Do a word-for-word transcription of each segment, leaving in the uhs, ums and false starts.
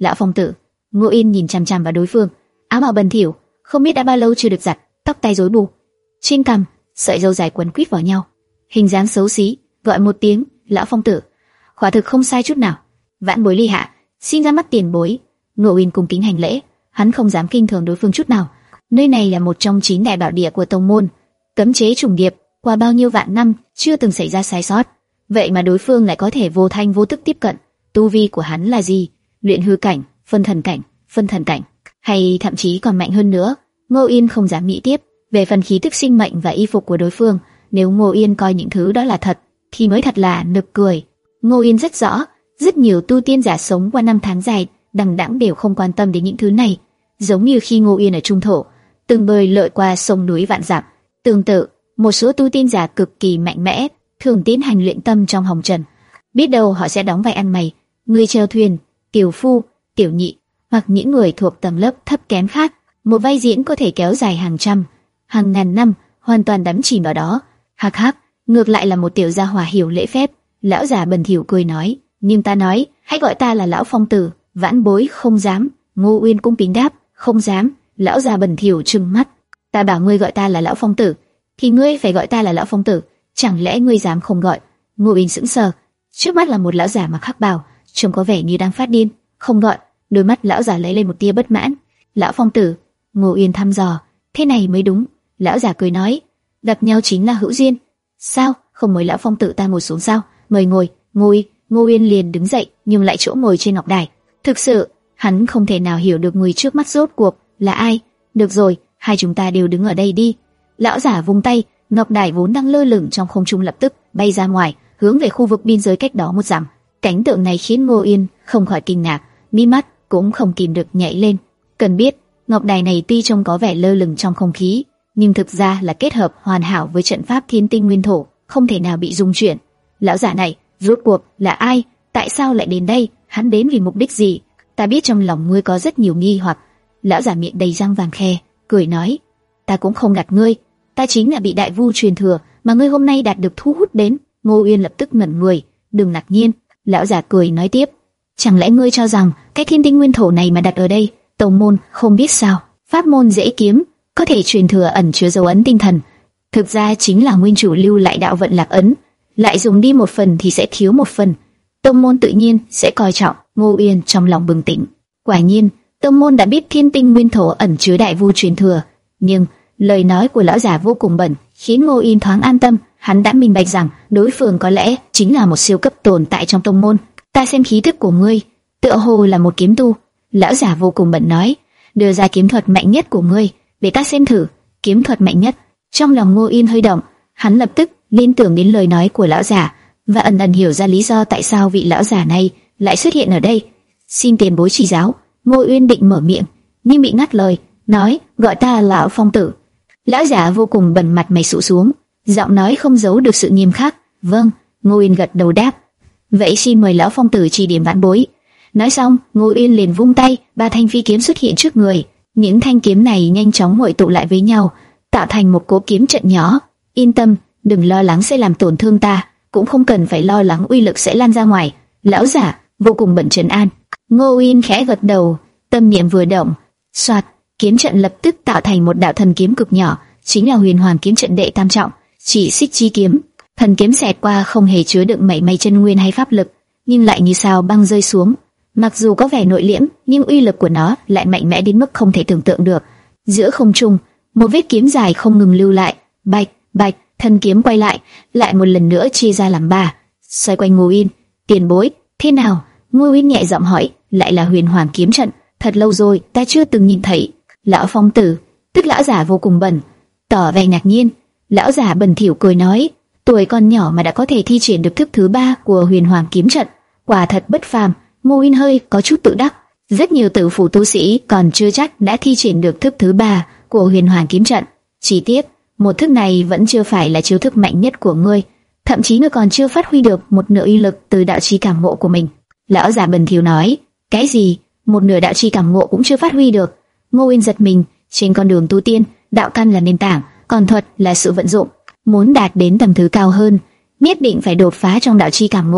Lão Phong tử. Ngô Yên nhìn chằm chằm vào đối phương, áo bào bẩn thỉu, không biết đã bao lâu chưa được giặt, tóc tai rối bù, trên cằm sợi râu dài quấn quýt vào nhau, hình dáng xấu xí, gọi một tiếng Lão Phong tử, quả thực không sai chút nào. Vãn bối ly hạ, xin ra mắt tiền bối. Ngô Yên cung kính hành lễ, hắn không dám khinh thường đối phương chút nào. Nơi này là một trong chín đại bảo địa của tông môn, cấm chế trùng điệp, qua bao nhiêu vạn năm chưa từng xảy ra sai sót, vậy mà đối phương lại có thể vô thanh vô tức tiếp cận. Tu vi của hắn là gì? Luyện hư cảnh, phân thần cảnh, phân thần cảnh, hay thậm chí còn mạnh hơn nữa. Ngô Yên không dám nghĩ tiếp. Về phần khí tức sinh mệnh và y phục của đối phương, nếu Ngô Yên coi những thứ đó là thật, thì mới thật là nực cười. Ngô Yên rất rõ, rất nhiều tu tiên giả sống qua năm tháng dài, đằng đẵng đều không quan tâm đến những thứ này. Giống như khi Ngô Yên ở trung thổ, từng bơi lội qua sông núi vạn dặm. Tương tự, một số tu tiên giả cực kỳ mạnh mẽ, thường tiến hành luyện tâm trong hồng trần. Biết đâu họ sẽ đóng vai ăn mày, người chèo thuyền, tiểu phu, tiểu nhị, hoặc những người thuộc tầng lớp thấp kém khác. Một vai diễn có thể kéo dài hàng trăm, hàng ngàn năm, hoàn toàn đắm chìm vào đó. Hắc hắc, ngược lại là một tiểu gia hỏa hiểu lễ phép. Lão già bần thỉu cười nói, nhưng ta nói, hãy gọi ta là Lão Phong tử. Vãn bối không dám. Ngô Uyên cung kính đáp, không dám. Lão già bần thỉu trừng mắt, ta bảo ngươi gọi ta là Lão Phong tử, thì ngươi phải gọi ta là Lão Phong tử, chẳng lẽ ngươi dám không gọi? Ngô Uyên sững sờ, trước mắt là một lão già mặc hắc bào, trông có vẻ như đang phát điên. Không gọi? Đôi mắt lão già lấy lên một tia bất mãn. Lão Phong tử. Ngô Uyên thăm dò, thế này mới đúng. Lão già cười nói, gặp nhau chính là hữu duyên. Sao, không mời Lão Phong tử ta ngồi xuống sao? Mời ngồi. Ngồi. Ngô Uyên liền đứng dậy, nhưng lại chỗ ngồi trên ngọc đài. Thực sự, hắn không thể nào hiểu được người trước mắt rốt cuộc là ai. Được rồi, hai chúng ta đều đứng ở đây đi. Lão giả vung tay, ngọc đài vốn đang lơ lửng trong không trung lập tức bay ra ngoài, hướng về khu vực biên giới cách đó một dặm. Cảnh tượng này khiến Ngô Yên không khỏi kinh ngạc, mí mắt cũng không kìm được nhảy lên. Cần biết, ngọc đài này tuy trông có vẻ lơ lửng trong không khí, nhưng thực ra là kết hợp hoàn hảo với trận pháp thiên tinh nguyên thổ, không thể nào bị rung chuyển. Lão giả này rốt cuộc là ai? Tại sao lại đến đây? Hắn đến vì mục đích gì? Ta biết trong lòng ngươi có rất nhiều nghi hoặc. Lão giả miệng đầy răng vàng khe, cười nói, ta cũng không gạt ngươi, ta chính là bị đại vu truyền thừa mà ngươi hôm nay đạt được thu hút đến. Ngô Uyên lập tức ngẩn người, đừng ngạc nhiên. Lão giả cười nói tiếp, chẳng lẽ ngươi cho rằng cái thiên tinh nguyên thổ này mà đặt ở đây, tông môn không biết sao? Pháp môn dễ kiếm, có thể truyền thừa ẩn chứa dấu ấn tinh thần, thực ra chính là nguyên chủ lưu lại đạo vận lạc ấn, lại dùng đi một phần thì sẽ thiếu một phần, tông môn tự nhiên sẽ coi trọng. Ngô Uyên trong lòng bừng tỉnh, quả nhiên tông môn đã biết thiên tinh nguyên thổ ẩn chứa đại vu truyền thừa, nhưng lời nói của lão giả vô cùng bẩn, khiến Ngô Uyên thoáng an tâm. Hắn đã minh bạch rằng đối phương có lẽ chính là một siêu cấp tồn tại trong tông môn. Ta xem khí tức của ngươi, tựa hồ là một kiếm tu. Lão giả vô cùng bẩn nói, đưa ra kiếm thuật mạnh nhất của ngươi để ta xem thử. Kiếm thuật mạnh nhất? Trong lòng Ngô Uyên hơi động, hắn lập tức liên tưởng đến lời nói của lão giả và ẩn ẩn hiểu ra lý do tại sao vị lão giả này lại xuất hiện ở đây. Xin tiền bối chỉ giáo. Ngô Uyên định mở miệng nhưng bị ngắt lời, nói, gọi ta là Lão Phong tử. Lão giả vô cùng bẩn, mặt mày sụ xuống, giọng nói không giấu được sự nghiêm khắc. Vâng. Ngô Uyên gật đầu đáp, vậy xin mời Lão Phong tử chỉ điểm vãn bối. Nói xong, Ngô Uyên liền vung tay, ba thanh phi kiếm xuất hiện trước người. Những thanh kiếm này nhanh chóng hội tụ lại với nhau, tạo thành một cỗ kiếm trận nhỏ. Yên tâm, đừng lo lắng sẽ làm tổn thương ta, cũng không cần phải lo lắng uy lực sẽ lan ra ngoài. Lão giả vô cùng bẩn trấn an. Ngô Uyên khẽ gật đầu, tâm niệm vừa động, xoạt, kiếm trận lập tức tạo thành một đạo thần kiếm cực nhỏ, chính là Huyền Hoàng kiếm trận đệ tam trọng, Chỉ Xích Chi kiếm. Thần kiếm xẹt qua không hề chứa đựng mảy may chân nguyên hay pháp lực, nhưng lại như sao băng rơi xuống. Mặc dù có vẻ nội liễm, nhưng uy lực của nó lại mạnh mẽ đến mức không thể tưởng tượng được. Giữa không trung, một vết kiếm dài không ngừng lưu lại, bạch bạch, thần kiếm quay lại, lại một lần nữa chia ra làm ba, xoay quanh Ngô Uyên. Tiền bối, thế nào? Ngô Uyên nhẹ giọng hỏi. Lại là Huyền Hoàng kiếm trận, thật lâu rồi ta chưa từng nhìn thấy. Lão Phong tử, tức lão giả vô cùng bẩn, tỏ vẻ ngạc nhiên. Lão giả bẩn thỉu cười nói, tuổi còn nhỏ mà đã có thể thi triển được thức thứ ba của Huyền Hoàng kiếm trận, quả thật bất phàm. Ngô Uyên hơi có chút tự đắc, rất nhiều tử phủ tu sĩ còn chưa chắc đã thi triển được thức thứ ba của Huyền Hoàng kiếm trận. Chỉ tiếc, một thức này vẫn chưa phải là chiêu thức mạnh nhất của ngươi, thậm chí ngươi còn chưa phát huy được một nửa uy lực từ đạo chi cảm ngộ của mình. Lão giả bẩn thỉu nói, cái gì? Một nửa đạo chi cảm ngộ cũng chưa phát huy được? Ngô Uyên giật mình. Trên con đường tu tiên, đạo căn là nền tảng, còn thuật là sự vận dụng. Muốn đạt đến tầm thứ cao hơn, nhất định phải đột phá trong đạo chi cảm ngộ.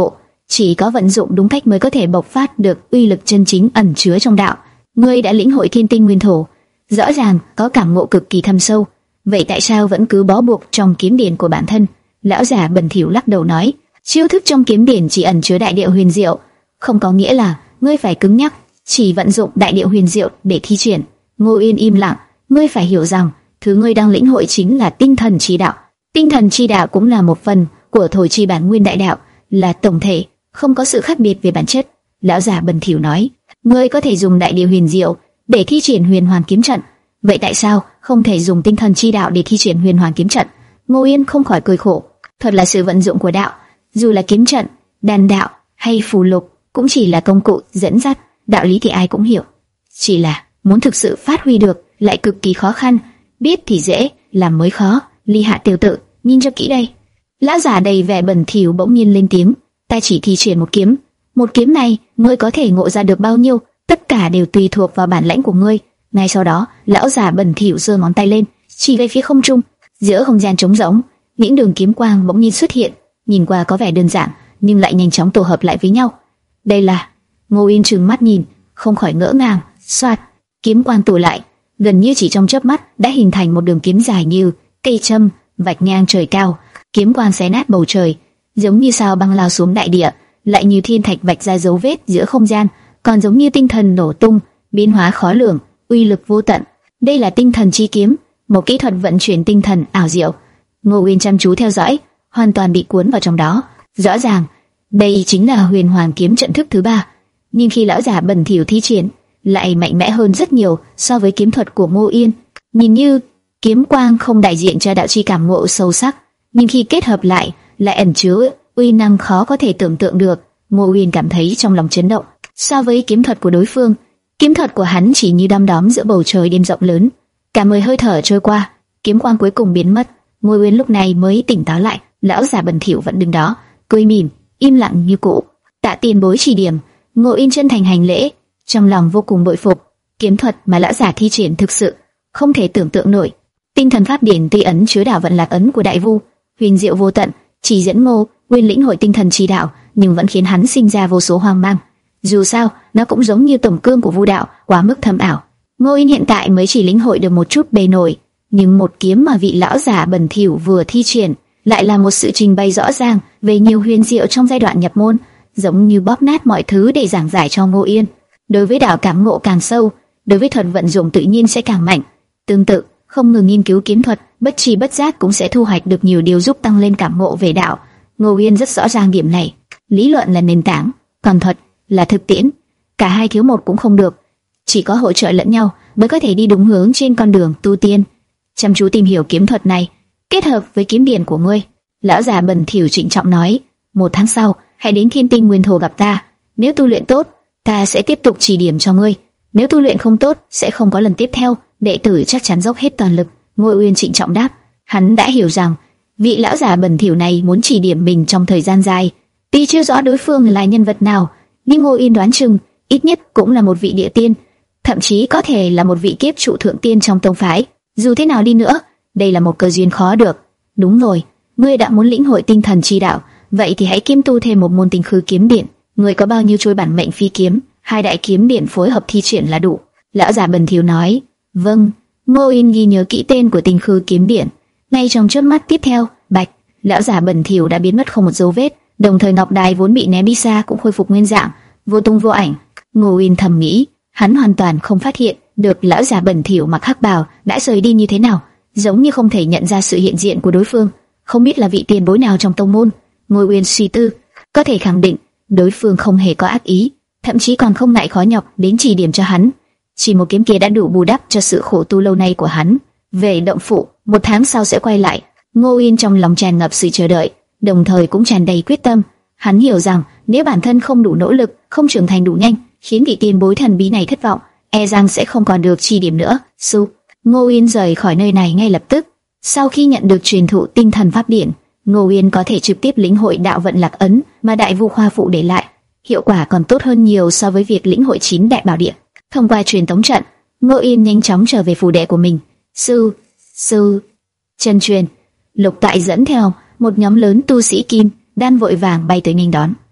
chỉ có vận dụng đúng cách mới có thể bộc phát được uy lực chân chính ẩn chứa trong đạo. Ngươi đã lĩnh hội thiên tinh nguyên thổ, rõ ràng có cảm ngộ cực kỳ thâm sâu, vậy tại sao vẫn cứ bó buộc trong kiếm điển của bản thân? Lão giả bẩn thỉu lắc đầu nói, chiêu thức trong kiếm điển chỉ ẩn chứa đại điệu huyền diệu, không có nghĩa là ngươi phải cứng nhắc chỉ vận dụng đại điệu huyền diệu để thi triển. Ngô Yên im lặng, ngươi phải hiểu rằng thứ ngươi đang lĩnh hội chính là tinh thần chi đạo. Tinh thần chi đạo cũng là một phần của thổ chi bản nguyên đại đạo, là tổng thể, không có sự khác biệt về bản chất. Lão giả bẩn thỉu nói, ngươi có thể dùng đại điệu huyền diệu để thi triển huyền hoàn kiếm trận, vậy tại sao không thể dùng tinh thần chi đạo để thi triển huyền hoàn kiếm trận? Ngô Yên không khỏi cười khổ, thật là sự vận dụng của đạo, dù là kiếm trận, đan đạo hay phù lục, cũng chỉ là công cụ dẫn dắt, đạo lý thì ai cũng hiểu, chỉ là muốn thực sự phát huy được lại cực kỳ khó khăn. Biết thì dễ, làm mới khó. Ly Hạ tiểu tự, nhìn cho kỹ đây. Lão giả đầy vẻ bẩn thỉu bỗng nhiên lên tiếng, ta chỉ thi triển một kiếm, một kiếm này ngươi có thể ngộ ra được bao nhiêu, tất cả đều tùy thuộc vào bản lãnh của ngươi. Ngay sau đó, lão giả bẩn thỉu giơ ngón tay lên, chỉ về phía không trung. Giữa không gian trống rỗng, những đường kiếm quang bỗng nhiên xuất hiện, nhìn qua có vẻ đơn giản, nhưng lại nhanh chóng tổ hợp lại với nhau. Đây là... Ngô Yên trừng mắt nhìn, không khỏi ngỡ ngàng. Xoạt, kiếm quang tụ lại, gần như chỉ trong chớp mắt đã hình thành một đường kiếm dài như cây châm, vạch ngang trời cao. Kiếm quang xé nát bầu trời, giống như sao băng lao xuống đại địa, lại như thiên thạch vạch ra dấu vết giữa không gian, còn giống như tinh thần nổ tung, biến hóa khó lường, uy lực vô tận. Đây là tinh thần chi kiếm, một kỹ thuật vận chuyển tinh thần ảo diệu. Ngô Uyên chăm chú theo dõi, hoàn toàn bị cuốn vào trong đó. Rõ ràng, đây chính là huyền hoàn kiếm trận thức thứ ba, nhưng khi lão giả bẩn thỉu thi triển, lại mạnh mẽ hơn rất nhiều so với kiếm thuật của Ngô Yên. Nhìn như kiếm quang không đại diện cho đạo chi cảm ngộ sâu sắc, nhưng khi kết hợp lại, lại ẩn chứa uy năng khó có thể tưởng tượng được. Ngô Uyên cảm thấy trong lòng chấn động. So với kiếm thuật của đối phương, kiếm thuật của hắn chỉ như đom đóm giữa bầu trời đêm rộng lớn. Cả mười hơi thở trôi qua, kiếm quang cuối cùng biến mất. Ngô Uyên lúc này mới tỉnh táo lại. Lão giả bẩn thỉu vẫn đứng đó, cười mỉm, im lặng như cũ. Tạ tiền bối chỉ điểm. Ngô Uyên chân thành hành lễ, trong lòng vô cùng bội phục. Kiếm thuật mà lão giả thi triển thực sự không thể tưởng tượng nổi. Tinh thần pháp điển tuy ấn chứa đạo vận lạc ấn của đại vu, huyền diệu vô tận, chỉ dẫn Ngô Uyên lĩnh hội tinh thần chi đạo, nhưng vẫn khiến hắn sinh ra vô số hoang mang. Dù sao, nó cũng giống như tổng cương của vu đạo, quá mức thâm ảo. Ngô Uyên hiện tại mới chỉ lĩnh hội được một chút bề nổi, nhưng một kiếm mà vị lão giả bẩn thỉu vừa thi triển lại là một sự trình bày rõ ràng về nhiều huyền diệu trong giai đoạn nhập môn, giống như bóp nát mọi thứ để giảng giải cho Ngô Uyên. Đối với đạo cảm ngộ càng sâu, đối với thuật vận dụng tự nhiên sẽ càng mạnh. Tương tự, không ngừng nghiên cứu kiếm thuật, bất tri bất giác cũng sẽ thu hoạch được nhiều điều giúp tăng lên cảm ngộ về đạo. Ngô Uyên rất rõ ràng điểm này. Lý luận là nền tảng, còn thuật là thực tiễn. Cả hai thiếu một cũng không được, chỉ có hỗ trợ lẫn nhau mới có thể đi đúng hướng trên con đường tu tiên. Chăm chú tìm hiểu kiếm thuật này, kết hợp với kiếm điển của ngươi. Lão già bẩn thỉu trịnh trọng nói, một tháng sau hãy đến Thiên Tinh Nguyên Thổ gặp ta. Nếu tu luyện tốt, ta sẽ tiếp tục chỉ điểm cho ngươi. Nếu tu luyện không tốt, sẽ không có lần tiếp theo. Đệ tử chắc chắn dốc hết toàn lực. Ngô Uyên trịnh trọng đáp. Hắn đã hiểu rằng vị lão già bẩn thỉu này muốn chỉ điểm mình trong thời gian dài. Tuy chưa rõ đối phương là nhân vật nào, nhưng Ngô Uyên đoán chừng ít nhất cũng là một vị địa tiên, thậm chí có thể là một vị kiếp trụ thượng tiên trong tông phái. Dù thế nào đi nữa, đây là một cơ duyên khó được. Đúng rồi, ngươi đã muốn lĩnh hội tinh thần chi đạo, vậy thì hãy kiêm tu thêm một môn tinh khư kiếm điển. Ngươi có bao nhiêu chuôi bản mệnh phi kiếm, hai đại kiếm điển phối hợp thi triển là đủ. Lão già bẩn thỉu nói. Vâng. Ngô Uyên ghi nhớ kỹ tên của tinh khư kiếm điển. Ngay trong chớp mắt tiếp theo, bạch, lão già bẩn thỉu đã biến mất không một dấu vết, đồng thời ngọc đài vốn bị ném đi xa cũng khôi phục nguyên dạng, vô tung vô ảnh. Ngô Uyên thầm nghĩ, hắn hoàn toàn không phát hiện được lão già bẩn thỉu mặc hắc bào đã rời đi như thế nào, giống như không thể nhận ra sự hiện diện của đối phương. Không biết là vị tiền bối nào trong tông môn. Ngô Uyên suy tư, có thể khẳng định đối phương không hề có ác ý, thậm chí còn không ngại khó nhọc đến chỉ điểm cho hắn. Chỉ một kiếm kia đã đủ bù đắp cho sự khổ tu lâu nay của hắn. Về động phủ, một tháng sau sẽ quay lại. Ngô Uyên trong lòng tràn ngập sự chờ đợi, đồng thời cũng tràn đầy quyết tâm. Hắn hiểu rằng nếu bản thân không đủ nỗ lực, không trưởng thành đủ nhanh, khiến vị tiền bối thần bí này thất vọng, e rằng sẽ không còn được chỉ điểm nữa. Su, Ngô Uyên rời khỏi nơi này ngay lập tức. Sau khi nhận được truyền thụ tinh thần pháp điển, Ngô Uyên có thể trực tiếp lĩnh hội đạo vận lạc ấn mà đại vu Hoa Phụ để lại, hiệu quả còn tốt hơn nhiều so với việc lĩnh hội chín đại bảo địa. Thông qua truyền tống trận, Ngô Uyên nhanh chóng trở về phủ đệ của mình. Sư, sư, chân truyền, Lục Tại dẫn theo một nhóm lớn tu sĩ kim đan vội vàng bay tới nghênh đón.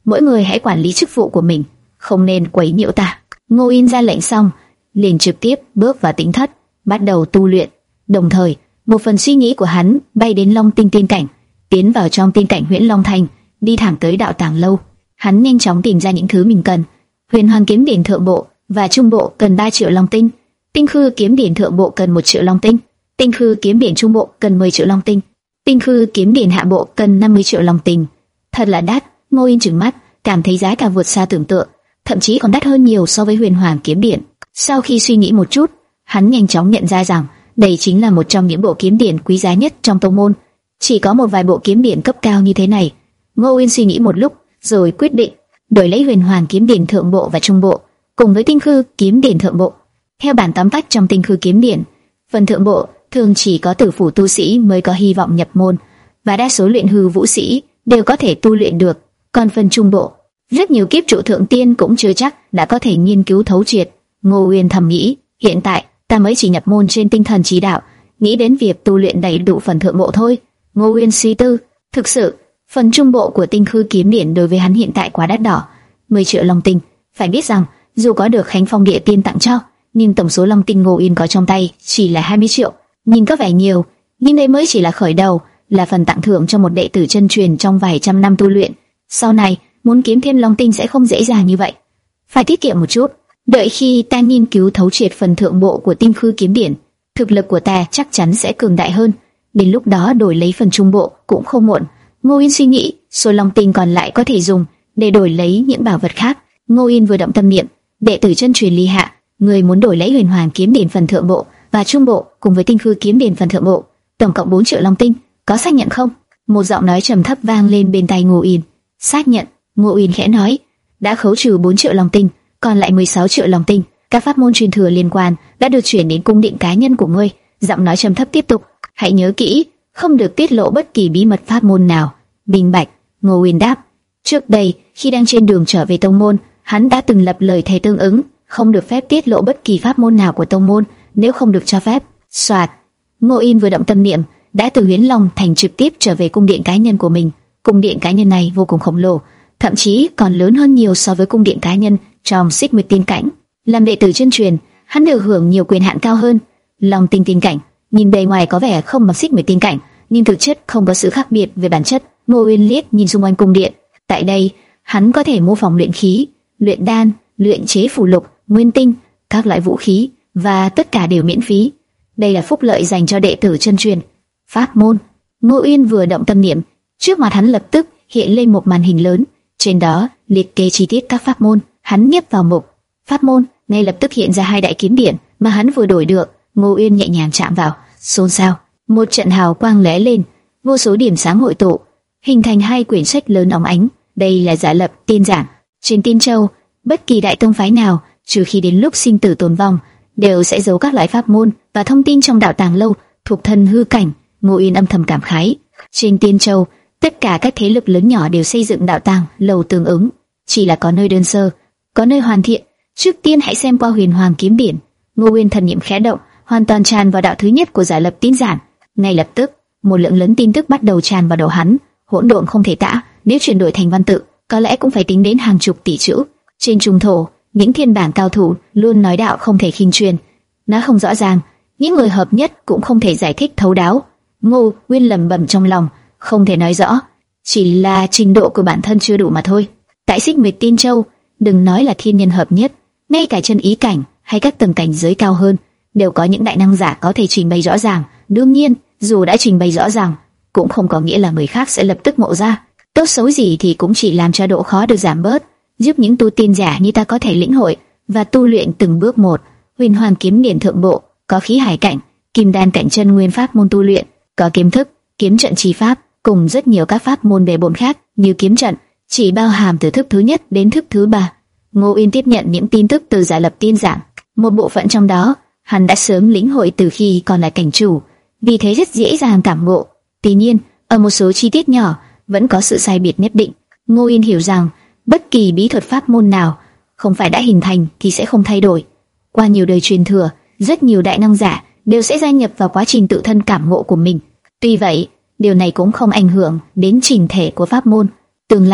mỗi người hãy quản lý chức vụ của mình, không nên quấy nhiễu ta. Ngô Yên ra lệnh xong, liền trực tiếp bước vào tĩnh thất, bắt đầu tu luyện. Đồng thời, một phần suy nghĩ của hắn bay đến Long Tinh tiên cảnh, tiến vào trong tiên cảnh Huyễn Long Thành, đi thẳng tới đạo tàng lâu. Hắn nhanh chóng tìm ra những thứ mình cần. Huyền Hoàng kiếm điển thượng bộ và trung bộ cần ba triệu long tinh, Tinh Khư kiếm điển thượng bộ cần một triệu long tinh, Tinh Khư kiếm điển trung bộ cần mười triệu long tinh, Tinh Khư kiếm điển hạ bộ cần năm mươi triệu long tinh. Thật là đắt. Ngô Yên trừng mắt, cảm thấy giá cả vượt xa tưởng tượng, thậm chí còn đắt hơn nhiều so với Huyền Hoàng kiếm điển. Sau khi suy nghĩ một chút, hắn nhanh chóng nhận ra rằng đây chính là một trong những bộ kiếm điển quý giá nhất trong tông môn. Chỉ có một vài bộ kiếm điển cấp cao như thế này. Ngô Yên suy nghĩ một lúc, rồi quyết định đổi lấy Huyền Hoàng kiếm điển thượng bộ và trung bộ, cùng với Tinh Khư kiếm điển thượng bộ. Theo bản tóm tắt trong Tinh Khư kiếm điển, phần thượng bộ thường chỉ có tử phủ tu sĩ mới có hy vọng nhập môn, và đa số luyện hư vũ sĩ đều có thể tu luyện được. Còn phần trung bộ, rất nhiều kiếp trụ thượng tiên cũng chưa chắc đã có thể nghiên cứu thấu triệt. Ngô Uyên thầm nghĩ, hiện tại ta mới chỉ nhập môn trên tinh thần trí đạo, nghĩ đến việc tu luyện đầy đủ phần thượng bộ thôi. Ngô Uyên suy tư, thực sự phần trung bộ của Tinh Khư kiếm điển đối với hắn hiện tại quá đắt đỏ, mười triệu long tinh. Phải biết rằng dù có được Khánh Phong địa tiên tặng cho, nhưng tổng số long tinh Ngô Uyên có trong tay chỉ là hai mươi triệu. Nhìn có vẻ nhiều, nhưng đây mới chỉ là khởi đầu, là phần tặng thưởng cho một đệ tử chân truyền trong vài trăm năm tu luyện. Sau này muốn kiếm thêm long tinh sẽ không dễ dàng như vậy, phải tiết kiệm một chút. Đợi khi ta nghiên cứu thấu triệt phần thượng bộ của Tinh Khư kiếm điển, thực lực của ta chắc chắn sẽ cường đại hơn. Đến lúc đó đổi lấy phần trung bộ cũng không muộn. Ngô Yên suy nghĩ, số long tinh còn lại có thể dùng để đổi lấy những bảo vật khác. Ngô Yên vừa động tâm niệm, đệ tử chân truyền Ly Hạ, người muốn đổi lấy Huyền Hoàng kiếm điển phần thượng bộ và trung bộ cùng với Tinh Khư kiếm điển phần thượng bộ, tổng cộng bốn triệu long tinh, có xác nhận không? Một giọng nói trầm thấp vang lên bên tai Ngô Yên. Xác nhận. Ngô Yên khẽ nói, đã khấu trừ bốn triệu long tinh, còn lại mười sáu triệu long tinh. Các pháp môn truyền thừa liên quan đã được chuyển đến cung điện cá nhân của ngươi. Giọng nói trầm thấp tiếp tục, hãy nhớ kỹ, không được tiết lộ bất kỳ bí mật pháp môn nào. Minh bạch. Ngô Uyên đáp. Trước đây, khi đang trên đường trở về tông môn, hắn đã từng lập lời thề tương ứng, không được phép tiết lộ bất kỳ pháp môn nào của tông môn, nếu không được cho phép. Soạt. Ngô Uyên vừa động tâm niệm, đã từ Huyễn Long Thành trực tiếp trở về cung điện cá nhân của mình. Cung điện cá nhân này vô cùng khổng lồ, thậm chí còn lớn hơn nhiều so với cung điện cá nhân trong Xích Nguyệt tiên cảnh. Làm đệ tử chân truyền, hắn được hưởng nhiều quyền hạn cao hơn. Long Tinh tiên cảnh, nhìn bề ngoài có vẻ không bằng Xích Nguyệt tiên cảnh, nhưng thực chất không có sự khác biệt về bản chất. Ngô Uyên liếc nhìn xung quanh cung điện. Tại đây, hắn có thể mô phỏng luyện khí, luyện đan, luyện chế phù lục, nguyên tinh, các loại vũ khí, và tất cả đều miễn phí. Đây là phúc lợi dành cho đệ tử chân truyền. Pháp môn. Ngô Uyên vừa động tâm niệm, trước mặt hắn lập tức hiện lên một màn hình lớn, trên đó liệt kê chi tiết các pháp môn. Hắn nhấp vào mục pháp môn, ngay lập tức hiện ra hai đại kiếm điển mà hắn vừa đổi được. Ngô Uyên nhẹ nhàng chạm vào, xôn xao, một trận hào quang lóe lên, vô số điểm sáng hội tụ, hình thành hai quyển sách lớn óng ánh. Đây là giả lập tiên giảng. Trên Tiên Châu, bất kỳ đại tông phái nào, trừ khi đến lúc sinh tử tồn vong, đều sẽ giấu các loại pháp môn và thông tin trong đạo tàng lâu thuộc thân hư cảnh. Ngô Uyên âm thầm cảm khái. Trên Tiên Châu, tất cả các thế lực lớn nhỏ đều xây dựng đạo tàng lâu tương ứng, chỉ là có nơi đơn sơ, có nơi hoàn thiện. Trước tiên hãy xem qua Huyền Hoàng kiếm điển. Ngô Uyên thần niệm khẽ động, hoàn toàn tràn vào đạo thứ nhất của giả lập tín giản. Ngay lập tức, một lượng lớn tin tức bắt đầu tràn vào đầu hắn, hỗn độn không thể tả, nếu chuyển đổi thành văn tự, có lẽ cũng phải tính đến hàng chục tỷ chữ. Trên trung thổ, những thiên bản cao thủ luôn nói đạo không thể khinh truyền, nó không rõ ràng, những người hợp nhất cũng không thể giải thích thấu đáo. Ngô Uyên lẩm bẩm trong lòng, không thể nói rõ, chỉ là trình độ của bản thân chưa đủ mà thôi. Tại Xích Nguyệt Tiên Châu, đừng nói là thiên nhân hợp nhất, ngay cả chân ý cảnh hay các tầng cảnh giới cao hơn đều có những đại năng giả có thể trình bày rõ ràng. Đương nhiên, dù đã trình bày rõ ràng, cũng không có nghĩa là người khác sẽ lập tức ngộ ra. Tốt xấu gì thì cũng chỉ làm cho độ khó được giảm bớt, giúp những tu tiên giả như ta có thể lĩnh hội và tu luyện từng bước một. Huyền Hoàng kiếm điển thượng bộ có khí hải cảnh, kim đan cảnh chân nguyên pháp môn tu luyện, có kiếm thức, kiếm trận chi pháp, cùng rất nhiều các pháp môn bề bộn khác như kiếm trận, chỉ bao hàm từ thức thứ nhất đến thức thứ ba. Ngô Uyên tiếp nhận những tin tức từ giả lập tiên giảng, một bộ phận trong đó hắn đã sớm lĩnh hội từ khi còn là cảnh chủ, vì thế rất dễ dàng cảm ngộ. Tuy nhiên, ở một số chi tiết nhỏ vẫn có sự sai biệt nhất định. Ngô Uyên hiểu rằng bất kỳ bí thuật pháp môn nào không phải đã hình thành thì sẽ không thay đổi. Qua nhiều đời truyền thừa, rất nhiều đại năng giả đều sẽ gia nhập vào quá trình tự thân cảm ngộ của mình. Tuy vậy, điều này cũng không ảnh hưởng đến trình thể của pháp môn. Tương lai,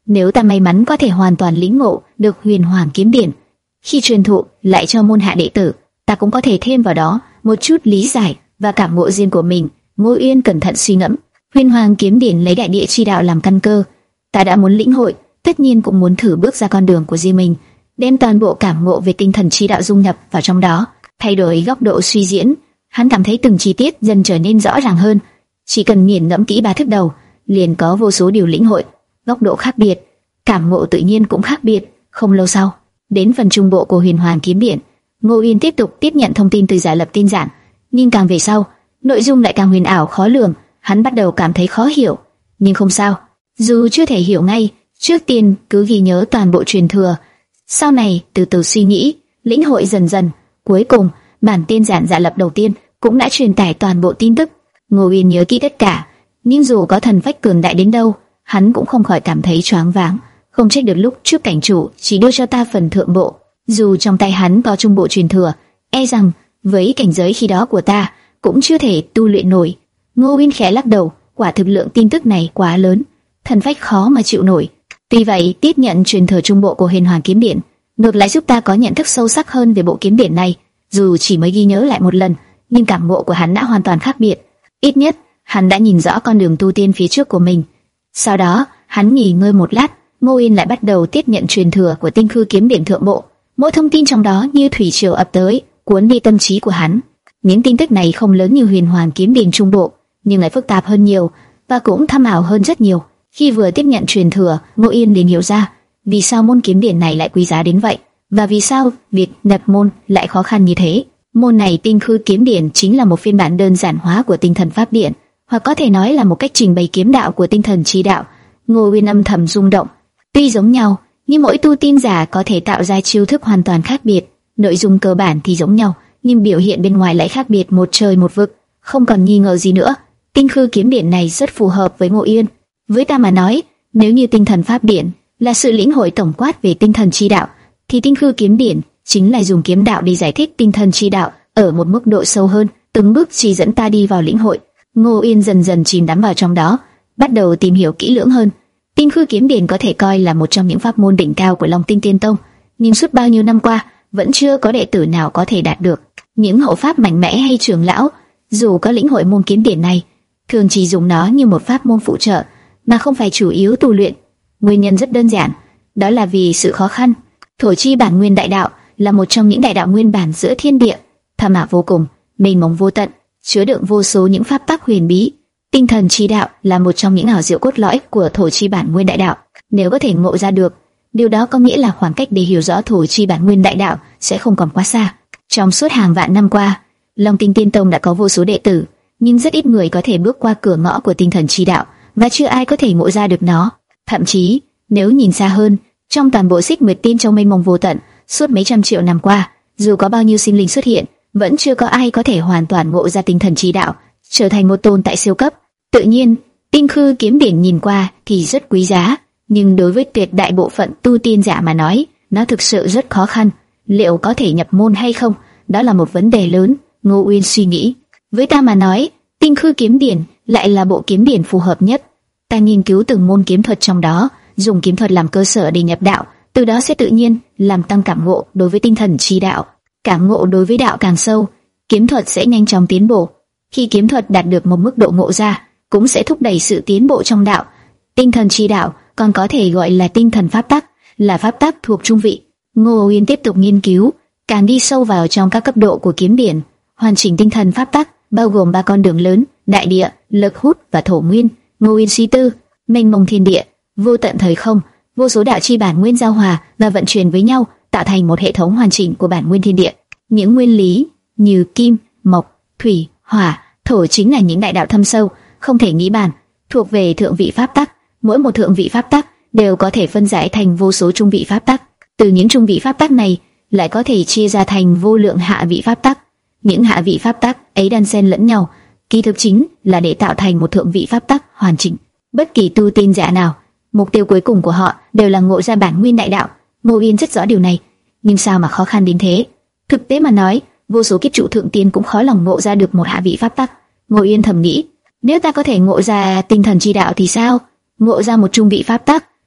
nếu ta may mắn có thể hoàn toàn lĩnh ngộ được Huyền Hoàng kiếm điển, khi truyền thụ lại cho môn hạ đệ tử, ta cũng có thể thêm vào đó một chút lý giải và cảm ngộ riêng của mình. Ngô Uyên cẩn thận suy ngẫm, Huyền Hoàng kiếm điển lấy đại địa chi đạo làm căn cơ, ta đã muốn lĩnh hội, tất nhiên cũng muốn thử bước ra con đường của riêng mình, đem toàn bộ cảm ngộ về tinh thần chi đạo dung nhập vào trong đó, thay đổi góc độ suy diễn. Hắn cảm thấy từng chi tiết dần trở nên rõ ràng hơn, chỉ cần nghiền ngẫm kỹ ba thức đầu, liền có vô số điều lĩnh hội, góc độ khác biệt, cảm ngộ tự nhiên cũng khác biệt. Không lâu sau, đến phần trung bộ của Huyền Hoàng kiếm điển, Ngô Uyên tiếp tục tiếp nhận thông tin từ giả lập tin giản, nhưng càng về sau, nội dung lại càng huyền ảo khó lường, hắn bắt đầu cảm thấy khó hiểu. Nhưng không sao, dù chưa thể hiểu ngay, trước tiên cứ ghi nhớ toàn bộ truyền thừa, sau này từ từ suy nghĩ, lĩnh hội dần dần. Cuối cùng, bản tin giản giả lập đầu tiên cũng đã truyền tải toàn bộ tin tức. Ngô Uyên nhớ kỹ tất cả, nhưng dù có thần phách cường đại đến đâu, hắn cũng không khỏi cảm thấy choáng váng. Không trách được lúc trước cảnh chủ chỉ đưa cho ta phần thượng bộ, dù trong tay hắn có trung bộ truyền thừa, e rằng với cảnh giới khi đó của ta cũng chưa thể tu luyện nổi. Ngô Uyên khẽ lắc đầu, quả thực lượng tin tức này quá lớn, thần phách khó mà chịu nổi. Tuy vậy, tiếp nhận truyền thừa trung bộ của Huyền Hoàng kiếm điển ngược lại giúp ta có nhận thức sâu sắc hơn về bộ kiếm điển này. Dù chỉ mới ghi nhớ lại một lần, nhưng cảm ngộ của hắn đã hoàn toàn khác biệt. Ít nhất, hắn đã nhìn rõ con đường tu tiên phía trước của mình. Sau đó, hắn nghỉ ngơi một lát, Ngô Uyên lại bắt đầu tiếp nhận truyền thừa của Tinh Khư kiếm điển thượng bộ. Mỗi thông tin trong đó như thủy triều ập tới, cuốn đi tâm trí của hắn. Những tin tức này không lớn như Huyền Hoàng kiếm điển trung bộ, nhưng lại phức tạp hơn nhiều và cũng thâm ảo hơn rất nhiều. Khi vừa tiếp nhận truyền thừa, Ngô Uyên liền hiểu ra vì sao môn kiếm điển này lại quý giá đến vậy, và vì sao việc nhập môn lại khó khăn như thế. Môn này Tinh Khư kiếm điển chính là một phiên bản đơn giản hóa của Tinh Thần pháp điển, hoặc có thể nói là một cách trình bày kiếm đạo của Tinh Thần chi đạo. Ngô Uyên âm thầm rung động. Tuy giống nhau, nhưng mỗi tu tiên giả có thể tạo ra chiêu thức hoàn toàn khác biệt. Nội dung cơ bản thì giống nhau, nhưng biểu hiện bên ngoài lại khác biệt một trời một vực. Không còn nghi ngờ gì nữa, Tinh Khư kiếm điển này rất phù hợp với Ngô Uyên. Với ta mà nói, nếu như Tinh Thần pháp điển là sự lĩnh hội tổng quát về tinh thần chi đạo, thì Tinh Khư kiếm điển chính là dùng kiếm đạo để giải thích tinh thần chi đạo ở một mức độ sâu hơn, từng bước chỉ dẫn ta đi vào lĩnh hội. Ngô Uyên dần dần chìm đắm vào trong đó, bắt đầu tìm hiểu kỹ lưỡng hơn. Tinh Khư kiếm điển có thể coi là một trong những pháp môn đỉnh cao của Long Tinh Tiên Tông, nhưng suốt bao nhiêu năm qua vẫn chưa có đệ tử nào có thể đạt được. Những hộ pháp mạnh mẽ hay trưởng lão, dù có lĩnh hội môn kiếm điển này, thường chỉ dùng nó như một pháp môn phụ trợ, mà không phải chủ yếu tu luyện. Nguyên nhân rất đơn giản, đó là vì sự khó khăn. Thổ chi bản nguyên đại đạo là một trong những đại đạo nguyên bản giữa thiên địa, thâm ảo vô cùng, mênh mông vô tận, chứa đựng vô số những pháp tắc huyền bí. Tinh thần chi đạo là một trong những ảo diệu cốt lõi của thổ chi bản nguyên đại đạo. Nếu có thể ngộ ra được, điều đó có nghĩa là khoảng cách để hiểu rõ thổ chi bản nguyên đại đạo sẽ không còn quá xa. Trong suốt hàng vạn năm qua, Long Tinh Tiên Tông đã có vô số đệ tử, nhưng rất ít người có thể bước qua cửa ngõ của tinh thần chi đạo, và chưa ai có thể ngộ ra được nó. Thậm chí, nếu nhìn xa hơn, trong toàn bộ Xích Nguyệt Tiên Châu mênh mông vô tận, suốt mấy trăm triệu năm qua, dù có bao nhiêu sinh linh xuất hiện, vẫn chưa có ai có thể hoàn toàn ngộ ra tinh thần chi đạo, trở thành một tồn tại siêu cấp. Tự nhiên, Tinh Khư kiếm điển nhìn qua thì rất quý giá, nhưng đối với tuyệt đại bộ phận tu tiên giả mà nói, nó thực sự rất khó khăn. Liệu có thể nhập môn hay không, đó là một vấn đề lớn. Ngô Uyên suy nghĩ. Với ta mà nói, Tinh Khư kiếm điển lại là bộ kiếm điển phù hợp nhất. Ta nghiên cứu từng môn kiếm thuật trong đó, dùng kiếm thuật làm cơ sở để nhập đạo, từ đó sẽ tự nhiên làm tăng cảm ngộ đối với tinh thần chi đạo. Cảm ngộ đối với đạo càng sâu, kiếm thuật sẽ nhanh chóng tiến bộ. Khi kiếm thuật đạt được một mức độ ngộ ra, cũng sẽ thúc đẩy sự tiến bộ trong đạo. Tinh thần chi đạo còn có thể gọi là tinh thần pháp tắc, là pháp tắc thuộc trung vị. Ngô Uyên tiếp tục nghiên cứu, càng đi sâu vào trong các cấp độ của kiếm điển. Hoàn chỉnh tinh thần pháp tắc bao gồm ba con đường lớn: đại địa, lực hút và thổ nguyên. Ngô Uyên suy tư, mênh mông thiên địa, vô tận thời không, vô số đạo chi bản nguyên giao hòa và vận chuyển với nhau, tạo thành một hệ thống hoàn chỉnh của bản nguyên thiên địa. Những nguyên lý như kim, mộc, thủy, hỏa, thổ chính là những đại đạo thâm sâu, không thể nghĩ bàn, thuộc về thượng vị pháp tắc. Mỗi một thượng vị pháp tắc đều có thể phân giải thành vô số trung vị pháp tắc. Từ những trung vị pháp tắc này lại có thể chia ra thành vô lượng hạ vị pháp tắc. Những hạ vị pháp tắc ấy đan xen lẫn nhau, kỳ thực chính là để tạo thành một thượng vị pháp tắc hoàn chỉnh. Bất kỳ tu tiên giả nào, mục tiêu cuối cùng của họ đều là ngộ ra bản nguyên đại đạo. Ngô Uyên rất rõ điều này, nhưng sao mà khó khăn đến thế? Thực tế mà nói, vô số kiếp trụ thượng tiên cũng khó lòng ngộ ra được một hạ vị pháp tắc. Ngô Uyên thầm nghĩ, nếu ta có thể ngộ ra tinh thần chi đạo thì sao? Ngộ ra một trung vị pháp tắc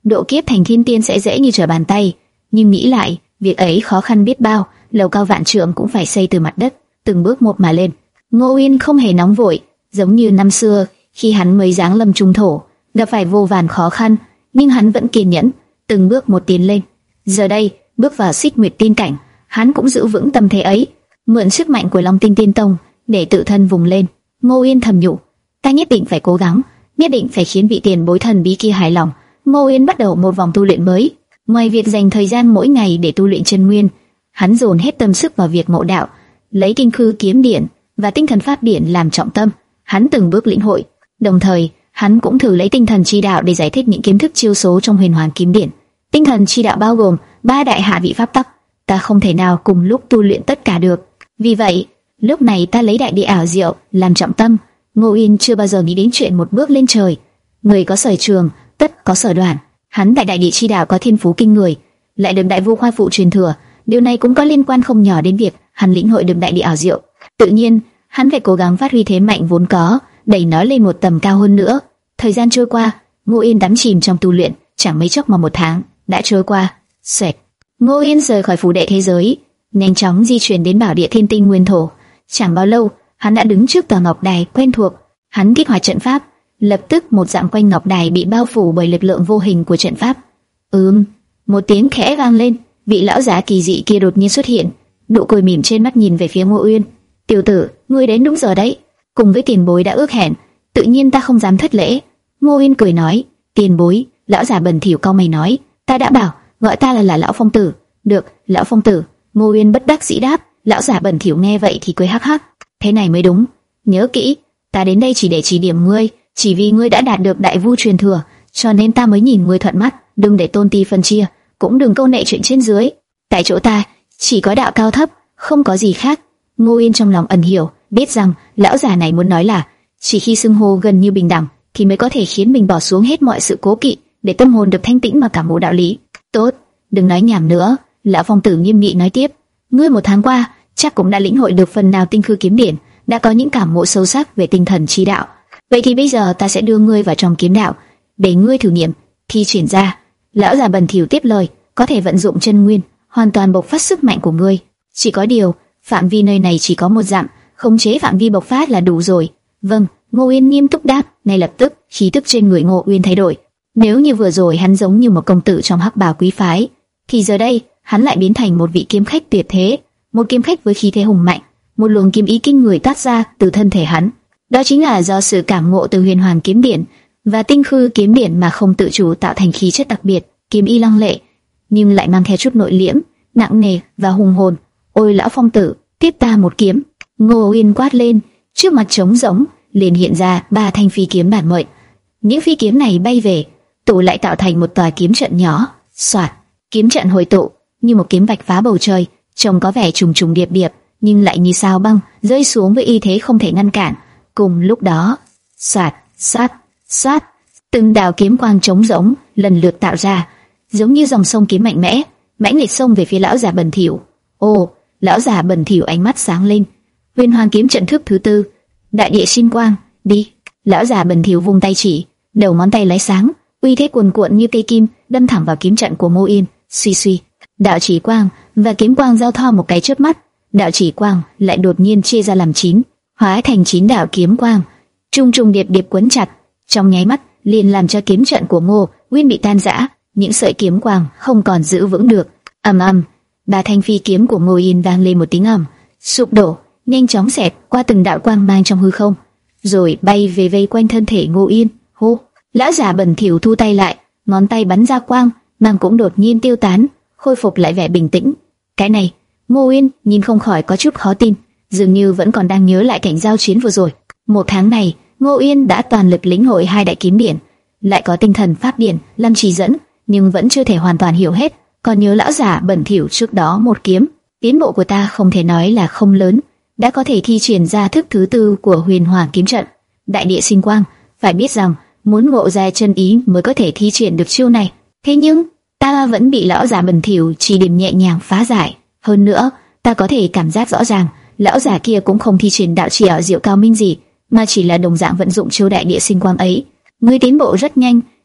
độ kiếp thành thiên tiên sẽ dễ như trở bàn tay, nhưng nghĩ lại, việc ấy khó khăn biết bao, lầu cao vạn trượng cũng phải xây từ mặt đất, từng bước một mà lên. Ngô Uyên không hề nóng vội, giống như năm xưa khi hắn mới giáng lâm trung thổ, gặp phải vô vàn khó khăn, nhưng hắn vẫn kiên nhẫn, từng bước một tiến lên. Giờ đây, bước vào Xích Nguyệt Tiên cảnh, hắn cũng giữ vững tâm thế ấy, mượn sức mạnh của Long Tinh Tiên Tông để tự thân vùng lên. Ngô Uyên thầm nhủ, ta nhất định phải cố gắng, nhất định phải khiến vị tiền bối thần bí kia hài lòng. Ngô Uyên bắt đầu một vòng tu luyện mới. Ngoài việc dành thời gian mỗi ngày để tu luyện chân nguyên, hắn dồn hết tâm sức vào việc ngộ đạo, lấy Tinh Khư Kiếm Điển và Tinh Thần Pháp Điển làm trọng tâm. Hắn từng bước lĩnh hội, đồng thời hắn cũng thử lấy Tinh Thần Chi Đạo để giải thích những kiến thức chiêu số trong Huyền Hoàng Kiếm Điển. Tinh Thần Chi Đạo bao gồm ba đại hạ vị pháp tắc, ta không thể nào cùng lúc tu luyện tất cả được. Vì vậy, lúc này ta lấy đại địa ảo diệu làm trọng tâm. Ngô Uyên chưa bao giờ nghĩ đến chuyện một bước lên trời. Người có sở trường, tất có sở đoàn. Hắn tại đại địa chi đạo có thiên phú kinh người, lại được đại vu khoa phụ truyền thừa. Điều này cũng có liên quan không nhỏ đến việc hắn lĩnh hội được đại địa ảo diệu. Tự nhiên, hắn phải cố gắng phát huy thế mạnh vốn có, đẩy nó lên một tầm cao hơn nữa. Thời gian trôi qua, Ngô Uyên đắm chìm trong tu luyện, chẳng mấy chốc mà một tháng đã trôi qua. Xoẹt, Ngô Uyên rời khỏi phủ đệ thế giới, nhanh chóng di chuyển đến bảo địa thiên tinh nguyên thổ. Chẳng bao lâu, hắn đã đứng trước tòa ngọc đài quen thuộc. Hắn kích hoạt trận pháp, lập tức một dặm quanh ngọc đài bị bao phủ bởi lực lượng vô hình của trận pháp. Ừm, một tiếng khẽ vang lên, vị lão giả kỳ dị kia đột nhiên xuất hiện, nụ cười mỉm trên mắt nhìn về phía Ngô Uyên. Tiểu tử, ngươi đến đúng giờ đấy. Cùng với tiền bối đã ước hẹn, tự nhiên ta không dám thất lễ. Ngô Uyên cười nói. Tiền bối? Lão giả bẩn thỉu cau mày nói. Ta đã bảo, gọi ta là, là lão phong tử. Được, lão phong tử. Ngô Uyên bất đắc dĩ đáp. Lão giả bẩn thỉu nghe vậy thì cười hắc hắc. Thế này mới đúng. Nhớ kỹ, ta đến đây chỉ để chỉ điểm ngươi, chỉ vì ngươi đã đạt được đại vu truyền thừa, cho nên ta mới nhìn ngươi thuận mắt. Đừng để tôn ti phân chia, cũng đừng câu nệ chuyện trên dưới. Tại chỗ ta chỉ có đạo cao thấp, không có gì khác. Ngô Uyên trong lòng ẩn hiểu, biết rằng lão già này muốn nói là chỉ khi xưng hô gần như bình đẳng thì mới có thể khiến mình bỏ xuống hết mọi sự cố kỵ, để tâm hồn được thanh tĩnh mà cảm ngộ đạo lý. Tốt, đừng nói nhảm nữa. Lão phong tử nghiêm nghị nói tiếp. Ngươi một tháng qua chắc cũng đã lĩnh hội được phần nào Tinh Khư Kiếm Điển, đã có những cảm ngộ sâu sắc về tinh thần chi đạo. Vậy thì bây giờ ta sẽ đưa ngươi vào trong kiếm đạo, để ngươi thử nghiệm thi triển ra. Lão già bần thỉu tiếp lời. Có thể vận dụng chân nguyên, hoàn toàn bộc phát sức mạnh của ngươi. Chỉ có điều, phạm vi nơi này chỉ có một dặm, khống chế phạm vi bộc phát là đủ rồi. Vâng, Ngô Uyên nghiêm túc đáp. Ngay lập tức, khí tức trên người Ngô Uyên thay đổi. Nếu như vừa rồi hắn giống như một công tử trong hắc bào quý phái, thì giờ đây hắn lại biến thành một vị kiếm khách tuyệt thế, một kiếm khách với khí thế hùng mạnh, một luồng kiếm ý kinh người toát ra từ thân thể hắn. Đó chính là do sự cảm ngộ từ Huyền Hoàng Kiếm Điển và Tinh Khư Kiếm Điển mà không tự chủ tạo thành khí chất đặc biệt, kiếm ý lăng lệ, nhưng lại mang theo chút nội liễm, nặng nề và hùng hồn. Ôi lão phong tử, tiếp ta một kiếm! Ngô Uyên quát lên. Trước mặt trống rỗng liền hiện ra ba thanh phi kiếm bản mệnh. Những phi kiếm này bay về, tụ lại tạo thành một tòa kiếm trận nhỏ. Soạt, kiếm trận hồi tụ như một kiếm vạch phá bầu trời, trông có vẻ trùng trùng điệp điệp, nhưng lại như sao băng rơi xuống với y thế không thể ngăn cản. Cùng lúc đó, soạt, soạt, soạt, từng đạo kiếm quang trống rỗng lần lượt tạo ra, giống như dòng sông kiếm mạnh mẽ, mãnh liệt xông về phía lão già bẩn thỉu. Ồ, lão già bẩn thỉu ánh mắt sáng lên. Huyền Hoàng kiếm trận thức thứ tư, đại địa sinh quang, đi. Lão già bẩn thỉu vung tay chỉ, đầu ngón tay lóe sáng, uy thế cuồn cuộn như cây kim đâm thẳng vào kiếm trận của Ngô Uyên. Suy suy, đạo chỉ quang và kiếm quang giao thoa một cái chớp mắt, đạo chỉ quang lại đột nhiên chia ra làm chín, hóa thành chín đạo kiếm quang, trùng trùng điệp điệp quấn chặt, trong nháy mắt liền làm cho kiếm trận của Ngô Uyên bị tan rã, những sợi kiếm quang không còn giữ vững được. Ầm ầm, ba thanh phi kiếm của Ngô Uyên vang lên một tiếng ầm, sụp đổ, nhanh chóng xẹt qua từng đạo quang mang trong hư không, rồi bay về vây quanh thân thể Ngô Uyên. Hô, lão già bẩn thỉu thu tay lại, ngón tay bắn ra quang mang cũng đột nhiên tiêu tán, khôi phục lại vẻ bình tĩnh. Cái này, Ngô Uyên nhìn không khỏi có chút khó tin, dường như vẫn còn đang nhớ lại cảnh giao chiến vừa rồi. Một tháng này, Ngô Uyên đã toàn lực lĩnh hội hai đại kiếm điển, lại có tinh thần pháp điển làm chỉ dẫn, nhưng vẫn chưa thể hoàn toàn hiểu hết. Còn nhớ lão giả bẩn thỉu trước đó một kiếm, tiến bộ của ta không thể nói là không lớn, đã có thể thi triển ra thức thứ tư của Huyền Hoàng kiếm trận, đại địa sinh quang. Phải biết rằng muốn ngộ ra chân ý mới có thể thi triển được chiêu này. Thế nhưng ta vẫn bị lão già bẩn thỉu chỉ điểm nhẹ nhàng phá giải. Hơn nữa, ta có thể cảm giác rõ ràng lão già kia cũng không thi triển đạo chỉ ảo diệu cao minh gì, mà chỉ là đồng dạng vận dụng chiêu đại địa sinh quang ấy. Ngươi tiến bộ rất nhanh,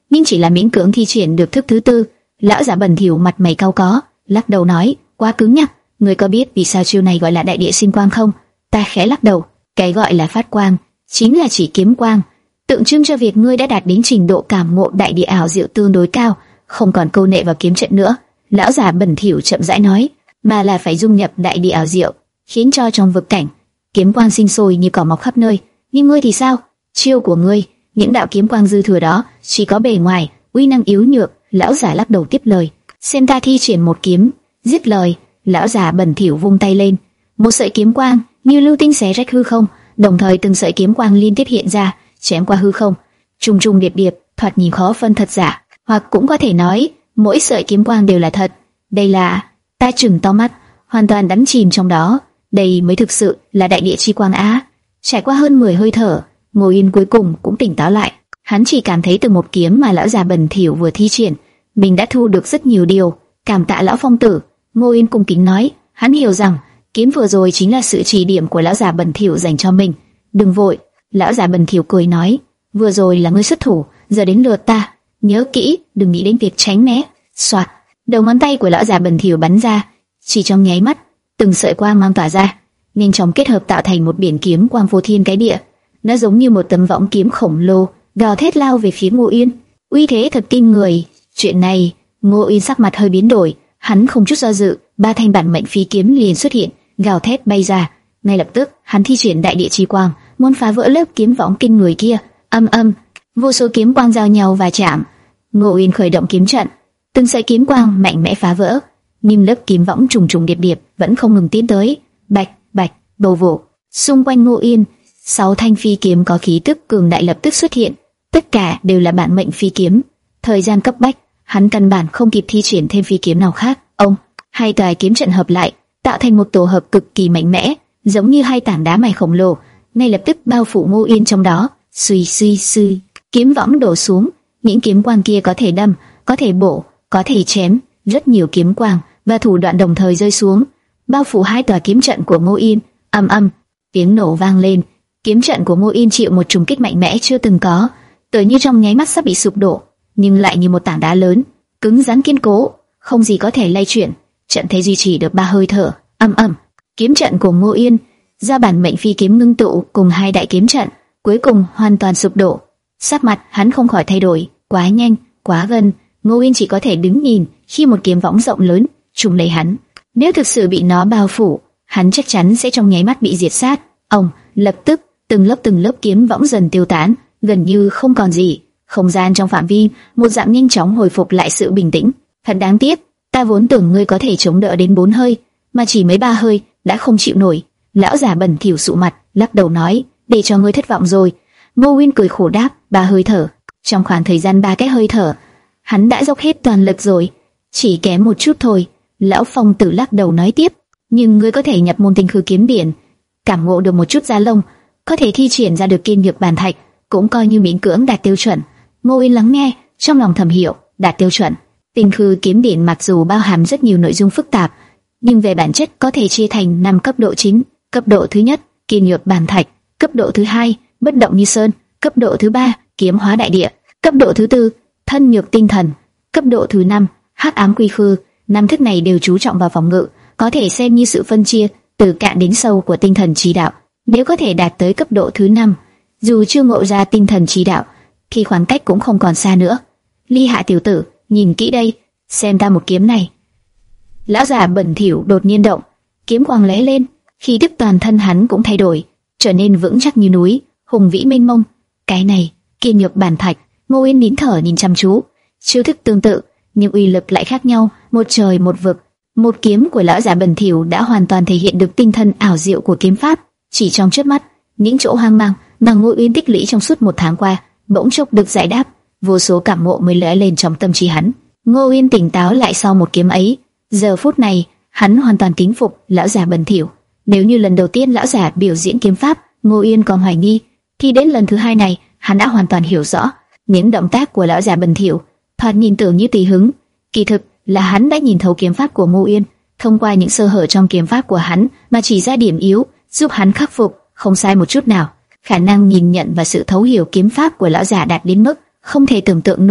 nhưng chỉ là miễn cưỡng thi triển được thức thứ tư. Lão già bẩn thỉu mặt mày cau có, lắc đầu nói, quá cứng nhắc. Ngươi có biết vì sao chiêu này gọi là đại địa sinh quang không? Ta khẽ lắc đầu. Cái gọi là phát quang chính là chỉ kiếm quang, tượng trưng cho việc ngươi đã đạt đến trình độ cảm ngộ đại địa ảo diệu tương đối cao, không còn câu nệ vào kiếm trận nữa. Lão già bẩn thỉu chậm rãi nói, mà là phải dung nhập đại địa ảo diệu, khiến cho trong vực cảnh kiếm quang sinh sôi như cỏ mọc khắp nơi. Nhưng ngươi thì sao? Chiêu của ngươi, những đạo kiếm quang dư thừa đó chỉ có bề ngoài, uy năng yếu nhược. Lão già lắc đầu tiếp lời, xem ta thi triển một kiếm. Dứt lời, lão già bẩn thỉu vung tay lên, một sợi kiếm quang như lưu tinh xé rách hư không, đồng thời từng sợi kiếm quang liên tiếp hiện ra, chém qua hư không, trùng trùng điệp điệp, thoạt nhìn khó phân thật giả, hoặc cũng có thể nói mỗi sợi kiếm quang đều là thật. Đây là, ta trừng to mắt, hoàn toàn đắm chìm trong đó. Đây mới thực sự là đại địa chi quang á. Trải qua hơn mười hơi thở, Ngô Yên cuối cùng cũng tỉnh táo lại. Hắn chỉ cảm thấy từ một kiếm mà lão già bẩn thỉu vừa thi triển, mình đã thu được rất nhiều điều. Cảm tạ lão phong tử. Ngô Yên cung kính nói, hắn hiểu rằng kiếm vừa rồi chính là sự chỉ điểm của lão già bẩn thỉu dành cho mình. Đừng vội. Lão già bẩn thỉu cười nói, vừa rồi là ngươi xuất thủ, giờ đến lượt ta. Nhớ kỹ, đừng nghĩ đến việc tránh né. Soạt, đầu ngón tay của lão già bẩn thỉu bắn ra, chỉ trong nháy mắt, từng sợi quang mang tỏa ra, nhanh chóng kết hợp tạo thành một biển kiếm quang vô thiên cái địa. Nó giống như một tấm võng kiếm khổng lồ, gào thét lao về phía Ngô Yên. Uy thế thật kinh người. Chuyện này, Ngô Yên sắc mặt hơi biến đổi, hắn không chút do dự, ba thanh bản mệnh phi kiếm liền xuất hiện, gào thét bay ra. Ngay lập tức, hắn thi triển đại địa chi quang, muốn phá vỡ lớp kiếm võng kinh người kia. Âm âm, vô số kiếm quang giao nhau và chạm. Ngô Yên khởi động kiếm trận, từng sợi kiếm quang mạnh mẽ phá vỡ, nhưng lớp kiếm võng trùng trùng điệp điệp vẫn không ngừng tiến tới. Bạch bạch, bầu vụ. Xung quanh Ngô Yên, sáu thanh phi kiếm có khí tức cường đại lập tức xuất hiện, tất cả đều là bản mệnh phi kiếm. Thời gian cấp bách, hắn căn bản không kịp thi triển thêm phi kiếm nào khác. Ông, hai tòa kiếm trận hợp lại, tạo thành một tổ hợp cực kỳ mạnh mẽ, giống như hai tảng đá mài khổng lồ, ngay lập tức bao phủ Ngô Yên trong đó. Suy suy suy, kiếm võng đổ xuống, những kiếm quang kia có thể đâm, có thể bổ, có thể chém, rất nhiều kiếm quang và thủ đoạn đồng thời rơi xuống, bao phủ hai tòa kiếm trận của Ngô Yên. Âm âm, tiếng nổ vang lên, kiếm trận của Ngô Yên chịu một trùng kích mạnh mẽ chưa từng có, tựa như trong nháy mắt sắp bị sụp đổ, nhưng lại như một tảng đá lớn, cứng rắn kiên cố, không gì có thể lay chuyển. Trận thế duy trì được ba hơi thở. Âm âm, kiếm trận của Ngô Yên do bản mệnh phi kiếm ngưng tụ cùng hai đại kiếm trận, cuối cùng hoàn toàn sụp đổ. Sắc mặt hắn không khỏi thay đổi, quá nhanh, quá gần. Ngô Yên chỉ có thể đứng nhìn khi một kiếm võng rộng lớn trùm lấy hắn. Nếu thực sự bị nó bao phủ, hắn chắc chắn sẽ trong nháy mắt bị diệt sát. Ông, lập tức từng lớp từng lớp kiếm võng dần tiêu tán, gần như không còn gì. Không gian trong phạm vi một dặm nhanh chóng hồi phục lại sự bình tĩnh. Thật đáng tiếc, ta vốn tưởng ngươi có thể chống đỡ đến bốn hơi, mà chỉ mấy ba hơi đã không chịu nổi. Lão già bẩn thỉu sụ mặt, lắc đầu nói, để cho ngươi thất vọng rồi. Ngô Uyên cười khổ đáp, ba hơi thở. Trong khoảng thời gian ba cái hơi thở, hắn đã dốc hết toàn lực rồi, chỉ kém một chút thôi. Lão Phong Tử lắc đầu nói tiếp, nhưng ngươi có thể nhập môn tinh khư kiếm biển, cảm ngộ được một chút da lông, có thể thi triển ra được kiên nhược bàn thạch, cũng coi như miễn cưỡng đạt tiêu chuẩn. Ngô Uyên lắng nghe, trong lòng thầm hiểu, đạt tiêu chuẩn. Tinh khư kiếm biển mặc dù bao hàm rất nhiều nội dung phức tạp, nhưng về bản chất có thể chia thành năm cấp độ chính. Cấp độ thứ nhất, kiên nhược bàn thạch; cấp độ thứ hai, bất động như sơn; cấp độ thứ ba, kiếm hóa đại địa; cấp độ thứ tư, thân nhược tinh thần; cấp độ thứ năm, hắc ám quy khư. Năm thức này đều chú trọng vào phòng ngự, có thể xem như sự phân chia từ cạn đến sâu của tinh thần chi đạo. Nếu có thể đạt tới cấp độ thứ năm, dù chưa ngộ ra tinh thần chi đạo, thì khoảng cách cũng không còn xa nữa. Ly Hạ tiểu tử, nhìn kỹ đây, xem ta một kiếm này. Lão già bẩn thỉu đột nhiên động, kiếm quang lóe lên, khí tức toàn thân hắn cũng thay đổi, trở nên vững chắc như núi, hùng vĩ mênh mông. Cái này, kiên nhược bản thạch. Ngô Uyên nín thở nhìn chăm chú, chiêu thức tương tự, nhưng uy lực lại khác nhau, một trời một vực. Một kiếm của lão già bẩn thỉu đã hoàn toàn thể hiện được tinh thần ảo diệu của kiếm pháp. Chỉ trong chớp mắt, những chỗ hoang mang mà Ngô Uyên tích lũy trong suốt một tháng qua, bỗng chốc được giải đáp, vô số cảm ngộ mới lóe lên trong tâm trí hắn. Ngô Uyên tỉnh táo lại sau một kiếm ấy, giờ phút này hắn hoàn toàn kính phục lão già bẩn thỉu. Nếu như lần đầu tiên lão già biểu diễn kiếm pháp, Ngô Uyên còn hoài nghi, thì đến lần thứ hai này, hắn đã hoàn toàn hiểu rõ. Những động tác của lão già bẩn thỉu thoạt nhìn tưởng như tùy hứng, kỳ thực là hắn đã nhìn thấu kiếm pháp của Ngô Uyên, thông qua những sơ hở trong kiếm pháp của hắn mà chỉ ra điểm yếu, giúp hắn khắc phục, không sai một chút nào. Khả năng nhìn nhận và sự thấu hiểu kiếm pháp của lão già đạt đến mức không thể tưởng tượng nổi.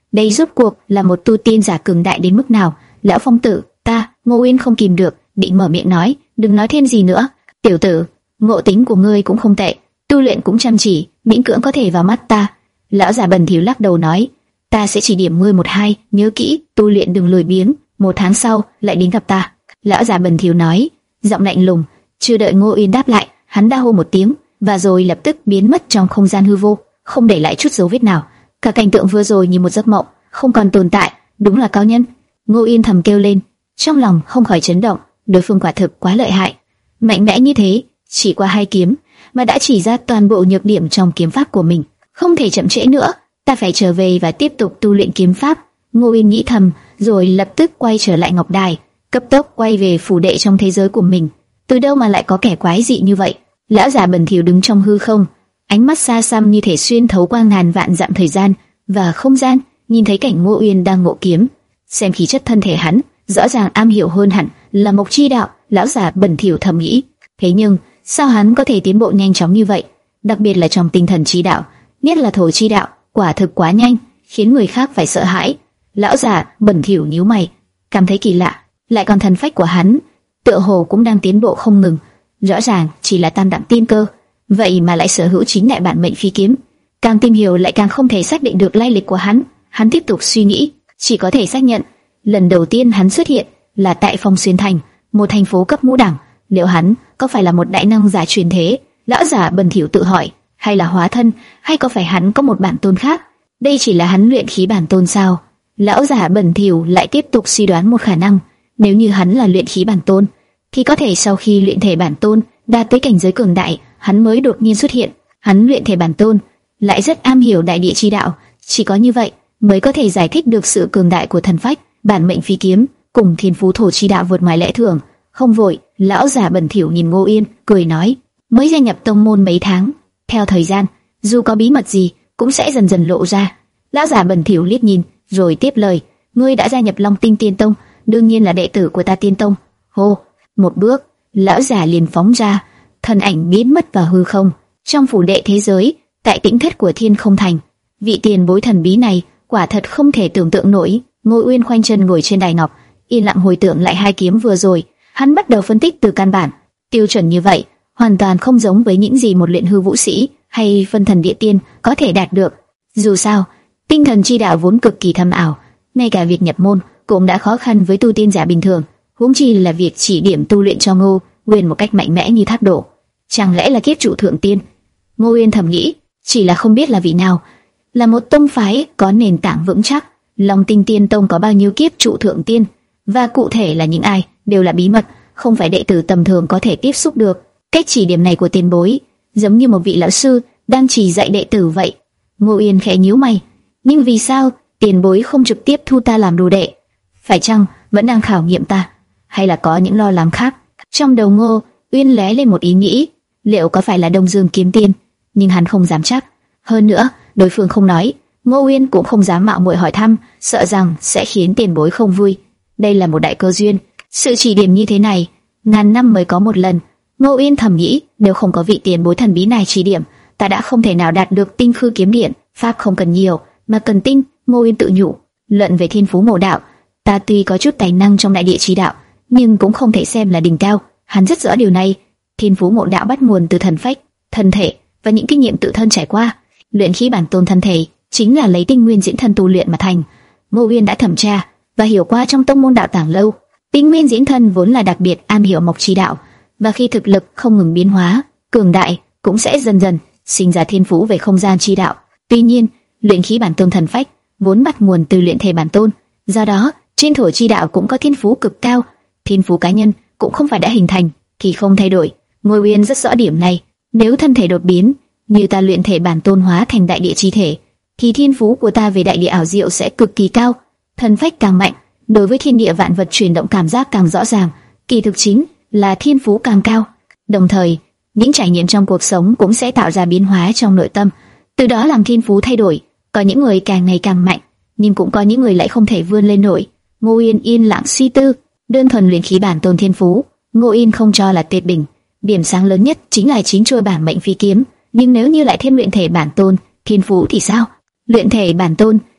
đây rốt cuộc là một tu tiên giả cường đại đến mức nào? Lão Phong tử, ta, Ngô Uyên không kìm được, định mở miệng nói, đừng nói thêm gì nữa. Tiểu tử, ngộ tính của ngươi cũng không tệ, tu luyện cũng chăm chỉ, miễn cưỡng có thể vào mắt ta. Lão già bẩn thỉu lắc đầu nói, ta sẽ chỉ điểm ngươi một hai, nhớ kỹ, tu luyện đừng lười biếng, một tháng sau lại đến gặp ta. Lão già bẩn thỉu nói, giọng lạnh lùng. Chưa đợi Ngô Uyên đáp lại, hắn đã hô một tiếng, và rồi lập tức biến mất trong không gian hư vô, không để lại chút dấu vết nào. Cả cảnh tượng vừa rồi như một giấc mộng, không còn tồn tại. Đúng là cao nhân. Ngô Uyên thầm kêu lên, trong lòng không khỏi chấn động. Đối phương quả thực quá lợi hại, mạnh mẽ như thế, chỉ qua hai kiếm mà đã chỉ ra toàn bộ nhược điểm trong kiếm pháp của mình. Không thể chậm trễ nữa, ta phải trở về và tiếp tục tu luyện kiếm pháp. Ngô Uyên nghĩ thầm, rồi lập tức quay trở lại ngọc đài, cấp tốc quay về phủ đệ trong thế giới của mình. Từ đâu mà lại có kẻ quái dị như vậy? Lão già bẩn thỉu đứng trong hư không, ánh mắt xa xăm như thể xuyên thấu qua ngàn vạn dặm thời gian và không gian, nhìn thấy cảnh Ngô Uyên đang ngộ kiếm. Xem khí chất thân thể hắn, rõ ràng am hiểu hơn hẳn là mộc chi đạo. Lão già bẩn thỉu thầm nghĩ. Thế nhưng sao hắn có thể tiến bộ nhanh chóng như vậy? Đặc biệt là trong tinh thần chi đạo, nhất là thổ chi đạo, quả thực quá nhanh, khiến người khác phải sợ hãi. Lão già bẩn thỉu nhíu mày, cảm thấy kỳ lạ. Lại còn thần phách của hắn, tựa hồ cũng đang tiến bộ không ngừng. Rõ ràng chỉ là tam đẳng tiên cơ, vậy mà lại sở hữu chính đại bản mệnh phi kiếm. Càng tìm hiểu lại càng không thể xác định được lai lịch của hắn. Hắn tiếp tục suy nghĩ, chỉ có thể xác nhận lần đầu tiên hắn xuất hiện là tại Phong Xuyên Thành, một thành phố cấp ngũ đẳng. Liệu hắn có phải là một đại năng giả truyền thế? Lão giả bẩn thỉu tự hỏi, hay là hóa thân, hay có phải hắn có một bản tôn khác? Đây chỉ là hắn luyện khí bản tôn sao? Lão giả bẩn thỉu lại tiếp tục suy đoán một khả năng, nếu như hắn là luyện khí bản tôn, thì có thể sau khi luyện thể bản tôn đạt tới cảnh giới cường đại, hắn mới đột nhiên xuất hiện. Hắn luyện thể bản tôn lại rất am hiểu đại địa chi đạo, chỉ có như vậy mới có thể giải thích được sự cường đại của thần phách, bản mệnh phi kiếm cùng thiên phú thổ chi đạo vượt ngoài lẽ thường. Không vội, lão già bẩn thỉu nhìn Ngô Uyên, cười nói, mới gia nhập tông môn mấy tháng, theo thời gian, dù có bí mật gì cũng sẽ dần dần lộ ra. Lão già bẩn thỉu liếc nhìn, rồi tiếp lời, ngươi đã gia nhập Long Tinh Tiên Tông, đương nhiên là đệ tử của ta Tiên Tông. Hô, một bước, lão già liền phóng ra, thân ảnh biến mất vào hư không. Trong phủ đệ thế giới, tại tĩnh thất của Thiên Không Thành, vị tiền bối thần bí này quả thật không thể tưởng tượng nổi. Ngô Uyên khoanh chân ngồi trên đài ngọc, yên lặng hồi tưởng lại hai kiếm vừa rồi. Hắn bắt đầu phân tích từ căn bản, tiêu chuẩn như vậy hoàn toàn không giống với những gì một luyện hư vũ sĩ hay phân thần địa tiên có thể đạt được. Dù sao, tinh thần chi đạo vốn cực kỳ thâm ảo, ngay cả việc nhập môn cũng đã khó khăn với tu tiên giả bình thường, huống chi là việc chỉ điểm tu luyện cho Ngô Uyên một cách mạnh mẽ như thác đổ. Chẳng lẽ là kiếp trụ thượng tiên? Ngô Uyên thầm nghĩ, chỉ là không biết là vị nào. Là một tông phái có nền tảng vững chắc, Long Tinh Tiên Tông có bao nhiêu kiếp trụ thượng tiên, và cụ thể là những ai, đều là bí mật, không phải đệ tử tầm thường có thể tiếp xúc được. Cách chỉ điểm này của tiền bối, giống như một vị lão sư đang chỉ dạy đệ tử vậy. Ngô Uyên khẽ nhíu mày, nhưng vì sao tiền bối không trực tiếp thu ta làm đồ đệ? Phải chăng vẫn đang khảo nghiệm ta, hay là có những lo lắng khác? Trong đầu Ngô Uyên lóe lên một ý nghĩ, liệu có phải là Đông Dương Kiếm Tiên? Nhưng hắn không dám chắc. Hơn nữa, đối phương không nói, Ngô Uyên cũng không dám mạo muội hỏi thăm, sợ rằng sẽ khiến tiền bối không vui. Đây là một đại cơ duyên, sự chỉ điểm như thế này, ngàn năm mới có một lần. Ngô Uyên thầm nghĩ, nếu không có vị tiền bối thần bí này chỉ điểm, ta đã không thể nào đạt được tinh khư kiếm điện. Pháp không cần nhiều, mà cần tinh. Ngô Uyên tự nhủ. Luận về thiên phú mộ đạo, ta tuy có chút tài năng trong đại địa chi đạo, nhưng cũng không thể xem là đỉnh cao. Hắn rất rõ điều này. Thiên phú mộ đạo bắt nguồn từ thần phách, thân thể và những kinh nghiệm tự thân trải qua. Luyện khí bản tôn thân thể chính là lấy tinh nguyên diễn thân tu luyện mà thành. Ngô Uyên đã thẩm tra và hiểu qua trong tông môn đạo tàng lâu, tinh nguyên diễn thân vốn là đặc biệt am hiểu mộc chi đạo, và khi thực lực không ngừng biến hóa, cường đại, cũng sẽ dần dần sinh ra thiên phú về không gian chi đạo. Tuy nhiên, luyện khí bản tôn thần phách vốn bắt nguồn từ luyện thể bản tôn, do đó trên thổ chi đạo cũng có thiên phú cực cao. Thiên phú cá nhân cũng không phải đã hình thành thì không thay đổi. Ngô Uyên rất rõ điểm này. Nếu thân thể đột biến, như ta luyện thể bản tôn hóa thành đại địa chi thể, thì thiên phú của ta về đại địa ảo diệu sẽ cực kỳ cao. Thần phách càng mạnh, đối với thiên địa vạn vật chuyển động cảm giác càng rõ ràng, kỳ thực chính là thiên phú càng cao. Đồng thời, những trải nghiệm trong cuộc sống cũng sẽ tạo ra biến hóa trong nội tâm, từ đó làm thiên phú thay đổi. Có những người càng ngày càng mạnh, nhưng cũng có những người lại không thể vươn lên nổi. Ngô Uyên yên lặng suy tư, đơn thuần luyện khí bản tôn thiên phú, Ngô Uyên không cho là tuyệt đỉnh. Điểm sáng lớn nhất chính là chính trôi bản mệnh phi kiếm, nhưng nếu như lại thêm luyện thể bản tôn thiên phú thì sao? Luyện thể bản tôn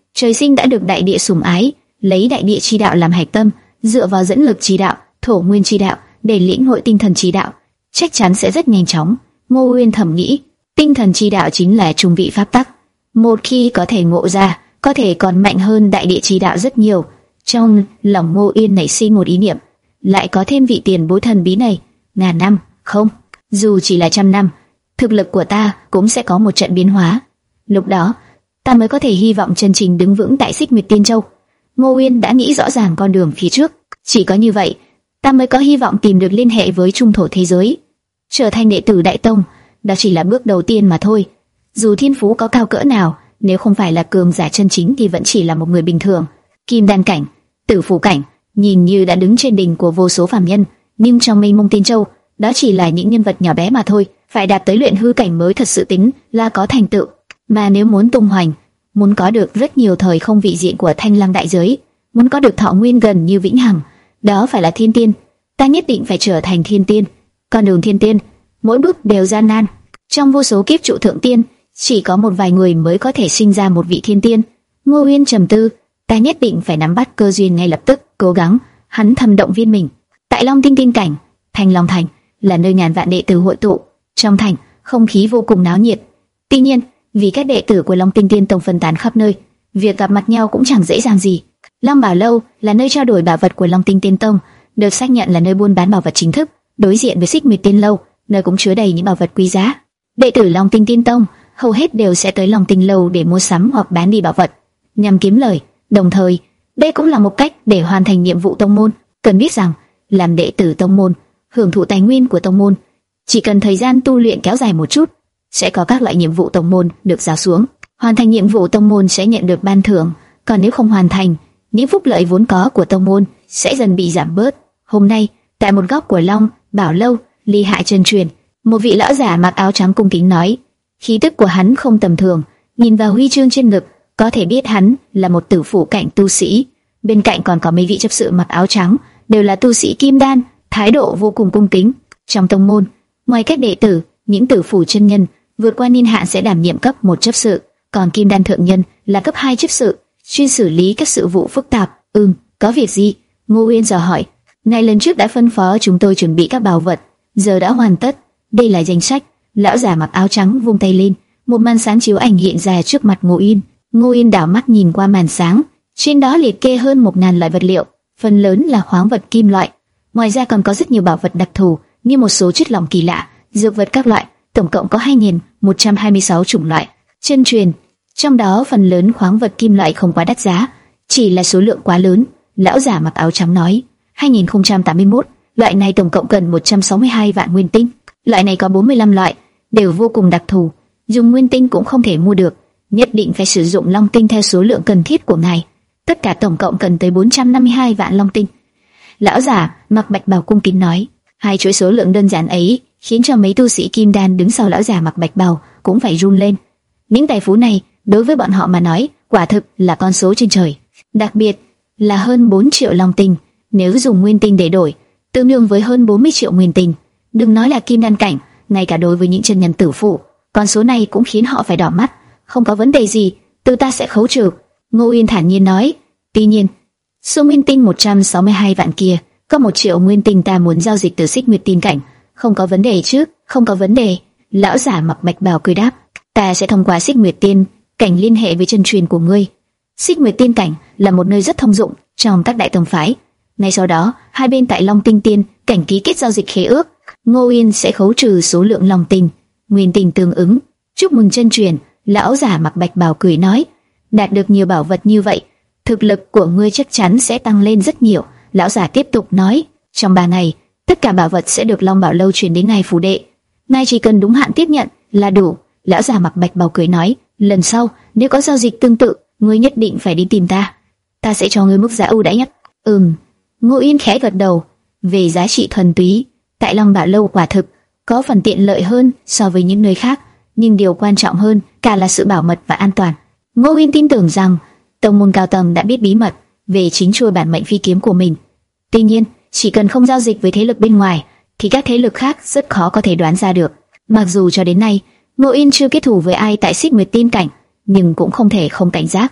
trời sinh đã được đại địa sủng ái, lấy đại địa chi đạo làm hạch tâm, dựa vào dẫn lực chi đạo, thổ nguyên chi đạo để lĩnh hội tinh thần chi đạo, chắc chắn sẽ rất nhanh chóng. Ngô Uyên thầm nghĩ, tinh thần chi đạo chính là trung vị pháp tắc, một khi có thể ngộ ra, có thể còn mạnh hơn đại địa chi đạo rất nhiều. Trong lòng Ngô Uyên nảy sinh một ý niệm, lại có thêm vị tiền bối thần bí này, ngàn năm, không, dù chỉ là trăm năm, thực lực của ta cũng sẽ có một trận biến hóa. Lúc đó, ta mới có thể hy vọng chân chính đứng vững tại Xích Nguyệt Tiên Châu. Ngô Uyên đã nghĩ rõ ràng con đường phía trước, chỉ có như vậy, ta mới có hy vọng tìm được liên hệ với trung thổ thế giới. Trở thành đệ tử Đại Tông, đó chỉ là bước đầu tiên mà thôi. Dù thiên phú có cao cỡ nào, nếu không phải là cường giả chân chính thì vẫn chỉ là một người bình thường. Kim đan cảnh, tử phủ cảnh, nhìn như đã đứng trên đỉnh của vô số phàm nhân, nhưng trong mênh mông Tiên Châu, đó chỉ là những nhân vật nhỏ bé mà thôi. Phải đạt tới luyện hư cảnh mới thật sự tính là có thành tựu. Mà nếu muốn tung hoành, muốn có được rất nhiều thời không vị diện của Thanh Lăng đại giới, muốn có được thọ nguyên gần như vĩnh hằng, đó phải là thiên tiên. Ta nhất định phải trở thành thiên tiên. Con đường thiên tiên, mỗi bước đều gian nan. Trong vô số kiếp trụ thượng tiên, chỉ có một vài người mới có thể sinh ra một vị thiên tiên. Ngô Uyên trầm tư, ta nhất định phải nắm bắt cơ duyên ngay lập tức, cố gắng. Hắn thầm động viên mình. Tại Long Tinh Tiên cảnh, Thanh Long Thành là nơi ngàn vạn đệ tử hội tụ. Trong thành, không khí vô cùng náo nhiệt. Tuy nhiên, vì các đệ tử của Long Tinh Tiên Tông phân tán khắp nơi, việc gặp mặt nhau cũng chẳng dễ dàng gì. Long Bảo Lâu là nơi trao đổi bảo vật của Long Tinh Tiên Tông, được xác nhận là nơi buôn bán bảo vật chính thức. Đối diện với Xích Nguyệt Tiên Lâu, nơi cũng chứa đầy những bảo vật quý giá. Đệ tử Long Tinh Tiên Tông hầu hết đều sẽ tới Long Tinh Lâu để mua sắm hoặc bán đi bảo vật, nhằm kiếm lời. Đồng thời, đây cũng là một cách để hoàn thành nhiệm vụ tông môn. Cần biết rằng, làm đệ tử tông môn, hưởng thụ tài nguyên của tông môn, chỉ cần thời gian tu luyện kéo dài một chút, sẽ có các loại nhiệm vụ tông môn được giao xuống. Hoàn thành nhiệm vụ tông môn sẽ nhận được ban thưởng, còn nếu không hoàn thành, những phúc lợi vốn có của tông môn sẽ dần bị giảm bớt. Hôm nay, tại một góc của Long Bảo Lâu, Ly Hại chân truyền, một vị lão giả mặc áo trắng cung kính nói, khí tức của hắn không tầm thường, nhìn vào huy chương trên ngực, có thể biết hắn là một tử phủ cảnh tu sĩ. Bên cạnh còn có mấy vị chấp sự mặc áo trắng, đều là tu sĩ kim đan, thái độ vô cùng cung kính. Trong tông môn, ngoài các đệ tử, những tử phủ chân nhân vượt qua niên hạn sẽ đảm nhiệm cấp một chấp sự, còn kim đan thượng nhân là cấp hai chấp sự, chuyên xử lý các sự vụ phức tạp. Ừm, có việc gì? Ngô Uyên dò hỏi. Ngài lần trước đã phân phó chúng tôi chuẩn bị các bảo vật, giờ đã hoàn tất. Đây là danh sách. Lão giả mặc áo trắng vung tay lên, một màn sáng chiếu ảnh hiện ra trước mặt Ngô Uyên. Ngô Uyên đảo mắt nhìn qua màn sáng, trên đó liệt kê hơn một ngàn loại vật liệu, phần lớn là khoáng vật kim loại. Ngoài ra còn có rất nhiều bảo vật đặc thù, như một số chất lỏng kỳ lạ, dược vật các loại, tổng cộng có hai nghìn một trăm hai mươi sáu chủng loại. Chân truyền, trong đó phần lớn khoáng vật kim loại không quá đắt giá, chỉ là số lượng quá lớn. Lão giả mặc áo trắng nói, hai nghìn không trăm tám mươi mốt, loại này tổng cộng cần một trăm sáu mươi hai vạn nguyên tinh. Loại này có bốn mươi lăm loại, đều vô cùng đặc thù, dùng nguyên tinh cũng không thể mua được, nhất định phải sử dụng long tinh theo số lượng cần thiết của ngài. Tất cả tổng cộng cần tới bốn trăm năm mươi hai vạn long tinh. Lão giả mặc bạch bào cung kính nói, hai chuỗi số lượng đơn giản ấy khiến cho mấy tu sĩ kim đan đứng sau lão giả mặc bạch bào cũng phải run lên. Những tài phú này đối với bọn họ mà nói quả thực là con số trên trời, đặc biệt là hơn bốn triệu long tinh, nếu dùng nguyên tinh để đổi, tương đương với hơn bốn mươi triệu nguyên tinh. Đừng nói là kim đan cảnh, ngay cả đối với những chân nhân tử phụ, con số này cũng khiến họ phải đỏ mắt. Không có vấn đề gì, từ ta sẽ khấu trừ. Ngô Uyên thản nhiên nói. Tuy nhiên, số nguyên tinh một trăm sáu mươi hai vạn kia, có một triệu nguyên tinh ta muốn giao dịch từ Xích Nguyệt Tiên cảnh, không có vấn đề chứ? Không có vấn đề. Lão giả mặc bạch bào cười đáp. Ta sẽ thông qua Xích Nguyệt Tiên cảnh liên hệ với chân truyền của ngươi. Xích Nguyệt Tiên cảnh là một nơi rất thông dụng trong các đại tông phái. Ngay sau đó, hai bên tại Long Tinh Tiên cảnh ký kết giao dịch khế ước. Ngô Uyên sẽ khấu trừ số lượng long tinh, nguyên tinh tương ứng. Chúc mừng chân truyền. Lão giả mặc bạch bào cười nói, đạt được nhiều bảo vật như vậy, thực lực của ngươi chắc chắn sẽ tăng lên rất nhiều. Lão giả tiếp tục nói, trong ba ngày, tất cả bảo vật sẽ được Long Bảo Lâu chuyển đến ngài phủ đệ. Ngài chỉ cần đúng hạn tiếp nhận là đủ. Lão giả mặc bạch bào cười nói, lần sau nếu có giao dịch tương tự, ngươi nhất định phải đi tìm ta. Ta sẽ cho ngươi mức giá ưu đãi nhất. Ừm. Ngô Uyên khẽ gật đầu. Về giá trị thuần túy, tại Long Bảo Lâu quả thực có phần tiện lợi hơn so với những nơi khác, nhưng điều quan trọng hơn cả là sự bảo mật và an toàn. Ngô Uyên tin tưởng rằng tông môn cao tầng đã biết bí mật về chính chuôi bản mệnh phi kiếm của mình. Tuy nhiên, chỉ cần không giao dịch với thế lực bên ngoài, thì các thế lực khác rất khó có thể đoán ra được. Mặc dù cho đến nay, Ngô Uyên chưa kết thù với ai tại Xích Nguyệt Tiên cảnh, nhưng cũng không thể không cảnh giác.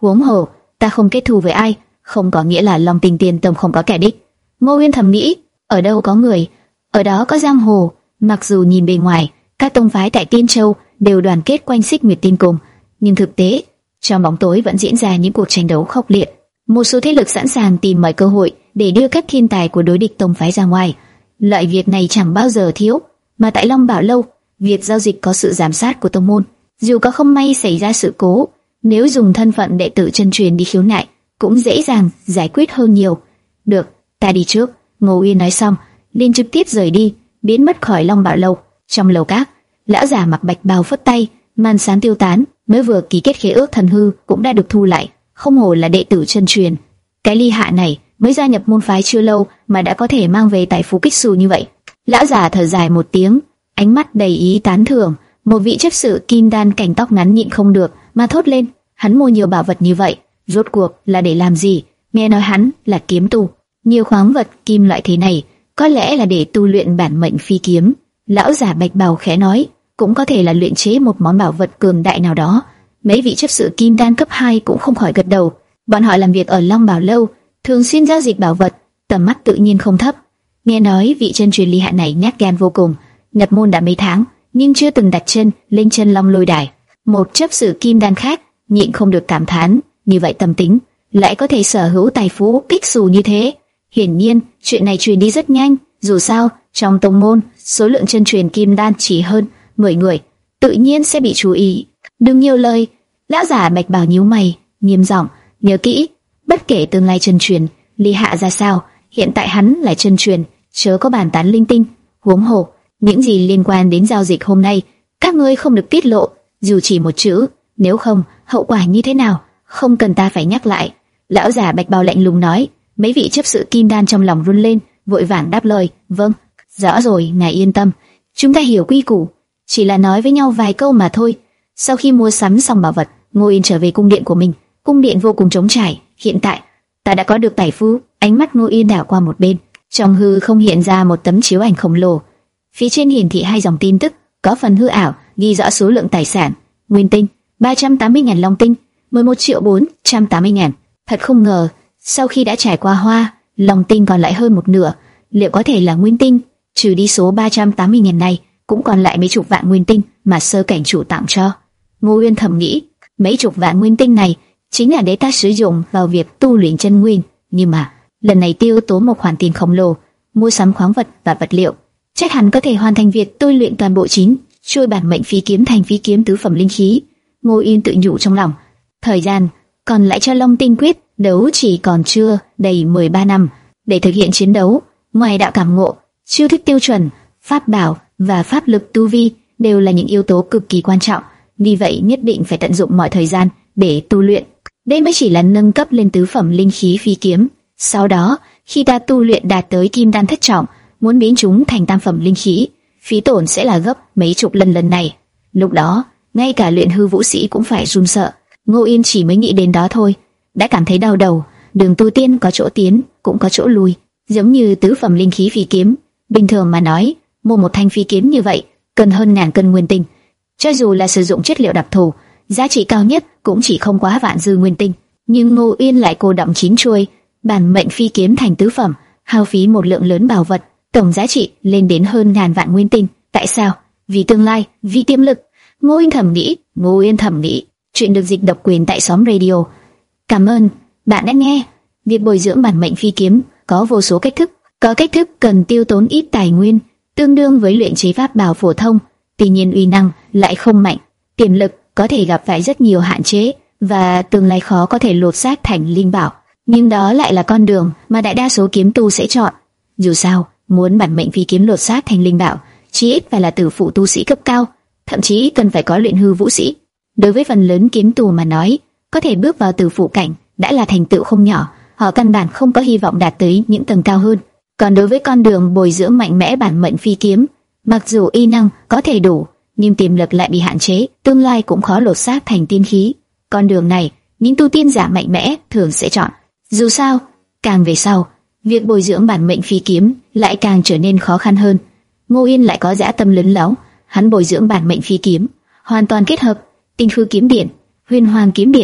Huống hồ, ta không kết thù với ai, không có nghĩa là Long Tinh Tiên Tông không có kẻ địch. Ngô Uyên thầm nghĩ, ở đâu có người, ở đó có giang hồ. Mặc dù nhìn bề ngoài, các tông phái tại Tiên Châu đều đoàn kết quanh Xích Nguyệt Tiên Cung, nhưng thực tế, trong bóng tối vẫn diễn ra những cuộc tranh đấu khốc liệt. Một số thế lực sẵn sàng tìm mọi cơ hội để đưa các thiên tài của đối địch tông phái ra ngoài. Loại việc này chẳng bao giờ thiếu, mà tại Long Bảo Lâu, việc giao dịch có sự giám sát của tông môn. Dù có không may xảy ra sự cố, nếu dùng thân phận đệ tử chân truyền đi khiếu nại, cũng dễ dàng giải quyết hơn nhiều. Được, ta đi trước. Ngô Uyên nói xong, liền trực tiếp rời đi, biến mất khỏi Long Bảo Lâu. Trong lầu các, lão già mặc bạch bào phất tay, màn sáng tiêu tán, mới vừa ký kết khế ước thần hư cũng đã được thu lại. Không hổ là đệ tử chân truyền, cái ly hạ này mới gia nhập môn phái chưa lâu mà đã có thể mang về tài phú kích xù như vậy. Lão già thở dài một tiếng, ánh mắt đầy ý tán thưởng. Một vị chấp sự kim đan cảnh tóc ngắn nhịn không được mà thốt lên, hắn mua nhiều bảo vật như vậy, rốt cuộc là để làm gì? Nghe nói hắn là kiếm tu, nhiều khoáng vật kim loại thế này, có lẽ là để tu luyện bản mệnh phi kiếm. Lão già bạch bào khẽ nói, cũng có thể là luyện chế một món bảo vật cường đại nào đó. Mấy vị chấp sự kim đan cấp hai cũng không khỏi gật đầu. Bọn họ làm việc ở Long Bảo Lâu, thường xuyên giao dịch bảo vật, tầm mắt tự nhiên không thấp. Nghe nói vị chân truyền ly hạ này nhát gan vô cùng, nhập môn đã mấy tháng, nhưng chưa từng đặt chân lên chân Long Lôi Đài. Một chấp sự kim đan khác nhịn không được cảm thán, như vậy tâm tính, lại có thể sở hữu tài phú kích xù như thế. Hiển nhiên, chuyện này truyền đi rất nhanh. Dù sao, trong tông môn, số lượng chân truyền kim đan chỉ hơn mười người, tự nhiên sẽ bị chú ý. Đừng nhiều lời. Lão giả bạch bào nhíu mày, nghiêm giọng, nhớ kỹ, bất kể tương lai chân truyền ly hạ ra sao, hiện tại hắn là chân truyền, chớ có bàn tán linh tinh. Huống hồ, những gì liên quan đến giao dịch hôm nay, các ngươi không được tiết lộ, dù chỉ một chữ, nếu không, hậu quả như thế nào, không cần ta phải nhắc lại. Lão giả bạch bào lạnh lùng nói. Mấy vị chấp sự kim đan trong lòng run lên, vội vàng đáp lời, vâng, rõ rồi, ngài yên tâm, chúng ta hiểu quy củ, chỉ là nói với nhau vài câu mà thôi. Sau khi mua sắm xong bảo vật, Ngô Yên trở về cung điện của mình. Cung điện vô cùng trống trải. Hiện tại, ta đã có được tài phú. Ánh mắt Ngô Yên đảo qua một bên, trong hư không hiện ra một tấm chiếu ảnh khổng lồ. Phía trên hiển thị hai dòng tin tức, có phần hư ảo ghi rõ số lượng tài sản: nguyên tinh ba trăm tám mươi nghìn long tinh, mười một triệu bốn trăm tám mươi ngàn. Thật không ngờ, sau khi đã trải qua hoa, long tinh còn lại hơn một nửa. Liệu có thể là nguyên tinh? Trừ đi số ba trăm tám mươi nghìn này, cũng còn lại mấy chục vạn nguyên tinh mà sơ cảnh chủ tặng cho. Ngô Uyên thầm nghĩ, mấy chục vạn nguyên tinh này chính là để ta sử dụng vào việc tu luyện chân nguyên, nhưng mà lần này tiêu tốn một khoản tiền khổng lồ, mua sắm khoáng vật và vật liệu, chắc hẳn có thể hoàn thành việc tôi luyện toàn bộ chín chuôi bản mệnh phi kiếm thành phi kiếm tứ phẩm linh khí. Ngô Uyên tự nhủ trong lòng, thời gian còn lại cho Long Tinh Quyết đấu chỉ còn chưa đầy mười ba năm. Để thực hiện chiến đấu, ngoài đạo cảm ngộ, chiêu thức tiêu chuẩn, pháp bảo và pháp lực tu vi đều là những yếu tố cực kỳ quan trọng. Vì vậy nhất định phải tận dụng mọi thời gian để tu luyện. Đây mới chỉ là nâng cấp lên tứ phẩm linh khí phi kiếm. Sau đó, khi ta tu luyện đạt tới kim đan thất trọng, muốn biến chúng thành tam phẩm linh khí, phí tổn sẽ là gấp mấy chục lần lần này. Lúc đó, ngay cả luyện hư vũ sĩ cũng phải run sợ. Ngô Yên chỉ mới nghĩ đến đó thôi, đã cảm thấy đau đầu. Đường tu tiên có chỗ tiến, cũng có chỗ lui. Giống như tứ phẩm linh khí phi kiếm, bình thường mà nói, mua một thanh phi kiếm như vậy cần hơn ngàn cân nguyên tinh. Cho dù là sử dụng chất liệu đặc thù, giá trị cao nhất cũng chỉ không quá vạn dư nguyên tinh. Nhưng Ngô Uyên lại cô động chín chuôi bản mệnh phi kiếm thành tứ phẩm, hao phí một lượng lớn bảo vật, tổng giá trị lên đến hơn ngàn vạn nguyên tinh. Tại sao? Vì tương lai, vì tiềm lực. Ngô Uyên thầm nghĩ. Ngô Uyên thầm nghĩ. Chuyện được dịch độc quyền tại xóm radio. Cảm ơn bạn đã nghe. Việc bồi dưỡng bản mệnh phi kiếm có vô số cách thức. Có cách thức cần tiêu tốn ít tài nguyên, tương đương với luyện chế pháp bảo phổ thông. Tuy nhiên uy năng lại không mạnh, tiềm lực có thể gặp phải rất nhiều hạn chế và tương lai khó có thể lột xác thành linh bảo. Nhưng đó lại là con đường mà đại đa số kiếm tu sẽ chọn. Dù sao, muốn bản mệnh phi kiếm lột xác thành linh bảo, chí ít phải là tử phụ tu sĩ cấp cao, thậm chí cần phải có luyện hư vũ sĩ. Đối với phần lớn kiếm tu mà nói, có thể bước vào tử phụ cảnh đã là thành tựu không nhỏ. Họ căn bản không có hy vọng đạt tới những tầng cao hơn. Còn đối với con đường bồi dưỡng mạnh mẽ bản mệnh phi kiếm, mặc dù y năng có thể đủ, nhưng tiềm lực lại bị hạn chế, tương lai cũng khó lột xác thành tiên khí. Con đường này, những tu tiên giả mạnh mẽ thường sẽ chọn. Dù sao, càng về sau, việc bồi dưỡng bản mệnh phi kiếm lại càng trở nên khó khăn hơn. Ngô Yên lại có dã tâm lớn láo, hắn bồi dưỡng bản mệnh phi kiếm, hoàn toàn kết hợp Tinh Khư kiếm điện, Huyền Hoàng kiếm điện,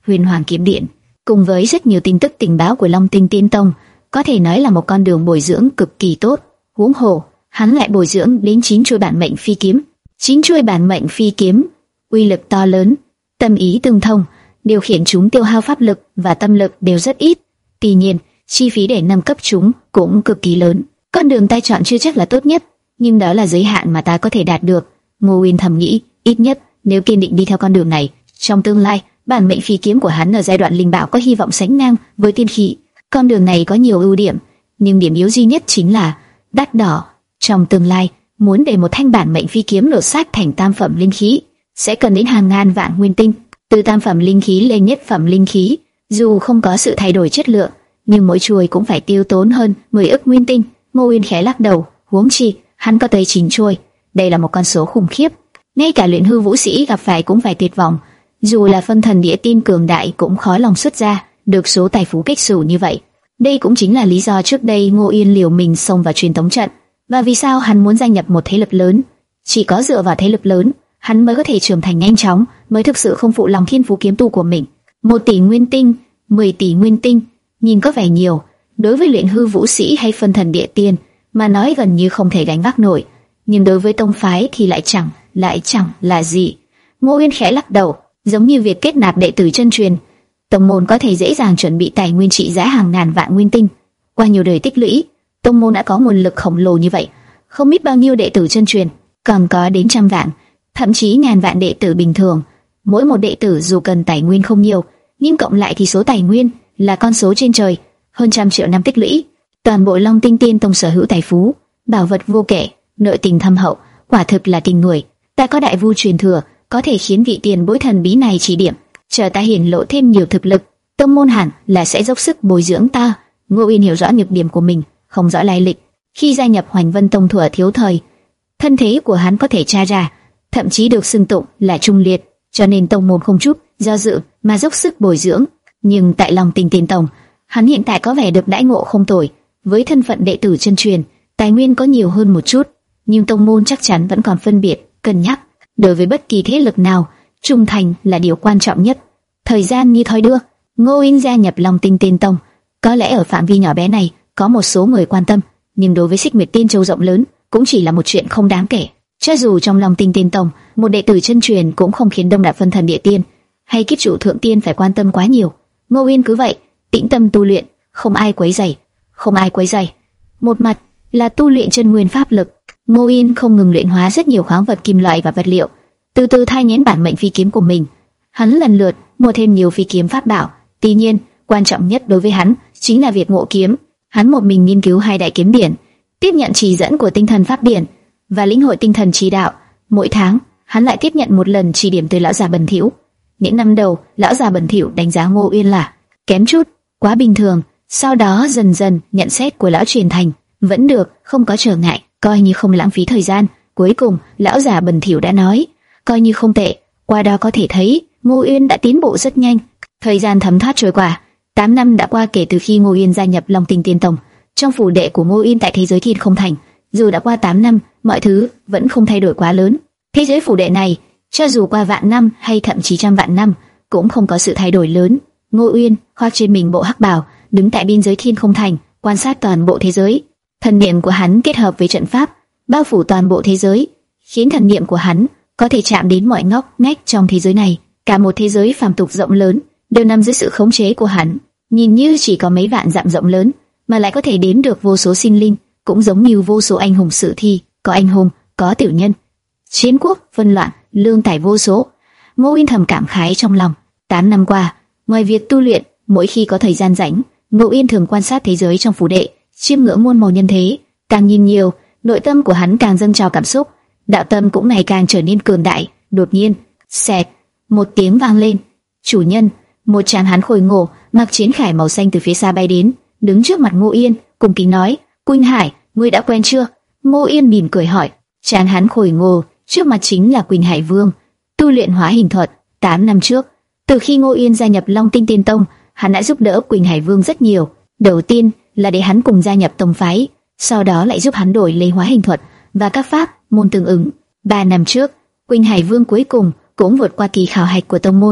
Huyền Hoàng kiếm điện, cùng với rất nhiều tin tức tình báo của Long Tinh Tiên Tông, có thể nói là một con đường bồi dưỡng cực kỳ tốt. Huống hồ, hắn lại bồi dưỡng đến chín chuôi bản mệnh phi kiếm. Chín chuôi bản mệnh phi kiếm, uy lực to lớn, tâm ý tương thông, điều khiển chúng tiêu hao pháp lực và tâm lực đều rất ít. Tuy nhiên, chi phí để nâng cấp chúng cũng cực kỳ lớn. Con đường ta chọn chưa chắc là tốt nhất, nhưng đó là giới hạn mà ta có thể đạt được. Ngô Uyên thầm nghĩ, ít nhất nếu kiên định đi theo con đường này, trong tương lai, bản mệnh phi kiếm của hắn ở giai đoạn linh bảo có hy vọng sánh ngang với tiên khí. Con đường này có nhiều ưu điểm, nhưng điểm yếu duy nhất chính là đắt đỏ. Trong tương lai, muốn để một thanh bản mệnh phi kiếm lột xác thành tam phẩm linh khí, sẽ cần đến hàng ngàn vạn nguyên tinh. Từ tam phẩm linh khí lên nhất phẩm linh khí, dù không có sự thay đổi chất lượng, nhưng mỗi chuôi cũng phải tiêu tốn hơn mười ức nguyên tinh. Ngô Uyên khẽ lắc đầu, huống chi hắn có tới chín chuôi, đây là một con số khủng khiếp. Ngay cả luyện hư vũ sĩ gặp phải cũng phải tuyệt vọng, dù là phân thần địa tiên cường đại cũng khó lòng xuất ra được số tài phú kích xù như vậy. Đây cũng chính là lý do trước đây Ngô Uyên liều mình xông vào truyền tống trận, và vì sao hắn muốn gia nhập một thế lực lớn. Chỉ có dựa vào thế lực lớn, hắn mới có thể trưởng thành nhanh chóng, mới thực sự không phụ lòng thiên phú kiếm tu của mình. Một tỷ nguyên tinh, mười tỷ nguyên tinh, nhìn có vẻ nhiều, đối với luyện hư vũ sĩ hay phân thần địa tiên mà nói gần như không thể gánh vác nổi, nhưng đối với tông phái thì lại chẳng, lại chẳng là gì. Ngô Uyên khẽ lắc đầu, giống như việc kết nạp đệ tử chân truyền, tông môn có thể dễ dàng chuẩn bị tài nguyên trị giá hàng ngàn vạn nguyên tinh. Qua nhiều đời tích lũy, tông môn đã có nguồn lực khổng lồ như vậy, không biết bao nhiêu đệ tử chân truyền, còn có đến trăm vạn, thậm chí ngàn vạn đệ tử bình thường. Mỗi một đệ tử dù cần tài nguyên không nhiều, nhưng cộng lại thì số tài nguyên là con số trên trời, hơn trăm triệu năm tích lũy. Toàn bộ Long Tinh Tiên Tông sở hữu tài phú, bảo vật vô kể, nội tình thâm hậu, quả thực là tình người. Ta có đại vu truyền thừa, có thể khiến vị tiền bối thần bí này chỉ điểm, chờ ta hiển lộ thêm nhiều thực lực, tông môn hẳn là sẽ dốc sức bồi dưỡng ta. Ngô Uyên hiểu rõ nhược điểm của mình, không rõ lai lịch. Khi gia nhập Hoành Vân Tông thuở thiếu thời, thân thế của hắn có thể tra ra, thậm chí được xưng tụng là trung liệt, cho nên tông môn không chút do dự mà dốc sức bồi dưỡng. Nhưng tại Long Tinh Tiên Tông, hắn hiện tại có vẻ được đãi ngộ không tồi, với thân phận đệ tử chân truyền, tài nguyên có nhiều hơn một chút, nhưng tông môn chắc chắn vẫn còn phân biệt, cân nhắc. Đối với bất kỳ thế lực nào, trung thành là điều quan trọng nhất. Thời gian như thoi đưa, Ngô Uyên gia nhập Long Tinh Tiên Tông. Có lẽ ở phạm vi nhỏ bé này có một số người quan tâm, nhưng đối với Xích Nguyệt Tiên Châu rộng lớn cũng chỉ là một chuyện không đáng kể. Cho dù trong Long Tinh Tiên Tông, một đệ tử chân truyền cũng không khiến đông đảo phân thần địa tiên hay kiếp chủ thượng tiên phải quan tâm quá nhiều. Ngô Uyên cứ vậy tĩnh tâm tu luyện, không ai quấy rầy, không ai quấy rầy. Một mặt là tu luyện chân nguyên pháp lực, Ngô Uyên không ngừng luyện hóa rất nhiều khoáng vật kim loại và vật liệu, từ từ thay nhén bản mệnh phi kiếm của mình. Hắn lần lượt mua thêm nhiều phi kiếm pháp bảo. Tuy nhiên, quan trọng nhất đối với hắn chính là việc ngộ kiếm. Hắn một mình nghiên cứu hai đại kiếm điển, tiếp nhận chỉ dẫn của tinh thần pháp điển và lĩnh hội tinh thần chỉ đạo. Mỗi tháng, hắn lại tiếp nhận một lần chỉ điểm từ lão già Bần Thiểu. Những năm đầu, lão già Bần Thiểu đánh giá Ngô Uyên là kém chút, quá bình thường. Sau đó dần dần nhận xét của lão truyền thành vẫn được, không có trở ngại, coi như không lãng phí thời gian. Cuối cùng, lão già Bần Thiểu đã nói, coi như không tệ. Qua đó có thể thấy, Ngô Uyên đã tiến bộ rất nhanh. Thời gian thấm thoát trôi qua, tám năm đã qua kể từ khi Ngô Uyên gia nhập Long Tinh Tiên Tông. Trong phủ đệ của Ngô Uyên tại thế giới Thiên Không Thành, dù đã qua tám năm, mọi thứ vẫn không thay đổi quá lớn. Thế giới phủ đệ này, cho dù qua vạn năm hay thậm chí trăm vạn năm, cũng không có sự thay đổi lớn. Ngô Uyên khoác trên mình bộ hắc bào, đứng tại biên giới Thiên Không Thành, quan sát toàn bộ thế giới. Thần niệm của hắn kết hợp với trận pháp, bao phủ toàn bộ thế giới, khiến thần niệm của hắn có thể chạm đến mọi ngóc ngách trong thế giới này. Cả một thế giới phàm tục rộng lớn đều nằm dưới sự khống chế của hắn. Nhìn như chỉ có mấy vạn dặm rộng lớn, mà lại có thể đếm được vô số sinh linh, cũng giống như vô số anh hùng sử thi, có anh hùng, có tiểu nhân. Chiến quốc phân loạn, lương tài vô số. Ngô Uyên thầm cảm khái trong lòng. Tám năm qua, ngoài việc tu luyện, mỗi khi có thời gian rảnh, Ngô Uyên thường quan sát thế giới trong phủ đệ, chiêm ngưỡng muôn màu nhân thế. Càng nhìn nhiều, nội tâm của hắn càng dâng trào cảm xúc, đạo tâm cũng ngày càng trở nên cường đại. Đột nhiên, xẹt, một tiếng vang lên. Chủ nhân, một tráng hán khôi ngô, mặc chiến khải màu xanh từ phía xa bay đến, đứng trước mặt Ngô Uyên, cung kính nói: "Quỳnh Hải, ngươi đã quen chưa?" Ngô Uyên mỉm cười hỏi. Tráng hán khôi ngô trước mặt chính là Quỳnh Hải Vương, tu luyện hóa hình thuật. Tám năm trước, từ khi Ngô Uyên gia nhập Long Tinh Tiên Tông, hắn đã giúp đỡ Quỳnh Hải Vương rất nhiều. Đầu tiên là để hắn cùng gia nhập tông phái, sau đó lại giúp hắn đổi lấy hóa hình thuật và các pháp môn tương ứng. Ba năm trước, Quỳnh Hải Vương cuối cùng cũng vượt qua kỳ khảo hạch của tông môn,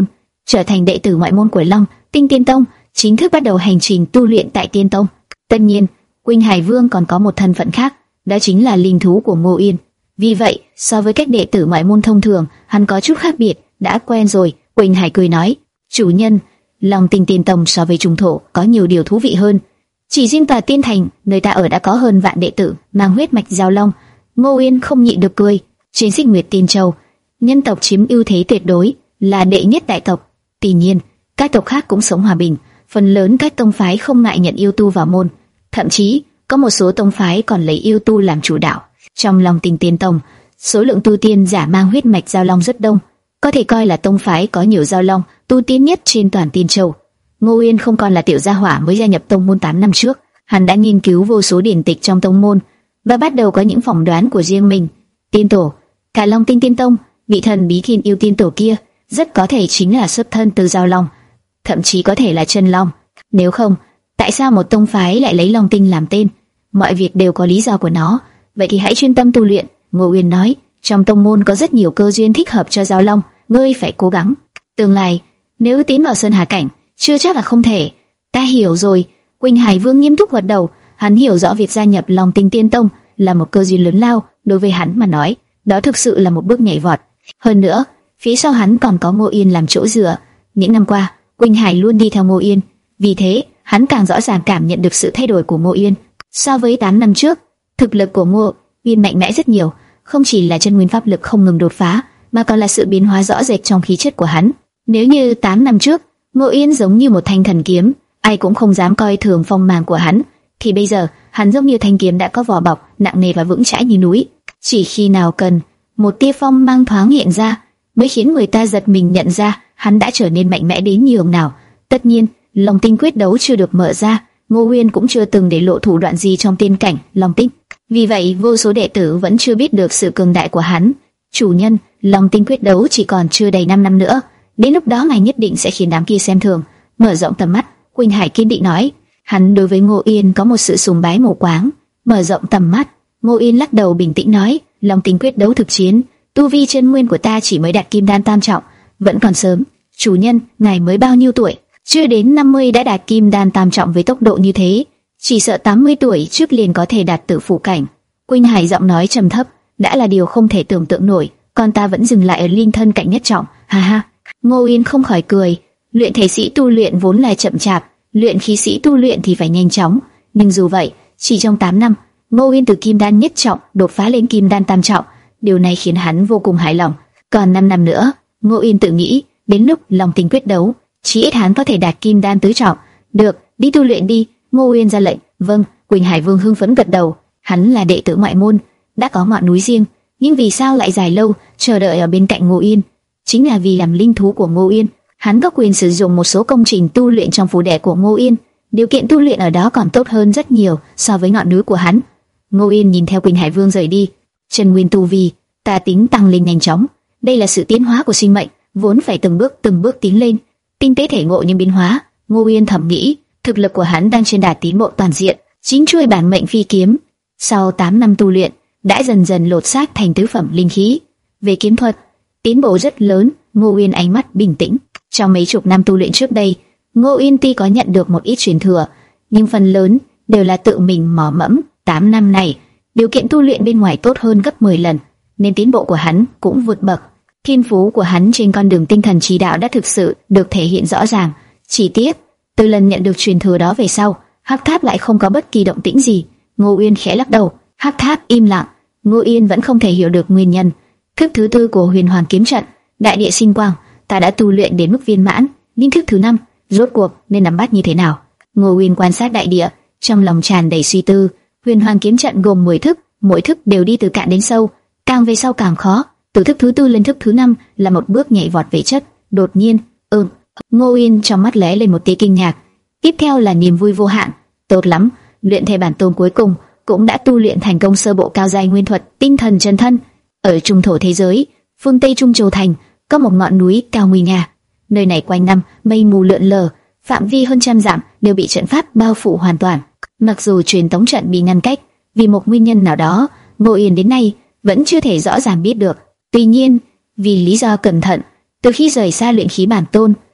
trở thành đệ tử ngoại môn của Long Tinh Tiên Tông, chính thức bắt đầu hành trình tu luyện tại Tiên Tông. Tất nhiên, Quỳnh Hải Vương còn có một thân phận khác, đó chính là linh thú của Ngô Yên. Vì vậy, so với các đệ tử ngoại môn thông thường, hắn có chút khác biệt. Đã quen rồi, Quỳnh Hải cười nói, chủ nhân, Long Tinh Tiên Tông so với Trung Thổ có nhiều điều thú vị hơn. Chỉ riêng tòa Tiên Thành nơi ta ở đã có hơn vạn đệ tử mang huyết mạch giao long. Ngô Yên không nhịn được cười. Trên Xích Nguyệt Tiên Châu, nhân tộc chiếm ưu thế tuyệt đối, là đệ nhất đại tộc. Tuy nhiên, các tộc khác cũng sống hòa bình, phần lớn các tông phái không ngại nhận yêu tu vào môn, thậm chí có một số tông phái còn lấy yêu tu làm chủ đạo. Trong Long Tinh Tiên Tông, số lượng tu tiên giả mang huyết mạch giao long rất đông, có thể coi là tông phái có nhiều giao long tu tiên nhất trên toàn Tiên Châu. Ngô Yên không còn là tiểu gia hỏa mới gia nhập tông môn tám năm trước, hắn đã nghiên cứu vô số điển tịch trong tông môn và bắt đầu có những phỏng đoán của riêng mình. Tiên tổ, cả Long Tinh Tiên Tông, vị thần bí Thiên Yêu Tiên tổ kia rất có thể chính là xuất thân từ giao long, thậm chí có thể là chân long. Nếu không, tại sao một tông phái lại lấy Long Tinh làm tên? Mọi việc đều có lý do của nó. Vậy thì hãy chuyên tâm tu luyện. Ngô Uyên nói, trong tông môn có rất nhiều cơ duyên thích hợp cho giao long, ngươi phải cố gắng. Tương lai, nếu tiến vào Sơn Hà cảnh, chưa chắc là không thể. Ta hiểu rồi. Quỳnh Hải Vương nghiêm túc gật đầu. Hắn hiểu rõ việc gia nhập Long Tinh Tiên Tông là một cơ duyên lớn lao. Đối với hắn mà nói, đó thực sự là một bước nhảy vọt. Hơn nữa, phía sau hắn còn có Ngô Yên làm chỗ dựa. Những năm qua, Quỳnh Hải luôn đi theo Ngô Yên, vì thế hắn càng rõ ràng cảm nhận được sự thay đổi của Ngô Yên. So với tám năm trước, thực lực của Ngô Yên mạnh mẽ rất nhiều, không chỉ là chân nguyên pháp lực không ngừng đột phá, mà còn là sự biến hóa rõ rệt trong khí chất của hắn. Nếu như tám năm trước, Ngô Yên giống như một thanh thần kiếm, ai cũng không dám coi thường phong mang của hắn, thì bây giờ, hắn giống như thanh kiếm đã có vỏ bọc, nặng nề và vững chãi như núi. Chỉ khi nào cần, một tia phong mang thoáng hiện ra, mới khiến người ta giật mình nhận ra hắn đã trở nên mạnh mẽ đến nhường nào. Tất nhiên, Long Tinh quyết đấu chưa được mở ra, Ngô Uyên cũng chưa từng để lộ thủ đoạn gì trong tiên cảnh Long Tinh. Vì vậy, vô số đệ tử vẫn chưa biết được sự cường đại của hắn. Chủ nhân, Long Tinh quyết đấu chỉ còn chưa đầy năm năm nữa, đến lúc đó ngài nhất định sẽ khiến đám kia xem thường. Mở rộng tầm mắt, Quỳnh Hải kiên định nói. Hắn đối với Ngô Uyên có một sự sùng bái mù quáng. Mở rộng tầm mắt, Ngô Uyên lắc đầu bình tĩnh nói, Long Tinh quyết đấu thực chiến, tu vi chân nguyên của ta chỉ mới đạt kim đan tam trọng, vẫn còn sớm. Chủ nhân, ngài mới bao nhiêu tuổi? Chưa đến năm mươi đã đạt kim đan tam trọng với tốc độ như thế, chỉ sợ tám mươi tuổi trước liền có thể đạt tử phủ cảnh. Quỳnh Hải giọng nói trầm thấp, đã là điều không thể tưởng tượng nổi, còn ta vẫn dừng lại ở linh thân cảnh nhất trọng. Ha ha. Ngô Uyên không khỏi cười, luyện thể sĩ tu luyện vốn là chậm chạp, luyện khí sĩ tu luyện thì phải nhanh chóng, nhưng dù vậy, chỉ trong tám năm, Ngô Uyên từ kim đan nhất trọng đột phá lên kim đan tam trọng, điều này khiến hắn vô cùng hài lòng. Còn năm năm nữa, Ngô Uyên tự nghĩ, đến lúc Long Tinh quyết đấu, chí ít hắn có thể đạt kim đan tứ trọng. Được, đi tu luyện đi. Ngô Uyên ra lệnh. Vâng. Quỳnh Hải Vương hưng phấn gật đầu. Hắn là đệ tử ngoại môn, đã có ngọn núi riêng, nhưng vì sao lại dài lâu chờ đợi ở bên cạnh Ngô Uyên? Chính là vì làm linh thú của Ngô Uyên, hắn có quyền sử dụng một số công trình tu luyện trong phủ đệ của Ngô Uyên. Điều kiện tu luyện ở đó còn tốt hơn rất nhiều so với ngọn núi của hắn. Ngô Uyên nhìn theo Quỳnh Hải Vương rời đi. Chân nguyên tu vi, ta tính tăng lên nhanh chóng. Đây là sự tiến hóa của sinh mệnh, vốn phải từng bước từng bước tiến lên. Tinh tế thể ngộ những biến hóa, Ngô Uyên thầm nghĩ, thực lực của hắn đang trên đà tiến bộ toàn diện. Chính chuôi bản mệnh phi kiếm, sau tám năm tu luyện, đã dần dần lột xác thành tứ phẩm linh khí. Về kiếm thuật, tiến bộ rất lớn. Ngô Uyên ánh mắt bình tĩnh. Trong mấy chục năm tu luyện trước đây, Ngô Uyên tuy có nhận được một ít truyền thừa, nhưng phần lớn đều là tự mình mò mẫm. Tám năm này, điều kiện tu luyện bên ngoài tốt hơn gấp mười lần, nên tiến bộ của hắn cũng vượt bậc. Thiên phú của hắn trên con đường tinh thần trí đạo đã thực sự được thể hiện rõ ràng. Chỉ tiếc, từ lần nhận được truyền thừa đó về sau, Hắc Tháp lại không có bất kỳ động tĩnh gì. Ngô Uyên khẽ lắc đầu. Hắc Tháp im lặng. Ngô Uyên vẫn không thể hiểu được nguyên nhân. Thức thứ tư của Huyền Hoàng kiếm trận, Đại Địa Sinh Quang, ta đã tu luyện đến mức viên mãn, nhưng thức thứ năm, rốt cuộc nên nắm bắt như thế nào? Ngô Uyên quan sát đại địa, trong lòng tràn đầy suy tư. Huyền Hoàng kiếm trận gồm mười thức, mỗi thức đều đi từ cạn đến sâu, càng về sau càng khó. Từ thức thứ tư lên thức thứ năm là một bước nhảy vọt về chất. Đột nhiên, ừm, Ngô Uyên trong mắt lóe lên một tia kinh ngạc, tiếp theo là niềm vui vô hạn. Tốt lắm, luyện thể bản tôn cuối cùng cũng đã tu luyện thành công sơ bộ cao giai nguyên thuật tinh thần chân thân. Ở trung thổ thế giới, phương Tây Trung Châu thành có một ngọn núi cao nguy nga. Nơi này quanh năm mây mù lượn lờ, phạm vi hơn trăm dặm đều bị trận pháp bao phủ hoàn toàn. Mặc dù truyền tống trận bị ngăn cách, vì một nguyên nhân nào đó, Ngô Uyên đến nay vẫn chưa thể rõ ràng biết được. Tuy nhiên, vì lý do cẩn thận, từ khi rời xa luyện khí bản tôn,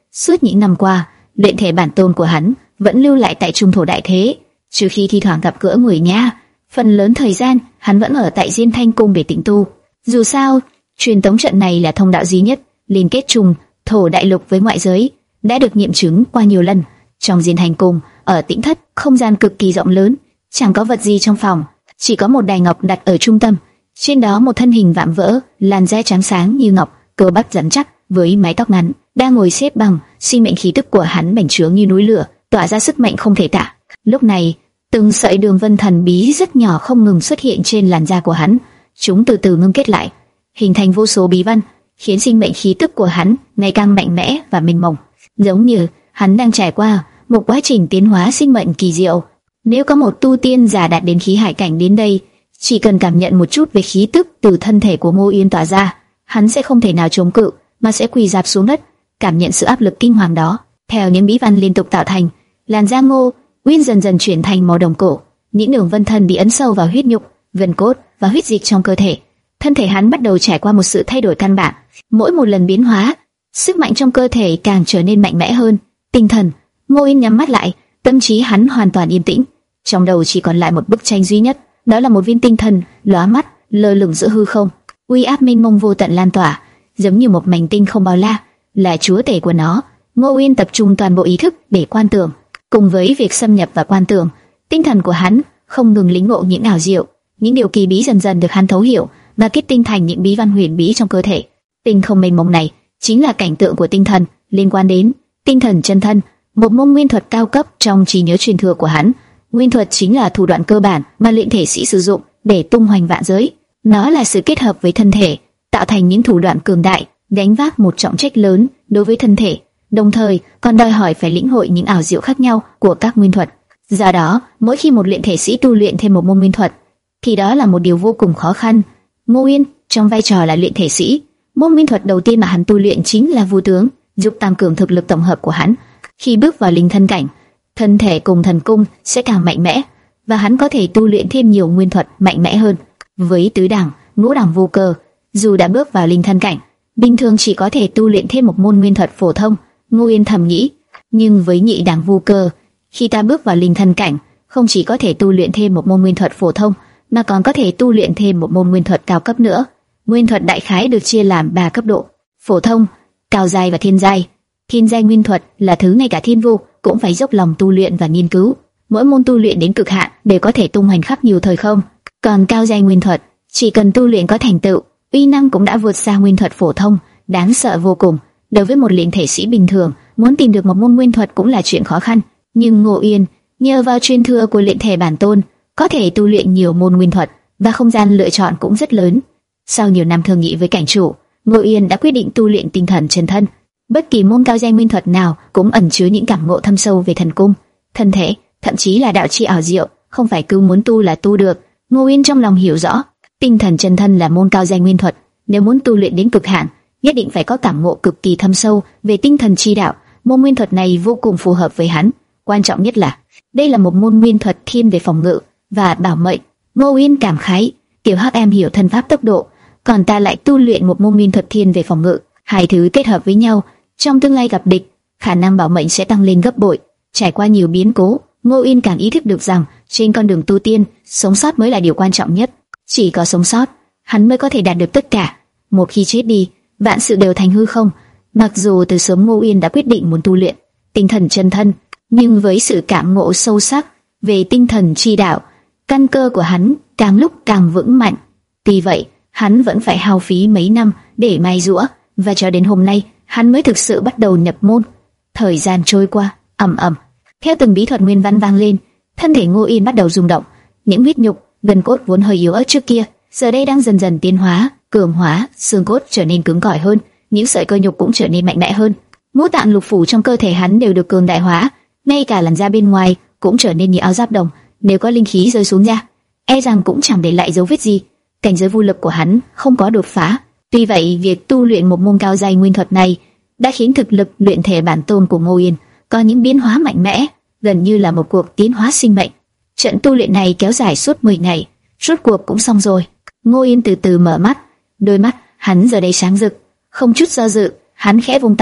Suốt những năm qua, luyện thể bản tôn của hắn vẫn lưu lại tại Trung Thổ Đại Thế, trừ khi thi thoảng gặp gỡ người nha. Phần lớn thời gian, hắn vẫn ở tại Diên Thanh Cung để tĩnh tu. Dù sao, truyền tống trận này là thông đạo duy nhất liên kết Trung Thổ Đại Lục với ngoại giới, đã được nghiệm chứng qua nhiều lần. Trong Diên Thanh Cung, ở Tĩnh Thất, không gian cực kỳ rộng lớn, chẳng có vật gì trong phòng, chỉ có một đài ngọc đặt ở trung tâm. Trên đó một thân hình vạm vỡ, làn da trắng sáng như ngọc, cơ bắp rắn chắc, với mái tóc ngắn, đang ngồi xếp bằng. Sinh mệnh khí tức của hắn bành trướng như núi lửa, tỏa ra sức mạnh không thể tả. Lúc này, từng sợi đường vân thần bí rất nhỏ không ngừng xuất hiện trên làn da của hắn, chúng từ từ ngưng kết lại, hình thành vô số bí văn, khiến sinh mệnh khí tức của hắn ngày càng mạnh mẽ và mênh mông, giống như hắn đang trải qua một quá trình tiến hóa sinh mệnh kỳ diệu. Nếu có một tu tiên giả đạt đến khí hải cảnh đến đây, chỉ cần cảm nhận một chút về khí tức từ thân thể của Ngô Yên tỏa ra, hắn sẽ không thể nào chống cự, mà sẽ quỳ rạp xuống đất, cảm nhận sự áp lực kinh hoàng đó. Theo những bí văn liên tục tạo thành, làn da Ngô Uyên dần dần chuyển thành màu đồng cổ, những đường vân thần bị ấn sâu vào huyết nhục, gân cốt và huyết dịch trong cơ thể. Thân thể hắn bắt đầu trải qua một sự thay đổi căn bản. Mỗi một lần biến hóa, sức mạnh trong cơ thể càng trở nên mạnh mẽ hơn. Tinh thần, Ngô Uyên nhắm mắt lại, tâm trí hắn hoàn toàn yên tĩnh. Trong đầu chỉ còn lại một bức tranh duy nhất, đó là một viên tinh thần lóa mắt, lơ lửng giữa hư không. Uy áp mênh mông vô tận lan tỏa, giống như một mảnh tinh không bao la, là chúa tể của nó. Ngô Uyên tập trung toàn bộ ý thức để quan tưởng. Cùng với việc xâm nhập và quan tưởng, tinh thần của hắn không ngừng lĩnh ngộ những ảo diệu, những điều kỳ bí dần dần được hắn thấu hiểu và kết tinh thành những bí văn huyền bí trong cơ thể. Tinh không mênh mông này chính là cảnh tượng của tinh thần, liên quan đến tinh thần chân thân, một môn nguyên thuật cao cấp trong trí nhớ truyền thừa của hắn. Nguyên thuật chính là thủ đoạn cơ bản mà luyện thể sĩ sử dụng để tung hoành vạn giới. Nó là sự kết hợp với thân thể, tạo thành những thủ đoạn cường đại, gánh vác một trọng trách lớn đối với thân thể, đồng thời còn đòi hỏi phải lĩnh hội những ảo diệu khác nhau của các nguyên thuật. Do đó, mỗi khi một luyện thể sĩ tu luyện thêm một môn nguyên thuật, thì đó là một điều vô cùng khó khăn. Ngô Uyên, trong vai trò là luyện thể sĩ, môn nguyên thuật đầu tiên mà hắn tu luyện chính là Vu Tướng, giúp tăng cường thực lực tổng hợp của hắn. Khi bước vào linh thân cảnh, thân thể cùng thần cung sẽ càng mạnh mẽ, và hắn có thể tu luyện thêm nhiều nguyên thuật mạnh mẽ hơn. Với tứ đẳng, ngũ đẳng vô cơ, dù đã bước vào linh thân cảnh, bình thường chỉ có thể tu luyện thêm một môn nguyên thuật phổ thông. Ngô Uyên thầm nghĩ, nhưng với nhị đẳng vô cơ, khi ta bước vào linh thân cảnh, không chỉ có thể tu luyện thêm một môn nguyên thuật phổ thông, mà còn có thể tu luyện thêm một môn nguyên thuật cao cấp nữa. Nguyên thuật đại khái được chia làm ba cấp độ: phổ thông, cao giai và thiên giai. Thiên giai nguyên thuật là thứ ngay cả thiên vu cũng phải dốc lòng tu luyện và nghiên cứu. Mỗi môn tu luyện đến cực hạn đều có thể tung hoành khắp nhiều thời không. Còn cao giai nguyên thuật, chỉ cần tu luyện có thành tựu, uy năng cũng đã vượt xa nguyên thuật phổ thông, đáng sợ vô cùng. Đối với một luyện thể sĩ bình thường, muốn tìm được một môn nguyên thuật cũng là chuyện khó khăn. Nhưng Ngô Uyên nhờ vào truyền thừa của luyện thể bản tôn, có thể tu luyện nhiều môn nguyên thuật và không gian lựa chọn cũng rất lớn. Sau nhiều năm thương nghị với cảnh chủ, Ngô Uyên đã quyết định tu luyện tinh thần chân thân. Bất kỳ môn cao giai nguyên thuật nào cũng ẩn chứa những cảm ngộ thâm sâu về thần cung, thân thể, thậm chí là đạo chi ảo diệu, không phải cứ muốn tu là tu được. Ngô Uyên trong lòng hiểu rõ, tinh thần chân thân là môn cao giai nguyên thuật, nếu muốn tu luyện đến cực hạn, nhất định phải có cảm ngộ cực kỳ thâm sâu về tinh thần chi đạo. Môn nguyên thuật này vô cùng phù hợp với hắn. Quan trọng nhất là đây là một môn nguyên thuật thiên về phòng ngự và bảo mệnh. Ngô Uyên cảm khái, tiểu hắc em hiểu thân pháp tốc độ, còn ta lại tu luyện một môn nguyên thuật thiên về phòng ngự. Hai thứ kết hợp với nhau, trong tương lai gặp địch, khả năng bảo mệnh sẽ tăng lên gấp bội. Trải qua nhiều biến cố, Ngô Uyên càng ý thức được rằng trên con đường tu tiên, sống sót mới là điều quan trọng nhất. Chỉ có sống sót, hắn mới có thể đạt được tất cả. Một khi chết đi, vạn sự đều thành hư không. Mặc dù từ sớm Ngô Uyên đã quyết định muốn tu luyện tinh thần chân thân, nhưng với sự cảm ngộ sâu sắc về tinh thần chi đạo, căn cơ của hắn càng lúc càng vững mạnh. Tuy vậy, hắn vẫn phải hao phí mấy năm để mai giũa, và cho đến hôm nay, hắn mới thực sự bắt đầu nhập môn. Thời gian trôi qua, ầm ầm, theo từng bí thuật nguyên văn vang lên, thân thể Ngô Uyên bắt đầu rung động. Những huyết nhục, gân cốt vốn hơi yếu ớt trước kia, giờ đây đang dần dần tiến hóa, cường hóa, xương cốt trở nên cứng cỏi hơn, những sợi cơ nhục cũng trở nên mạnh mẽ hơn. Ngũ tạng lục phủ trong cơ thể hắn đều được cường đại hóa, ngay cả làn da bên ngoài cũng trở nên như áo giáp đồng. Nếu có linh khí rơi xuống da, e rằng cũng chẳng để lại dấu vết gì. Cảnh giới vô lực của hắn không có đột phá. Tuy vậy, việc tu luyện một môn cao giai nguyên thuật này đã khiến thực lực luyện thể bản tôn của Ngô Uyên có những biến hóa mạnh mẽ, gần như là một cuộc tiến hóa sinh mệnh. Trận tu luyện này kéo dài suốt mười ngày, rốt cuộc cũng xong rồi. Ngô Uyên từ từ mở mắt, đôi mắt hắn giờ đây sáng rực, không chút do dự, hắn khẽ vung tay,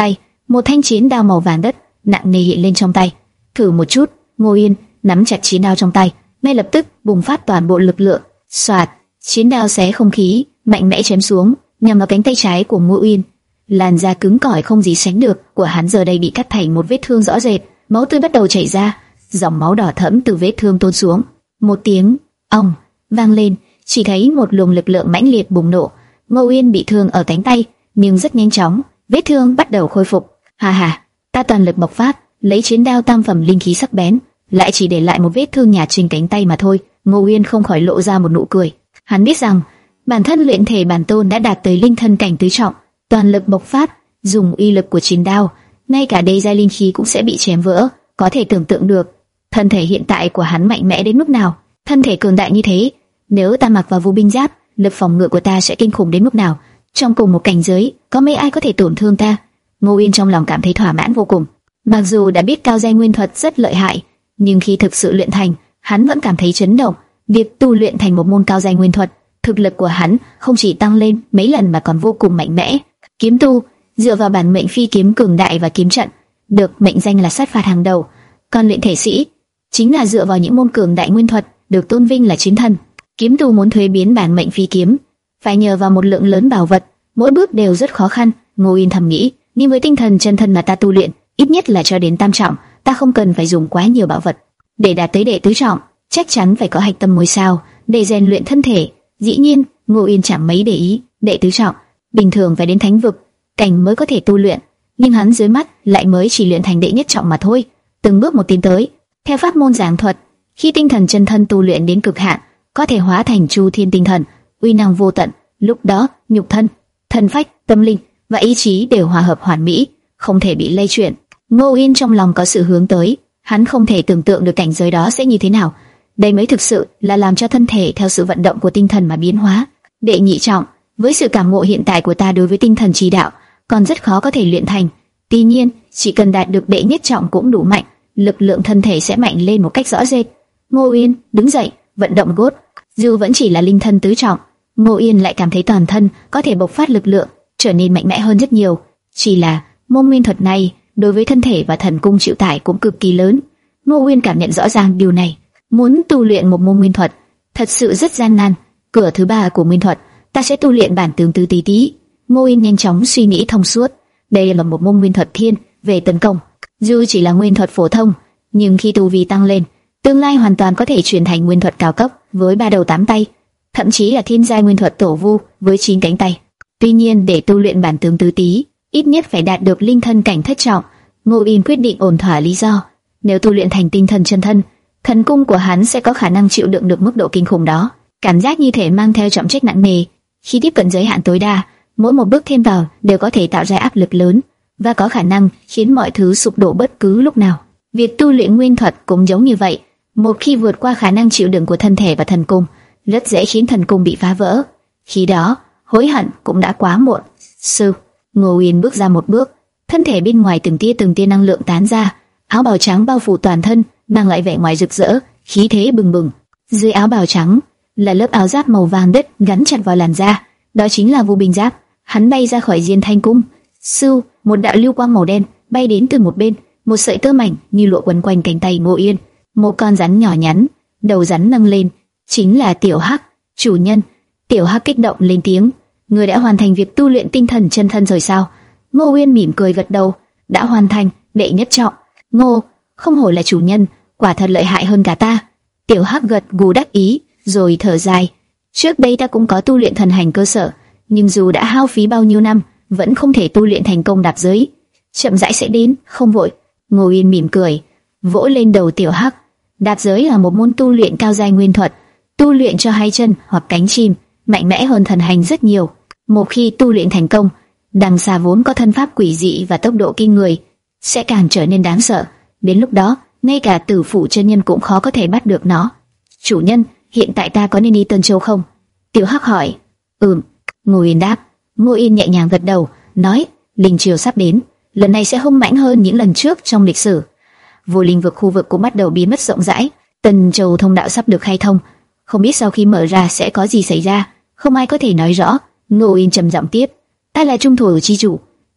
Một thanh chiến đao màu vàng đất nặng nề hiện lên trong tay. Thử một chút. Ngô Yên nắm chặt chiến đao trong tay, ngay lập tức bùng phát toàn bộ lực lượng. Soạt, chiến đao xé không khí, mạnh mẽ chém xuống, nhằm vào cánh tay trái của Ngô Yên. Làn da cứng cỏi không gì sánh được của hắn giờ đây bị cắt thành một vết thương rõ rệt, máu tươi bắt đầu chảy ra, dòng máu đỏ thẫm từ vết thương tuôn xuống. Một tiếng ong vang lên, chỉ thấy một luồng lực lượng mãnh liệt bùng nổ. Ngô Yên bị thương ở cánh tay, nhưng rất nhanh chóng, vết thương bắt đầu khôi phục. Ha ha, ta toàn lực bộc phát, lấy chiến đao tam phẩm linh khí sắc bén, lại chỉ để lại một vết thương nhạt trên cánh tay mà thôi. Ngô Yên không khỏi lộ ra một nụ cười. Hắn biết rằng bản thân luyện thể bản tôn đã đạt tới linh thân cảnh tứ trọng, toàn lực bộc phát, dùng uy lực của chiến đao, ngay cả đế giai linh khí cũng sẽ bị chém vỡ. Có thể tưởng tượng được thân thể hiện tại của hắn mạnh mẽ đến mức nào. Thân thể cường đại như thế, nếu ta mặc vào vũ binh giáp, lực phòng ngự của ta sẽ kinh khủng đến mức nào. Trong cùng một cảnh giới, có mấy ai có thể tổn thương ta? Ngô Yên trong lòng cảm thấy thỏa mãn vô cùng. Mặc dù đã biết cao giai nguyên thuật rất lợi hại, nhưng khi thực sự luyện thành, hắn vẫn cảm thấy chấn động. Việc tu luyện thành một môn cao giai nguyên thuật, thực lực của hắn không chỉ tăng lên mấy lần mà còn vô cùng mạnh mẽ. Kiếm tu dựa vào bản mệnh phi kiếm cường đại và kiếm trận, được mệnh danh là sát phạt hàng đầu. Còn luyện thể sĩ chính là dựa vào những môn cường đại nguyên thuật, được tôn vinh là chiến thần. Kiếm tu muốn thuế biến bản mệnh phi kiếm, phải nhờ vào một lượng lớn bảo vật, mỗi bước đều rất khó khăn. Ngô Yên thầm nghĩ, nhưng với tinh thần chân thân mà ta tu luyện, ít nhất là cho đến tam trọng, ta không cần phải dùng quá nhiều bảo vật. Để đạt tới đệ tứ trọng, chắc chắn phải có hạch tâm ngôi sao để rèn luyện thân thể. Dĩ nhiên, Ngô Yên chẳng mấy để ý, đệ tứ trọng bình thường phải đến thánh vực cảnh mới có thể tu luyện, nhưng hắn dưới mắt lại mới chỉ luyện thành đệ nhất trọng mà thôi. Từng bước một tiến tới. Theo pháp môn giảng thuật, khi tinh thần chân thân tu luyện đến cực hạn, có thể hóa thành Chu Thiên tinh thần, uy năng vô tận. Lúc đó, nhục thân, thân phách, tâm linh và ý chí đều hòa hợp hoàn mỹ, không thể bị lay chuyển. Ngô Yên trong lòng có sự hướng tới, hắn không thể tưởng tượng được cảnh giới đó sẽ như thế nào. Đây mới thực sự là làm cho thân thể theo sự vận động của tinh thần mà biến hóa. Đệ nhị trọng, với sự cảm ngộ hiện tại của ta đối với tinh thần chỉ đạo, còn rất khó có thể luyện thành. Tuy nhiên, chỉ cần đạt được đệ nhất trọng cũng đủ mạnh, lực lượng thân thể sẽ mạnh lên một cách rõ rệt. Ngô Yên đứng dậy, vận động gốt. Dù vẫn chỉ là linh thân tứ trọng, Ngô Yên lại cảm thấy toàn thân có thể bộc phát lực lượng, trở nên mạnh mẽ hơn rất nhiều. Chỉ là môn nguyên thuật này đối với thân thể và thần cung chịu tải cũng cực kỳ lớn. Ngô Yên cảm nhận rõ ràng điều này. Muốn tu luyện một môn nguyên thuật thật sự rất gian nan. Cửa thứ ba của nguyên thuật, ta sẽ tu luyện bản tướng tứ tí tí. Ngô Yên nhanh chóng suy nghĩ thông suốt. Đây là một môn nguyên thuật thiên về tấn công. Dù chỉ là nguyên thuật phổ thông, nhưng khi tu vi tăng lên, tương lai hoàn toàn có thể chuyển thành nguyên thuật cao cấp với ba đầu tám tay, thậm chí là thiên giai nguyên thuật tổ vu với chín cánh tay. Tuy nhiên, để tu luyện bản tướng tứ tí, ít nhất phải đạt được linh thân cảnh thất trọng. Ngô Yên quyết định ổn thỏa lý do, nếu tu luyện thành tinh thần chân thân, thần cung của hắn sẽ có khả năng chịu đựng được mức độ kinh khủng đó. Cảm giác như thể mang theo trọng trách nặng nề. Khi tiếp cận giới hạn tối đa, mỗi một bước thêm vào đều có thể tạo ra áp lực lớn và có khả năng khiến mọi thứ sụp đổ bất cứ lúc nào. Việc tu luyện nguyên thuật cũng giống như vậy. Một khi vượt qua khả năng chịu đựng của thân thể và thần cung, rất dễ khiến thần cung bị phá vỡ. Khi đó, hối hận cũng đã quá muộn. Sư, Ngô Yên bước ra một bước, thân thể bên ngoài từng tia từng tia năng lượng tán ra, áo bào trắng bao phủ toàn thân, mang lại vẻ ngoài rực rỡ, khí thế bừng bừng. Dưới áo bào trắng là lớp áo giáp màu vàng đất gắn chặt vào làn da, đó chính là vũ binh giáp. Hắn bay ra khỏi Diên Thanh cung. Sư, một đạo lưu quang màu đen bay đến từ một bên, một sợi tơ mảnh như lụa quấn quanh cánh tay Ngô Yên. Một con rắn nhỏ nhắn, đầu rắn nâng lên, chính là Tiểu Hắc. Chủ nhân. Tiểu Hắc kích động lên tiếng, người đã hoàn thành việc tu luyện tinh thần chân thân rồi sao? Ngô Yên mỉm cười gật đầu, đã hoàn thành, đệ nhất trọng. Ngô, không hổ là chủ nhân, quả thật lợi hại hơn cả ta. Tiểu Hắc gật gù đắc ý, rồi thở dài. Trước đây ta cũng có tu luyện thần hành cơ sở, nhưng dù đã hao phí bao nhiêu năm, vẫn không thể tu luyện thành công đạp giới. Chậm rãi sẽ đến, không vội. Ngô Yên mỉm cười, vỗ lên đầu Tiểu Hắc. Đạp giới là một môn tu luyện cao giai nguyên thuật, tu luyện cho hai chân hoặc cánh chim, mạnh mẽ hơn thần hành rất nhiều. Một khi tu luyện thành công, đằng xa vốn có thân pháp quỷ dị và tốc độ kinh người, sẽ càng trở nên đáng sợ. Đến lúc đó, ngay cả Tử Phụ chân nhân cũng khó có thể bắt được nó. Chủ nhân, hiện tại ta có nên đi Tân Châu không? Tiểu Hắc hỏi. Ừm. Ngô Yên đáp. Ngô Yên nhẹ nhàng gật đầu, nói, linh triều sắp đến, lần này sẽ hung mãnh hơn những lần trước trong lịch sử. Vô linh vực khu vực cũng bắt đầu biến mất rộng rãi, Tân Châu thông đạo sắp được khai thông, không biết sau khi mở ra sẽ có gì xảy ra, không ai có thể nói rõ. Ngô Yên trầm giọng tiếp, ta là trung thổ chi chủ,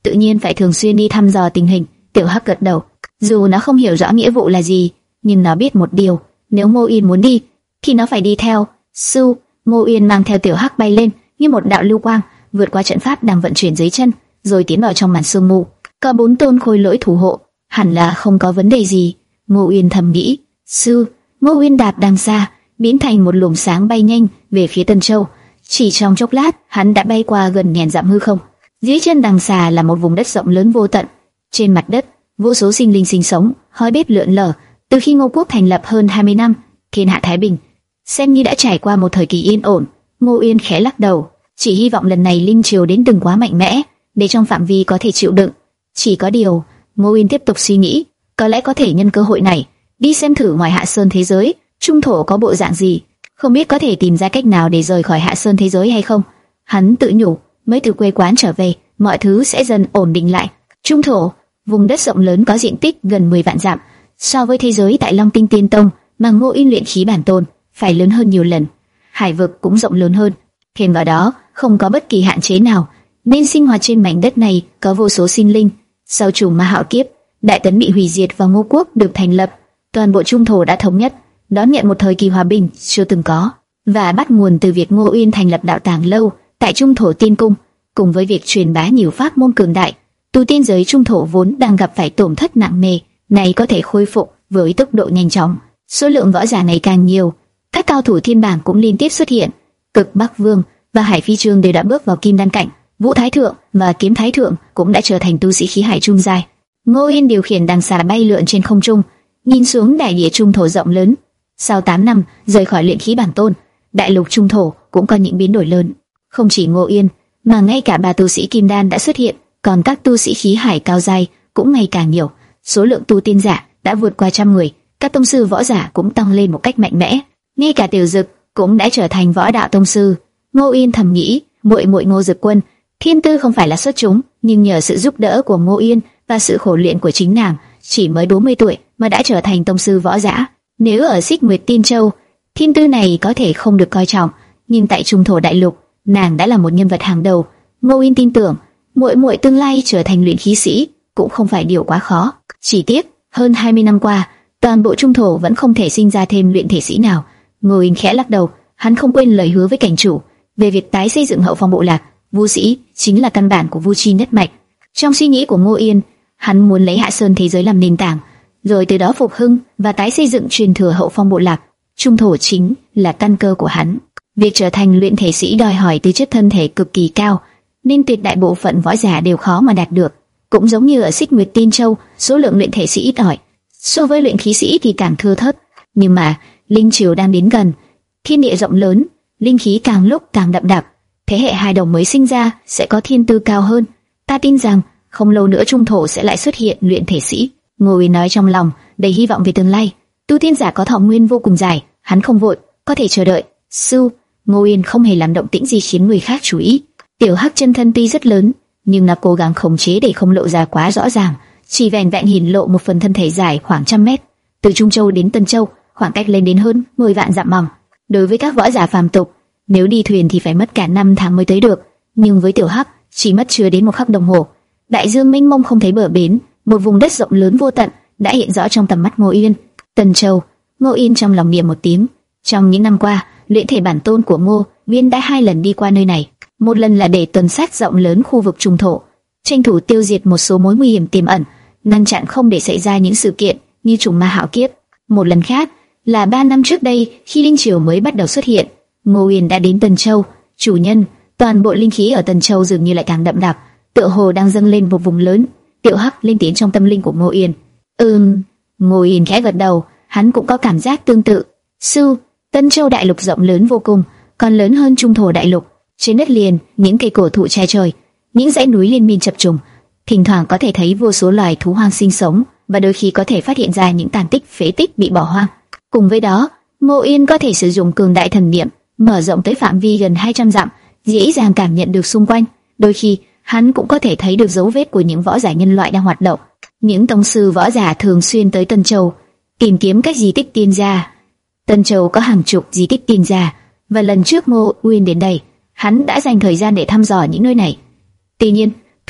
tự nhiên phải thường xuyên đi thăm dò tình hình. Tiểu Hắc gật đầu, dù nó không hiểu rõ nghĩa vụ là gì, nhưng nó biết một điều, nếu Ngô Yên muốn đi, thì nó phải đi theo. Su, Ngô Yên mang theo Tiểu Hắc bay lên như một đạo lưu quang, vượt qua trận pháp đang vận chuyển dưới chân, rồi tiến vào trong màn sương mù. Có bốn tôn khôi lỗi thủ hộ, hẳn là không có vấn đề gì. Ngô Yên thầm nghĩ. Su, Ngô Yên đạp đằng xa, biến thành một luồng sáng bay nhanh về phía Tân Châu. Chỉ trong chốc lát, hắn đã bay qua gần ngàn dặm hư không. Dưới chân đằng xà là một vùng đất rộng lớn vô tận. Trên mặt đất, vô số sinh linh sinh sống, khói bếp lượn lờ. Từ khi Ngô quốc thành lập hơn hai mươi năm, thiên hạ thái bình, xem như đã trải qua một thời kỳ yên ổn. Ngô Yên khẽ lắc đầu, chỉ hy vọng lần này linh triều đến đừng quá mạnh mẽ, để trong phạm vi có thể chịu đựng. Chỉ có điều, Ngô Yên tiếp tục suy nghĩ, có lẽ có thể nhân cơ hội này đi xem thử ngoài Hạ Sơn thế giới, trung thổ có bộ dạng gì, không biết có thể tìm ra cách nào để rời khỏi Hạ Sơn thế giới hay không. Hắn tự nhủ, mới từ quê quán trở về, mọi thứ sẽ dần ổn định lại. Trung thổ, vùng đất rộng lớn có diện tích gần mười vạn dặm, so với thế giới tại Long Tinh Tiên Tông mà Ngô Yên luyện khí bản tôn phải lớn hơn nhiều lần. Hải vực cũng rộng lớn hơn, thêm vào đó không có bất kỳ hạn chế nào, nên sinh hoạt trên mảnh đất này có vô số sinh linh. Sau trùng ma hạo kiếp, Đại Tấn bị hủy diệt và Ngô quốc được thành lập, toàn bộ trung thổ đã thống nhất, đón nhận một thời kỳ hòa bình chưa từng có, và bắt nguồn từ việc Ngô Uyên thành lập đạo tàng lâu tại trung thổ tiên cung, cùng với việc truyền bá nhiều pháp môn cường đại. Tu tiên giới trung thổ vốn đang gặp phải tổn thất nặng nề, này có thể khôi phục với tốc độ nhanh chóng. Số lượng võ giả này càng nhiều, các cao thủ thiên bảng cũng liên tiếp xuất hiện. Cực Bắc Vương và Hải Phi Trương đều đã bước vào kim đan cảnh, Vũ Thái Thượng và Kiếm Thái Thượng cũng đã trở thành tu sĩ khí hải trung giai. Ngô Yên điều khiển đằng xà bay lượn trên không trung, nhìn xuống đại địa trung thổ rộng lớn. Sau tám năm rời khỏi luyện khí bản tôn, đại lục trung thổ cũng có những biến đổi lớn. Không chỉ Ngô Yên, mà ngay cả ba tu sĩ kim đan đã xuất hiện, còn các tu sĩ khí hải cao giai cũng ngày càng nhiều. Số lượng tu tiên giả đã vượt qua trăm người, các tông sư võ giả cũng tăng lên một cách mạnh mẽ. Ngay cả Tiểu Dực cũng đã trở thành võ đạo tông sư. Ngô Yên thầm nghĩ, muội muội Ngô Dực Quân, thiên tư không phải là xuất chúng, nhưng nhờ sự giúp đỡ của Ngô Yên và sự khổ luyện của chính nàng, chỉ mới bốn mươi tuổi mà đã trở thành tông sư võ giả. Nếu ở Xích Nguyệt Tiên Châu, thiên tư này có thể không được coi trọng, nhưng tại trung thổ đại lục, nàng đã là một nhân vật hàng đầu. Ngô Yên tin tưởng, muội muội tương lai trở thành luyện khí sĩ cũng không phải điều quá khó. Chỉ tiếc, hơn hai mươi năm qua, toàn bộ trung thổ vẫn không thể sinh ra thêm luyện thể sĩ nào. Ngô Yên khẽ lắc đầu, hắn không quên lời hứa với cảnh chủ về việc tái xây dựng hậu phong bộ lạc. Vu sĩ chính là căn bản của Vu Chi nhất mạch. Trong suy nghĩ của Ngô Yên, hắn muốn lấy Hạ Sơn thế giới làm nền tảng, rồi từ đó phục hưng và tái xây dựng truyền thừa hậu phong bộ lạc. Trung thổ chính là căn cơ của hắn. Việc trở thành luyện thể sĩ đòi hỏi tư chất thân thể cực kỳ cao, nên tuyệt đại bộ phận võ giả đều khó mà đạt được. Cũng giống như ở Xích Nguyệt Tiên Châu, số lượng luyện thể sĩ ít ỏi, so với luyện khí sĩ thì càng thưa thớt. Nhưng mà linh triều đang đến gần, thiên địa rộng lớn, linh khí càng lúc càng đậm đặc, thế hệ hài đồng mới sinh ra sẽ có thiên tư cao hơn. Ta tin rằng không lâu nữa trung thổ sẽ lại xuất hiện luyện thể sĩ. Ngô Yên nói trong lòng đầy hy vọng về tương lai. Tu tiên giả có thọ nguyên vô cùng dài, hắn không vội, có thể chờ đợi. Sư, Ngô Yên không hề làm động tĩnh gì khiến người khác chú ý. Tiểu Hắc chân thân tuy rất lớn, nhưng nó cố gắng khống chế để không lộ ra quá rõ ràng, chỉ vẻn vẹn hiển lộ một phần thân thể dài khoảng trăm mét. Từ Trung Châu đến Tân Châu, khoảng cách lên đến hơn mười vạn dặm mỏng. Đối với các võ giả phàm tục, nếu đi thuyền thì phải mất cả năm tháng mới tới được, nhưng với Tiểu Hắc chỉ mất chưa đến một khắc đồng hồ. Đại dương mênh mông không thấy bờ bến, một vùng đất rộng lớn vô tận đã hiện rõ trong tầm mắt Ngô Yên. Tân Châu. Ngô Yên trong lòng niệm một tiếng. Trong những năm qua, luyện thể bản tôn của Ngô Viên đã hai lần đi qua nơi này. Một lần là để tuần sát rộng lớn khu vực trung thổ, tranh thủ tiêu diệt một số mối nguy hiểm tiềm ẩn, ngăn chặn không để xảy ra những sự kiện như trùng ma hạo kiếp. Một lần khác là ba năm trước đây, khi linh triều mới bắt đầu xuất hiện, Ngô Yên đã đến Tân Châu. Chủ nhân, toàn bộ linh khí ở Tân Châu dường như lại càng đậm đặc, tựa hồ đang dâng lên một vùng lớn. Tiểu Hắc lên tiếng trong tâm linh của Ngô Yên. Ừm, Ngô Yên khẽ gật đầu, hắn cũng có cảm giác tương tự. Sư, Tân Châu đại lục rộng lớn vô cùng, còn lớn hơn trung thổ đại lục. Trên đất liền, những cây cổ thụ che trời, những dãy núi liên miên chập trùng, thỉnh thoảng có thể thấy vô số loài thú hoang sinh sống, và đôi khi có thể phát hiện ra những tàn tích phế tích bị bỏ hoang. Cùng với đó, Ngô Yên có thể sử dụng cường đại thần niệm, mở rộng tới phạm vi gần hai trăm dặm, dễ dàng cảm nhận được xung quanh. Đôi khi, hắn cũng có thể thấy được dấu vết của những võ giả nhân loại đang hoạt động. Những tông sư võ giả thường xuyên tới Tân Châu tìm kiếm các di tích tiên gia. Tân Châu có hàng chục di tích tiên gia, và lần trước Ngô Uyên đến đây, hắn đã dành thời gian để thăm dò những nơi này. Tuy nhiên,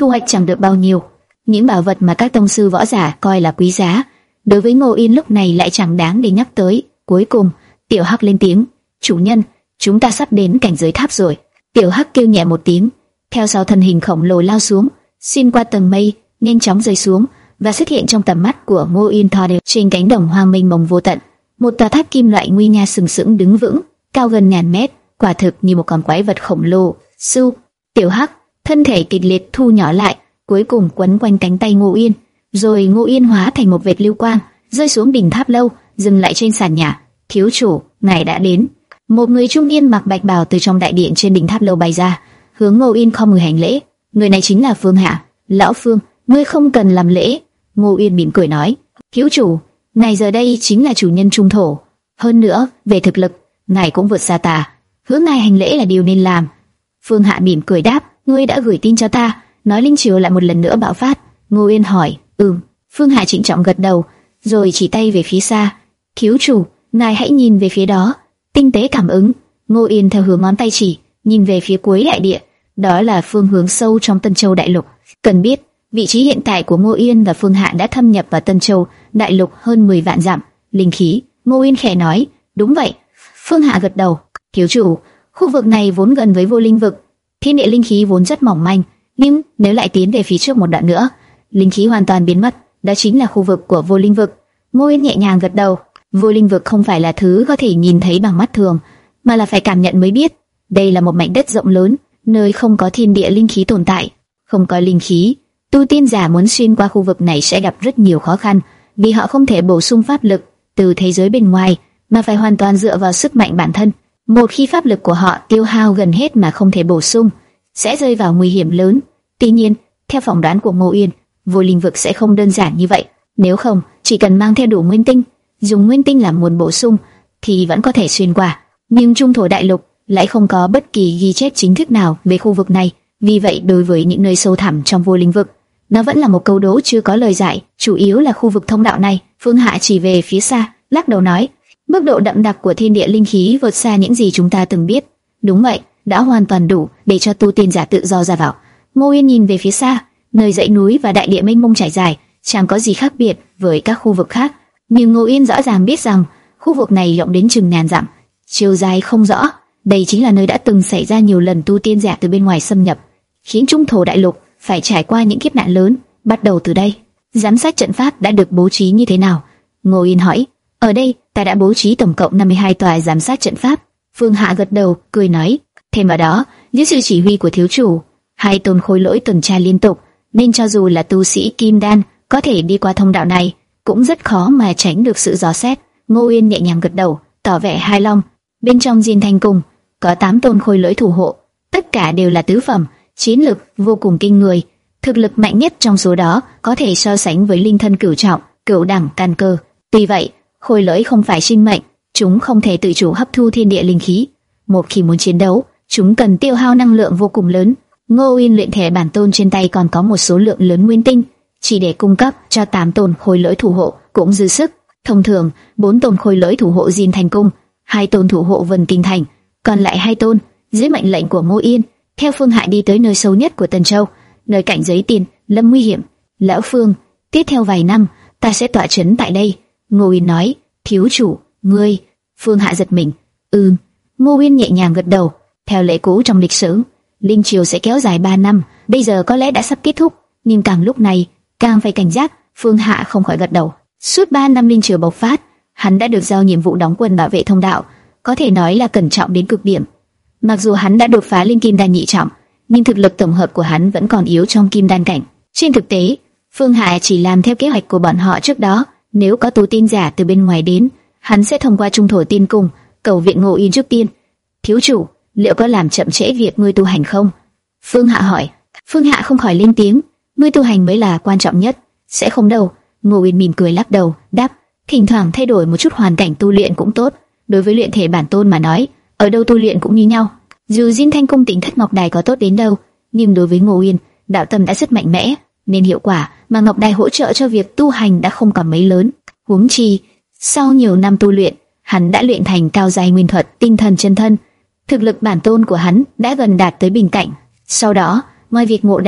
thu hoạch chẳng được bao nhiêu. Những bảo vật mà các tông sư võ giả coi là quý giá, đối với Ngô Yên lúc này lại chẳng đáng để nhắc tới. Cuối cùng, Tiểu Hắc lên tiếng: "Chủ nhân, chúng ta sắp đến cảnh giới tháp rồi." Tiểu Hắc kêu nhẹ một tiếng, theo sau thân hình khổng lồ lao xuống, xuyên qua tầng mây, nhanh chóng rơi xuống và xuất hiện trong tầm mắt của Ngô Yên Thọ đều trên cánh đồng hoang mênh mông vô tận. Một tòa tháp kim loại nguy nga sừng sững đứng vững, cao gần ngàn mét, quả thực như một con quái vật khổng lồ. Su, Tiểu Hắc thân thể kịch liệt thu nhỏ lại, cuối cùng quấn quanh cánh tay Ngô Yên, rồi Ngô Yên hóa thành một vệt lưu quang, rơi xuống đỉnh tháp lâu, dừng lại trên sàn nhà. "Thiếu chủ, ngài đã đến." Một người trung niên mặc bạch bào từ trong đại điện trên đỉnh tháp lâu bay ra, hướng Ngô Yên không người hành lễ. Người này chính là Phương Hạ. "Lão Phương, ngươi không cần làm lễ." Ngô Yên mỉm cười nói: "Thiếu chủ, ngài giờ đây chính là chủ nhân trung thổ, hơn nữa về thực lực, ngài cũng vượt xa ta, hướng ngài hành lễ là điều nên làm." Phương Hạ mỉm cười đáp: "Ngươi đã gửi tin cho ta, nói linh triều lại một lần nữa bạo phát." Ngô Yên hỏi: "Ừm." Phương Hạ trịnh trọng gật đầu, rồi chỉ tay về phía xa: "Thiếu chủ, ngài hãy nhìn về phía đó." Tinh tế cảm ứng, Ngô Yên theo hướng ngón tay chỉ, nhìn về phía cuối đại địa, đó là phương hướng sâu trong Tân Châu đại lục. Cần biết, vị trí hiện tại của Ngô Yên và Phương Hạ đã thâm nhập vào Tân Châu đại lục hơn mười vạn dặm. Linh khí, Ngô Yên khẽ nói: "Đúng vậy." Phương Hạ gật đầu: "Thiếu chủ, khu vực này vốn gần với vô linh vực, thiên địa linh khí vốn rất mỏng manh, nhưng nếu lại tiến về phía trước một đoạn nữa, linh khí hoàn toàn biến mất, đó chính là khu vực của vô linh vực." Ngô Yên nhẹ nhàng gật đầu. Vô linh vực không phải là thứ có thể nhìn thấy bằng mắt thường, mà là phải cảm nhận mới biết. Đây là một mảnh đất rộng lớn, nơi không có thiên địa linh khí tồn tại. Không có linh khí, tu tiên giả muốn xuyên qua khu vực này sẽ gặp rất nhiều khó khăn, vì họ không thể bổ sung pháp lực từ thế giới bên ngoài, mà phải hoàn toàn dựa vào sức mạnh bản thân. Một khi pháp lực của họ tiêu hao gần hết mà không thể bổ sung, sẽ rơi vào nguy hiểm lớn. Tuy nhiên, theo phỏng đoán của Ngô Yên, vô linh vực sẽ không đơn giản như vậy. Nếu không, chỉ cần mang theo đủ nguyên tinh, dùng nguyên tinh làm nguồn bổ sung, thì vẫn có thể xuyên qua. Nhưng trung thổ đại lục lại không có bất kỳ ghi chép chính thức nào về khu vực này. Vì vậy, đối với những nơi sâu thẳm trong vô linh vực, nó vẫn là một câu đố chưa có lời giải. Chủ yếu là khu vực thông đạo này. Phương Hạ chỉ về phía xa, lắc đầu nói: "Mức độ đậm đặc của thiên địa linh khí vượt xa những gì chúng ta từng biết." "Đúng vậy, đã hoàn toàn đủ để cho tu tiên giả tự do ra vào." Ngô Yên nhìn về phía xa, nơi dãy núi và đại địa mênh mông trải dài, chẳng có gì khác biệt với các khu vực khác. Nhưng Ngô Yên rõ ràng biết rằng khu vực này rộng đến chừng ngàn dặm, chiều dài không rõ. Đây chính là nơi đã từng xảy ra nhiều lần tu tiên giả từ bên ngoài xâm nhập, khiến trung thổ đại lục phải trải qua những kiếp nạn lớn. Bắt đầu từ đây, giám sát trận pháp đã được bố trí như thế nào? Ngô Yên hỏi. "Ở đây, ta đã bố trí tổng cộng năm mươi hai tòa giám sát trận pháp." Phương Hạ gật đầu, cười nói: "Thêm vào đó, dưới sự chỉ huy của thiếu chủ, hai tôn khôi lỗi tuần tra liên tục, nên cho dù là tu sĩ kim đan có thể đi qua thông đạo này, cũng rất khó mà tránh được sự dò xét." Ngô Yên nhẹ nhàng gật đầu, tỏ vẻ hài lòng. Bên trong Diên Thanh Cung có tám tôn khôi lỗi thủ hộ, tất cả đều là tứ phẩm, chiến lực vô cùng kinh người. Thực lực mạnh nhất trong số đó có thể so sánh với linh thân cửu trọng, cửu đẳng căn cơ. Tuy vậy, khôi lỗi không phải sinh mệnh, chúng không thể tự chủ hấp thu thiên địa linh khí. Một khi muốn chiến đấu, chúng cần tiêu hao năng lượng vô cùng lớn. Ngô Yên luyện thể bản tôn trên tay còn có một số lượng lớn nguyên tinh, chỉ để cung cấp cho tám tôn khôi lỗi thủ hộ cũng dư sức. Thông thường, bốn tôn khôi lỗi thủ hộ Diên Thành Cung, hai tôn thủ hộ Vân Kinh Thành, còn lại hai tôn dưới mệnh lệnh của Ngô Yên, theo Phương Hạ đi tới nơi sâu nhất của Tân Châu, nơi cảnh giới tiền lâm nguy hiểm. "Lão Phương, tiếp theo vài năm ta sẽ tọa trấn tại đây." Ngô Yên nói. "Thiếu chủ, ngươi?" Phương Hạ giật mình. "Ừm." Ngô Yên nhẹ nhàng gật đầu. Theo lệ cũ trong lịch sử, linh triều sẽ kéo dài ba năm, bây giờ có lẽ đã sắp kết thúc, nhưng càng lúc này càng phải cảnh giác. Phương Hạ không khỏi gật đầu. Suốt ba năm linh triều bộc phát, hắn đã được giao nhiệm vụ đóng quân bảo vệ thông đạo, có thể nói là cẩn trọng đến cực điểm. Mặc dù hắn đã đột phá lên kim đan nhị trọng, nhưng thực lực tổng hợp của hắn vẫn còn yếu trong kim đan cảnh. Trên thực tế, Phương Hạ chỉ làm theo kế hoạch của bọn họ trước đó. Nếu có tu tiên giả từ bên ngoài đến, hắn sẽ thông qua trung thổ tiên cung cầu viện Ngô Yên trước tiên. "Thiếu chủ, liệu có làm chậm trễ việc ngươi tu hành không?" Phương Hạ hỏi. Phương Hạ không khỏi lên tiếng. "Ngươi tu hành mới là quan trọng nhất." "Sẽ không đâu." Ngô Yên mỉm cười lắc đầu, đáp. "Thỉnh thoảng thay đổi một chút hoàn cảnh tu luyện cũng tốt. Đối với luyện thể bản tôn mà nói, ở đâu tu luyện cũng như nhau. Dù Diên Thanh Cung Tỉnh Thất Ngọc Đài có tốt đến đâu, nhưng đối với Ngô Yên, đạo tâm đã rất mạnh mẽ, nên hiệu quả mà Ngọc Đài hỗ trợ cho việc tu hành đã không còn mấy lớn. Huống chi, sau nhiều năm tu luyện, hắn đã luyện thành cao giai nguyên thuật tinh thần chân thân, thực lực bản tôn của hắn đã gần đạt tới bình cảnh. Sau đó, ngoài việc ngộ đạo,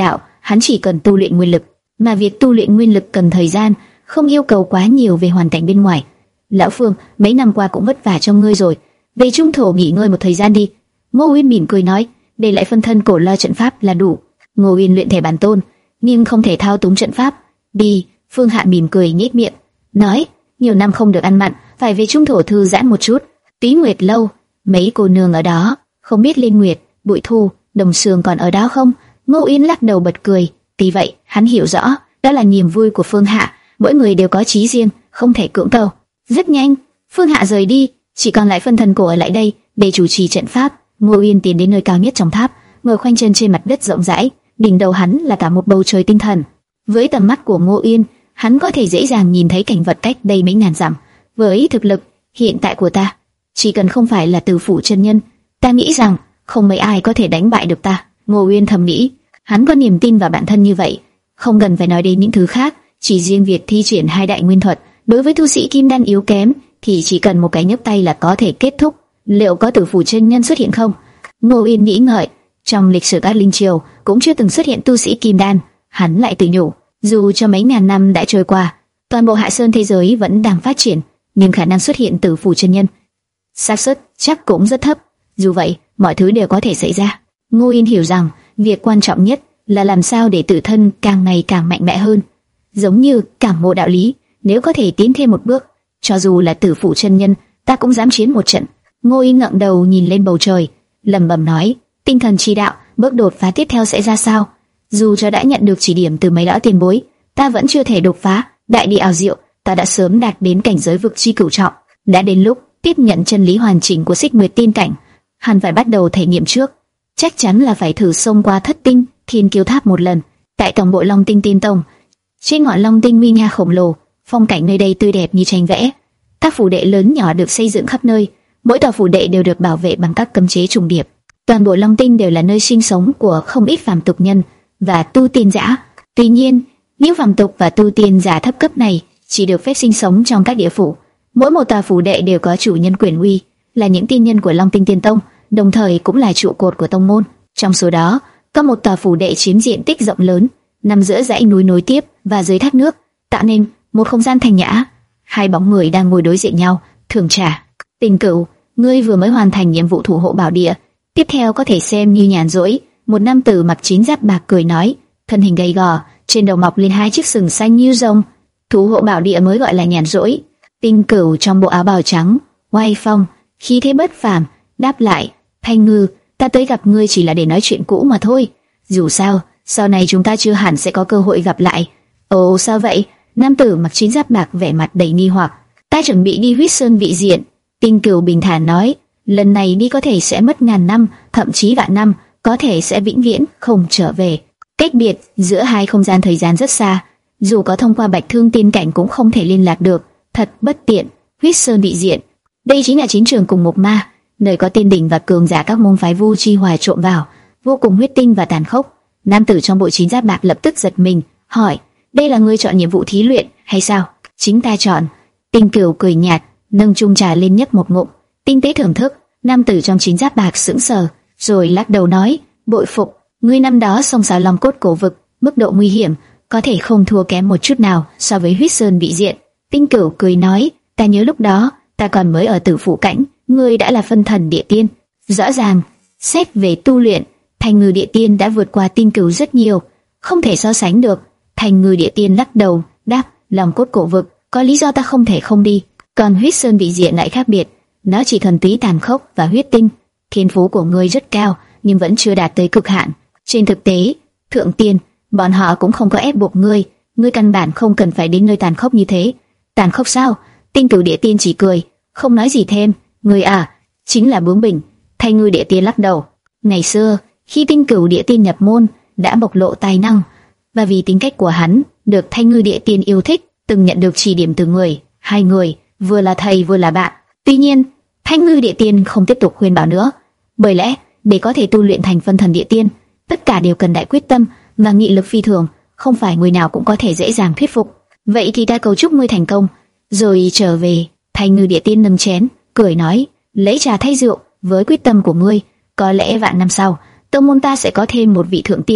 hắn chỉ cần tu luyện nguyên lực, mà việc tu luyện nguyên lực cần thời gian, không yêu cầu quá nhiều về hoàn cảnh bên ngoài. Lão Phương, mấy năm qua cũng vất vả cho ngươi rồi, về trung thổ nghỉ ngơi một thời gian đi. Ngô Uyên mỉm cười nói, để lại phân thân cổ la trận pháp là đủ. Ngô Uyên luyện thể bản tôn, nhưng không thể thao túng trận pháp. Đi. Phương Hạ mỉm cười nhếch miệng, nói, nhiều năm không được ăn mặn, phải về trung thổ thư giãn một chút. Túy Nguyệt lâu, mấy cô nương ở đó, không biết Liên Nguyệt, Bụi Thu, Đồng Sương còn ở đó không? Ngô Uyên lắc đầu bật cười. Tuy vậy, hắn hiểu rõ, đó là niềm vui của Phương Hạ, mỗi người đều có chí riêng, không thể cưỡng cầu. Rất nhanh, Phương Hạ rời đi, chỉ còn lại phân thần cổ ở lại đây để chủ trì trận pháp. Ngô Uyên tiến đến nơi cao nhất trong tháp, ngồi khoanh chân trên mặt đất rộng rãi, đỉnh đầu hắn là cả một bầu trời tinh thần. Với tầm mắt của Ngô Uyên, hắn có thể dễ dàng nhìn thấy cảnh vật cách đây mấy ngàn dặm. Với thực lực hiện tại của ta, chỉ cần không phải là Tử Phủ chân nhân, ta nghĩ rằng không mấy ai có thể đánh bại được ta. Ngô Uyên thầm nghĩ, hắn có niềm tin vào bản thân như vậy, không cần phải nói đến những thứ khác. Chỉ riêng việc thi triển hai đại nguyên thuật, đối với tu sĩ kim đan yếu kém thì chỉ cần một cái nhấc tay là có thể kết thúc. Liệu có Tử Phủ chân nhân xuất hiện không? Ngô Uyên nghĩ ngợi, trong lịch sử các linh triều cũng chưa từng xuất hiện tu sĩ kim đan. Hắn lại tự nhủ, dù cho mấy ngàn năm đã trôi qua, toàn bộ Hạ Sơn thế giới vẫn đang phát triển, nhưng khả năng xuất hiện Tử Phủ chân nhân, xác suất chắc cũng rất thấp. Dù vậy, mọi thứ đều có thể xảy ra. Ngô Uyên hiểu rằng việc quan trọng nhất là làm sao để tự thân càng ngày càng mạnh mẽ hơn. Giống như cảm ngộ đạo lý, nếu có thể tiến thêm một bước, cho dù là Tử Phủ chân nhân, ta cũng dám chiến một trận. Ngô Uyên ngẩng đầu nhìn lên bầu trời, lẩm bẩm nói, tinh thần chi đạo, bước đột phá tiếp theo sẽ ra sao? Dù cho đã nhận được chỉ điểm từ mấy lão tiền bối, ta vẫn chưa thể đột phá. Đại địa ảo diệu, ta đã sớm đạt đến cảnh giới vực chi cửu trọng, đã đến lúc tiếp nhận chân lý hoàn chỉnh của Xích Nguyệt tiên cảnh. Hắn phải bắt đầu thể nghiệm trước, chắc chắn là phải thử xông qua Thất Tinh Thiên Kiêu Tháp một lần. Tại tổng bộ Long Tinh Tiên Tông, trên ngọn Long Tinh nguy nga khổng lồ, phong cảnh nơi đây tươi đẹp như tranh vẽ. Các phủ đệ lớn nhỏ được xây dựng khắp nơi, mỗi tòa phủ đệ đều được bảo vệ bằng các cấm chế trùng điệp. Toàn bộ Long Tinh đều là nơi sinh sống của không ít phàm tục nhân và tu tiên giả. Tuy nhiên, những phàm tục và tu tiên giả thấp cấp này chỉ được phép sinh sống trong các địa phủ. Mỗi một tòa phủ đệ đều có chủ nhân quyền uy, là những tiên nhân của Long Tinh Tiên Tông, đồng thời cũng là trụ cột của tông môn. Trong số đó, có một tòa phủ đệ chiếm diện tích rộng lớn, nằm giữa dãy núi nối tiếp và dưới thác nước, tạo nên một không gian thanh nhã. Hai bóng người đang ngồi đối diện nhau, thưởng trà. Tình Cửu, ngươi vừa mới hoàn thành nhiệm vụ thủ hộ bảo địa, tiếp theo có thể xem như nhàn rỗi. Một nam tử mặc chiến giáp bạc cười nói, thân hình gầy gò, trên đầu mọc lên hai chiếc sừng xanh như rồng. Thủ hộ bảo địa mới gọi là nhàn rỗi. Tình Cửu trong bộ áo bào trắng, oai phong, khí thế bất phàm, đáp lại, Thanh Ngư, ta tới gặp ngươi chỉ là để nói chuyện cũ mà thôi. Dù sao, sau này chúng ta chưa hẳn sẽ có cơ hội gặp lại. Ồ, sao vậy? Nam tử mặc chiến giáp bạc vẻ mặt đầy nghi hoặc. Ta chuẩn bị đi Huyết Sơn vị diện. Tình Cửu bình thản nói, lần này đi có thể sẽ mất ngàn năm, thậm chí vạn năm, có thể sẽ vĩnh viễn không trở về. Cách biệt giữa hai không gian thời gian rất xa, dù có thông qua Bạch Thương tiên cảnh cũng không thể liên lạc được, thật bất tiện. Huyết Sơn vị diện, đây chính là chiến trường cùng một ma, nơi có tiên đỉnh và cường giả các môn phái vu chi hòa trộn vào, vô cùng huyết tinh và tàn khốc. Nam tử trong bộ chiến giáp bạc lập tức giật mình, hỏi, đây là ngươi chọn nhiệm vụ thí luyện hay sao? Chính ta chọn. Tình Cửu cười nhạt, nâng chung trà lên nhấp một ngụm, tinh tế thưởng thức. Nam tử trong chiến giáp bạc sững sờ, rồi lắc đầu nói, bội phục, ngươi năm đó xông xáo Long Cốt cổ vực, mức độ nguy hiểm có thể không thua kém một chút nào so với Huyết Sơn vị diện. Tình Cửu cười nói, ta nhớ lúc đó ta còn mới ở Tử Phủ cảnh, ngươi đã là phân thần địa tiên. Rõ ràng, xét về tu luyện, Thanh Ngư địa tiên đã vượt qua Tình Cửu rất nhiều, không thể so sánh được. Thanh Ngư địa tiên lắc đầu, đáp, Long Cốt cổ vực có lý do ta không thể không đi, còn Huyết Sơn vị diện lại khác biệt, nó chỉ thuần túy tàn khốc và huyết tinh. Thiên phú của ngươi rất cao, nhưng vẫn chưa đạt tới cực hạn. Trên thực tế, thượng tiên, bọn họ cũng không có ép buộc ngươi, ngươi căn bản không cần phải đến nơi tàn khốc như thế. Tàn khốc sao? Tình Cửu địa tiên chỉ cười, không nói gì thêm. Ngươi à, chính là bướng bỉnh. Thanh Ngư địa tiên lắc đầu. Ngày xưa, khi Tình Cửu địa tiên nhập môn, đã bộc lộ tài năng, và vì tính cách của hắn, được Thanh Ngư địa tiên yêu thích, từng nhận được chỉ điểm từ người, hai người, vừa là thầy vừa là bạn. Tuy nhiên, Thanh Ngư địa tiên không tiếp tục khuyên bảo nữa, bởi lẽ để có thể tu luyện thành phân thần địa tiên, tất cả đều cần đại quyết tâm và nghị lực phi thường, không phải người nào cũng có thể dễ dàng thuyết phục. Vậy thì ta cầu chúc ngươi thành công. Rồi trở về. Thanh Ngư địa tiên nâng chén, cười nói, lấy trà thay rượu, với quyết tâm của ngươi, có lẽ vạn năm sau, tông môn ta sẽ có thêm một vị thượng tiên.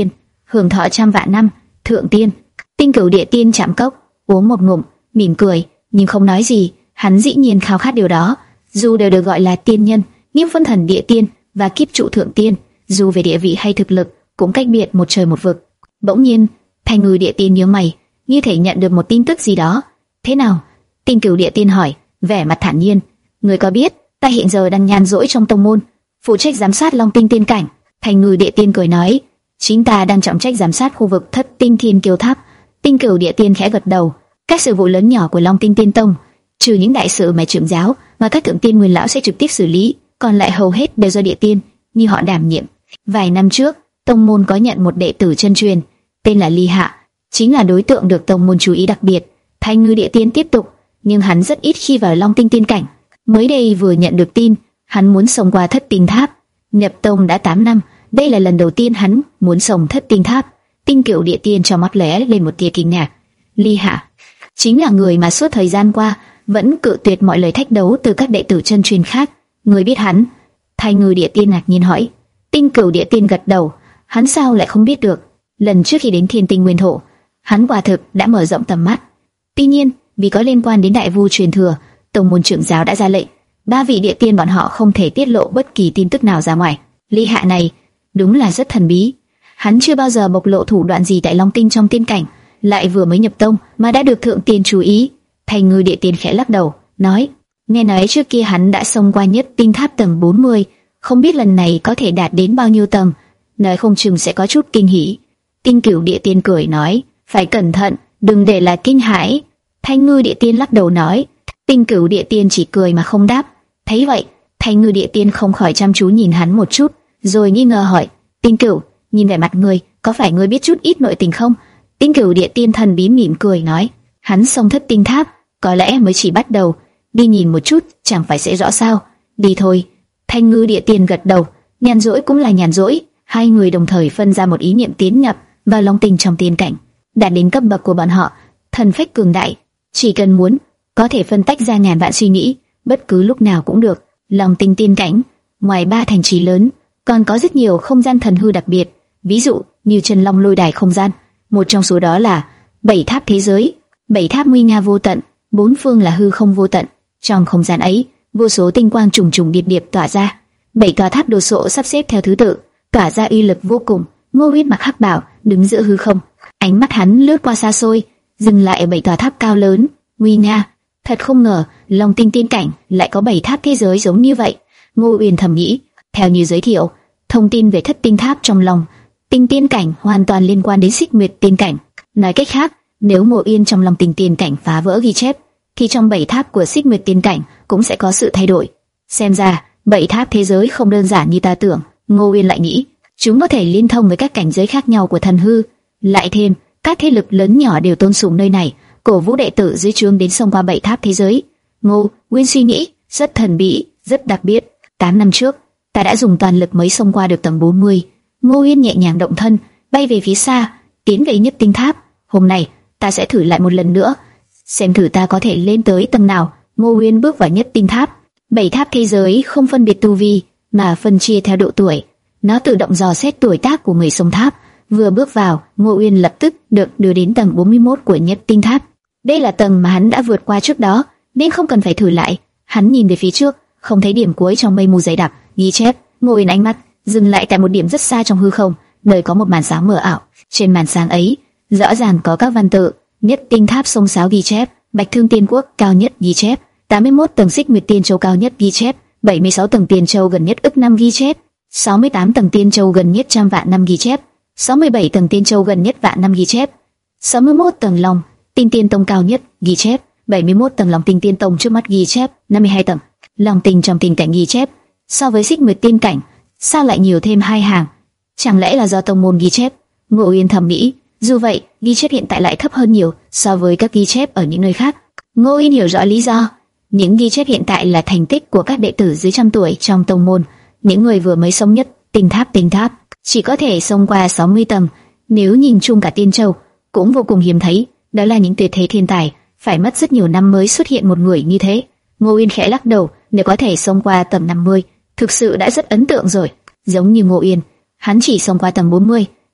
hưởng thọ trăm vạn năm. Thượng tiên. Tinh Cửu Địa Tiên chạm cốc, uống một ngụm, mỉm cười, nhưng không nói gì. Hắn dĩ nhiên khao khát điều đó. Dù đều được gọi là tiên nhân, nhưng phân thần địa tiên và kiếp trụ thượng tiên, dù về địa vị hay thực lực, cũng cách biệt một trời một vực. Bỗng nhiên, Thanh Ngư Địa Tiên nhíu mày, như thể nhận được một tin tức gì đó. Thế nào? Tinh Cửu Địa Tiên hỏi, vẻ mặt thản nhiên. Người có biết, ta hiện giờ đang nhàn rỗi trong tông môn, phụ trách giám sát Long Tinh Tiên cảnh. Thanh Ngư Địa Tiên cười nói, chính ta đang trọng trách giám sát khu vực Thất Tinh Thiên Kiêu Tháp. Tinh Cửu Địa Tiên khẽ gật đầu. Các sự vụ lớn nhỏ của Long Tinh Tiên Tông, trừ những đại sự mà trưởng giáo và các thượng tiên nguyên lão sẽ trực tiếp xử lý, còn lại hầu hết đều do địa tiên như họ đảm nhiệm. Vài năm trước, tông môn có nhận một đệ tử chân truyền, tên là Ly Hạ, chính là đối tượng được tông môn chú ý đặc biệt. Thanh Ngư Địa Tiên tiếp tục, nhưng hắn rất ít khi vào Long Tinh Tiên cảnh. Mới đây vừa nhận được tin, hắn muốn xông qua Thất Tinh Tháp. Nhập tông đã tám năm, đây là lần đầu tiên hắn muốn xông Thất Tinh Tháp. Tinh Cửu Địa Tiên trong mắt lóe lên một tia kinh ngạc. Ly Hạ chính là người mà suốt thời gian qua vẫn cự tuyệt mọi lời thách đấu từ các đệ tử chân truyền khác. Người biết hắn? Thanh Ngư Địa Tiên ngạc nhiên hỏi. Tinh Cửu Địa Tiên gật đầu. Hắn sao lại không biết được? Lần trước khi đến Thiên Tinh Nguyên Thổ, hắn quả thực đã mở rộng tầm mắt. Tuy nhiên, vì có liên quan đến đại vu truyền thừa, tông môn trưởng giáo đã ra lệnh, ba vị địa tiên bọn họ không thể tiết lộ bất kỳ tin tức nào ra ngoài. Ly Hạ này đúng là rất thần bí. Hắn chưa bao giờ bộc lộ thủ đoạn gì tại Long Tinh trong tiên cảnh, lại vừa mới nhập tông mà đã được thượng tiên chú ý. Thanh Ngư Địa Tiên khẽ lắc đầu, nói: nghe nói trước kia hắn đã xông qua Nhất Tinh Tháp tầng bốn mươi, không biết lần này có thể đạt đến bao nhiêu tầng, nói không chừng sẽ có chút kinh hỉ. Tinh Cửu Địa Tiên cười nói: phải cẩn thận, đừng để là kinh hãi. Thanh Ngư Địa Tiên lắc đầu nói. Tinh Cửu Địa Tiên chỉ cười mà không đáp. Thấy vậy, Thanh Ngư Địa Tiên không khỏi chăm chú nhìn hắn một chút, rồi nghi ngờ hỏi: Tinh Cửu, nhìn vẻ mặt ngươi, có phải ngươi biết chút ít nội tình không? Tinh Cửu Địa Tiên thần bí mỉm cười nói: hắn xông Thất Tinh Tháp, có lẽ mới chỉ bắt đầu, đi nhìn một chút, chẳng phải sẽ rõ sao? Đi thôi. Thanh Ngư Địa Tiên gật đầu. Nhàn rỗi cũng là nhàn rỗi. Hai người đồng thời phân ra một ý niệm tiến nhập vào Long Tinh trong tiên cảnh. Đạt đến cấp bậc của bọn họ, thần phách cường đại, chỉ cần muốn, có thể phân tách ra ngàn vạn suy nghĩ, bất cứ lúc nào cũng được. Long Tinh tiên cảnh, ngoài ba thành trì lớn, còn có rất nhiều không gian thần hư đặc biệt, ví dụ như Chân Long Lôi Đài không gian. Một trong số đó là bảy tháp thế giới. Bảy tháp nguy nga vô tận, bốn phương là hư không vô tận. Trong không gian ấy, vô số tinh quang trùng trùng điệp điệp tỏa ra. Bảy tòa tháp đồ sộ sắp xếp theo thứ tự, tỏa ra uy lực vô cùng. Ngô Huyết mặc hắc bào, đứng giữa hư không, ánh mắt hắn lướt qua xa xôi, dừng lại ở bảy tòa tháp cao lớn, nguy nga. Thật không ngờ, Long Tinh tiên cảnh lại có bảy tháp thế giới giống như vậy. Ngô Uyên thầm nghĩ. Theo như giới thiệu, thông tin về Thất Tinh Tháp trong Long Tinh tiên cảnh hoàn toàn liên quan đến Xích Nguyệt tiên cảnh. Nói cách khác, nếu Ngô Uyên trong Long Tinh tiên cảnh phá vỡ ghi chép, thì trong bảy tháp của Xích Nguyệt tiên cảnh cũng sẽ có sự thay đổi. Xem ra, bảy tháp thế giới không đơn giản như ta tưởng. Ngô Uyên lại nghĩ, chúng có thể liên thông với các cảnh giới khác nhau của thần hư. Lại thêm, các thế lực lớn nhỏ đều tôn sùng nơi này, cổ vũ đệ tử dưới trướng đến xông qua bảy tháp thế giới. Ngô Uyên suy nghĩ, rất thần bí, rất đặc biệt. Tám năm trước, ta đã dùng toàn lực mới xông qua được tầng bốn mươi. Ngô Uyên nhẹ nhàng động thân, bay về phía xa, tiến về Nhất Tinh Tháp. Hôm nay, ta sẽ thử lại một lần nữa, xem thử ta có thể lên tới tầng nào. Ngô Uyên bước vào Nhất Tinh Tháp. Bảy tháp thế giới không phân biệt tu vi, mà phân chia theo độ tuổi. Nó tự động dò xét tuổi tác của người xông tháp. Vừa bước vào, Ngô Uyên lập tức được đưa đến tầng bốn mươi mốt của Nhất Tinh Tháp. Đây là tầng mà hắn đã vượt qua trước đó, nên không cần phải thử lại. Hắn nhìn về phía trước, không thấy điểm cuối trong mây mù dày đặc ghi chép. Ngô Uyên ánh mắt dừng lại tại một điểm rất xa trong hư không, nơi có một màn sáng mờ ảo. Trên màn sáng ấy, rõ ràng có các văn tự: Nhất Tinh Tháp sông sáo ghi chép, Bạch Thương Tiên Quốc cao nhất ghi chép, tám mươi mốt tầng Xích Nguyệt Tiên Châu cao nhất ghi chép, bảy mươi sáu tầng Tiên Châu gần nhất ức năm ghi chép, sáu mươi tám tầng Tiên Châu gần nhất trăm vạn năm ghi chép, sáu mươi bảy tầng Tiên Châu gần nhất vạn năm ghi chép, sáu mươi mốt tầng Long Tinh Tiên Tông cao nhất ghi chép, bảy mươi mốt tầng Long Tinh Tiên Tông trước mắt ghi chép, năm mươi hai tầng Long Tinh trong tình cảnh ghi chép. So với Xích Nguyệt Tiên cảnh, sao lại nhiều thêm hai hàng? Chẳng lẽ là do tông môn ghi chép? Ngô Uyên thầm nghĩ. Dù vậy, ghi chép hiện tại lại thấp hơn nhiều so với các ghi chép ở những nơi khác. Ngô Uyên hiểu rõ lý do. Những ghi chép hiện tại là thành tích của các đệ tử dưới trăm tuổi trong tông môn, những người vừa mới xông Nhất Tinh Tháp. Tinh tháp chỉ có thể xông qua sáu mươi tầng. Nếu nhìn chung cả Tiên Châu, cũng vô cùng hiếm thấy. Đó là những tuyệt thế thiên tài, phải mất rất nhiều năm mới xuất hiện một người như thế. Ngô Uyên khẽ lắc đầu. Nếu có thể xông qua tầng năm mươi, thực sự đã rất ấn tượng rồi. Giống như Ngô Uyên, hắn chỉ xông qua tầng bốn mươi,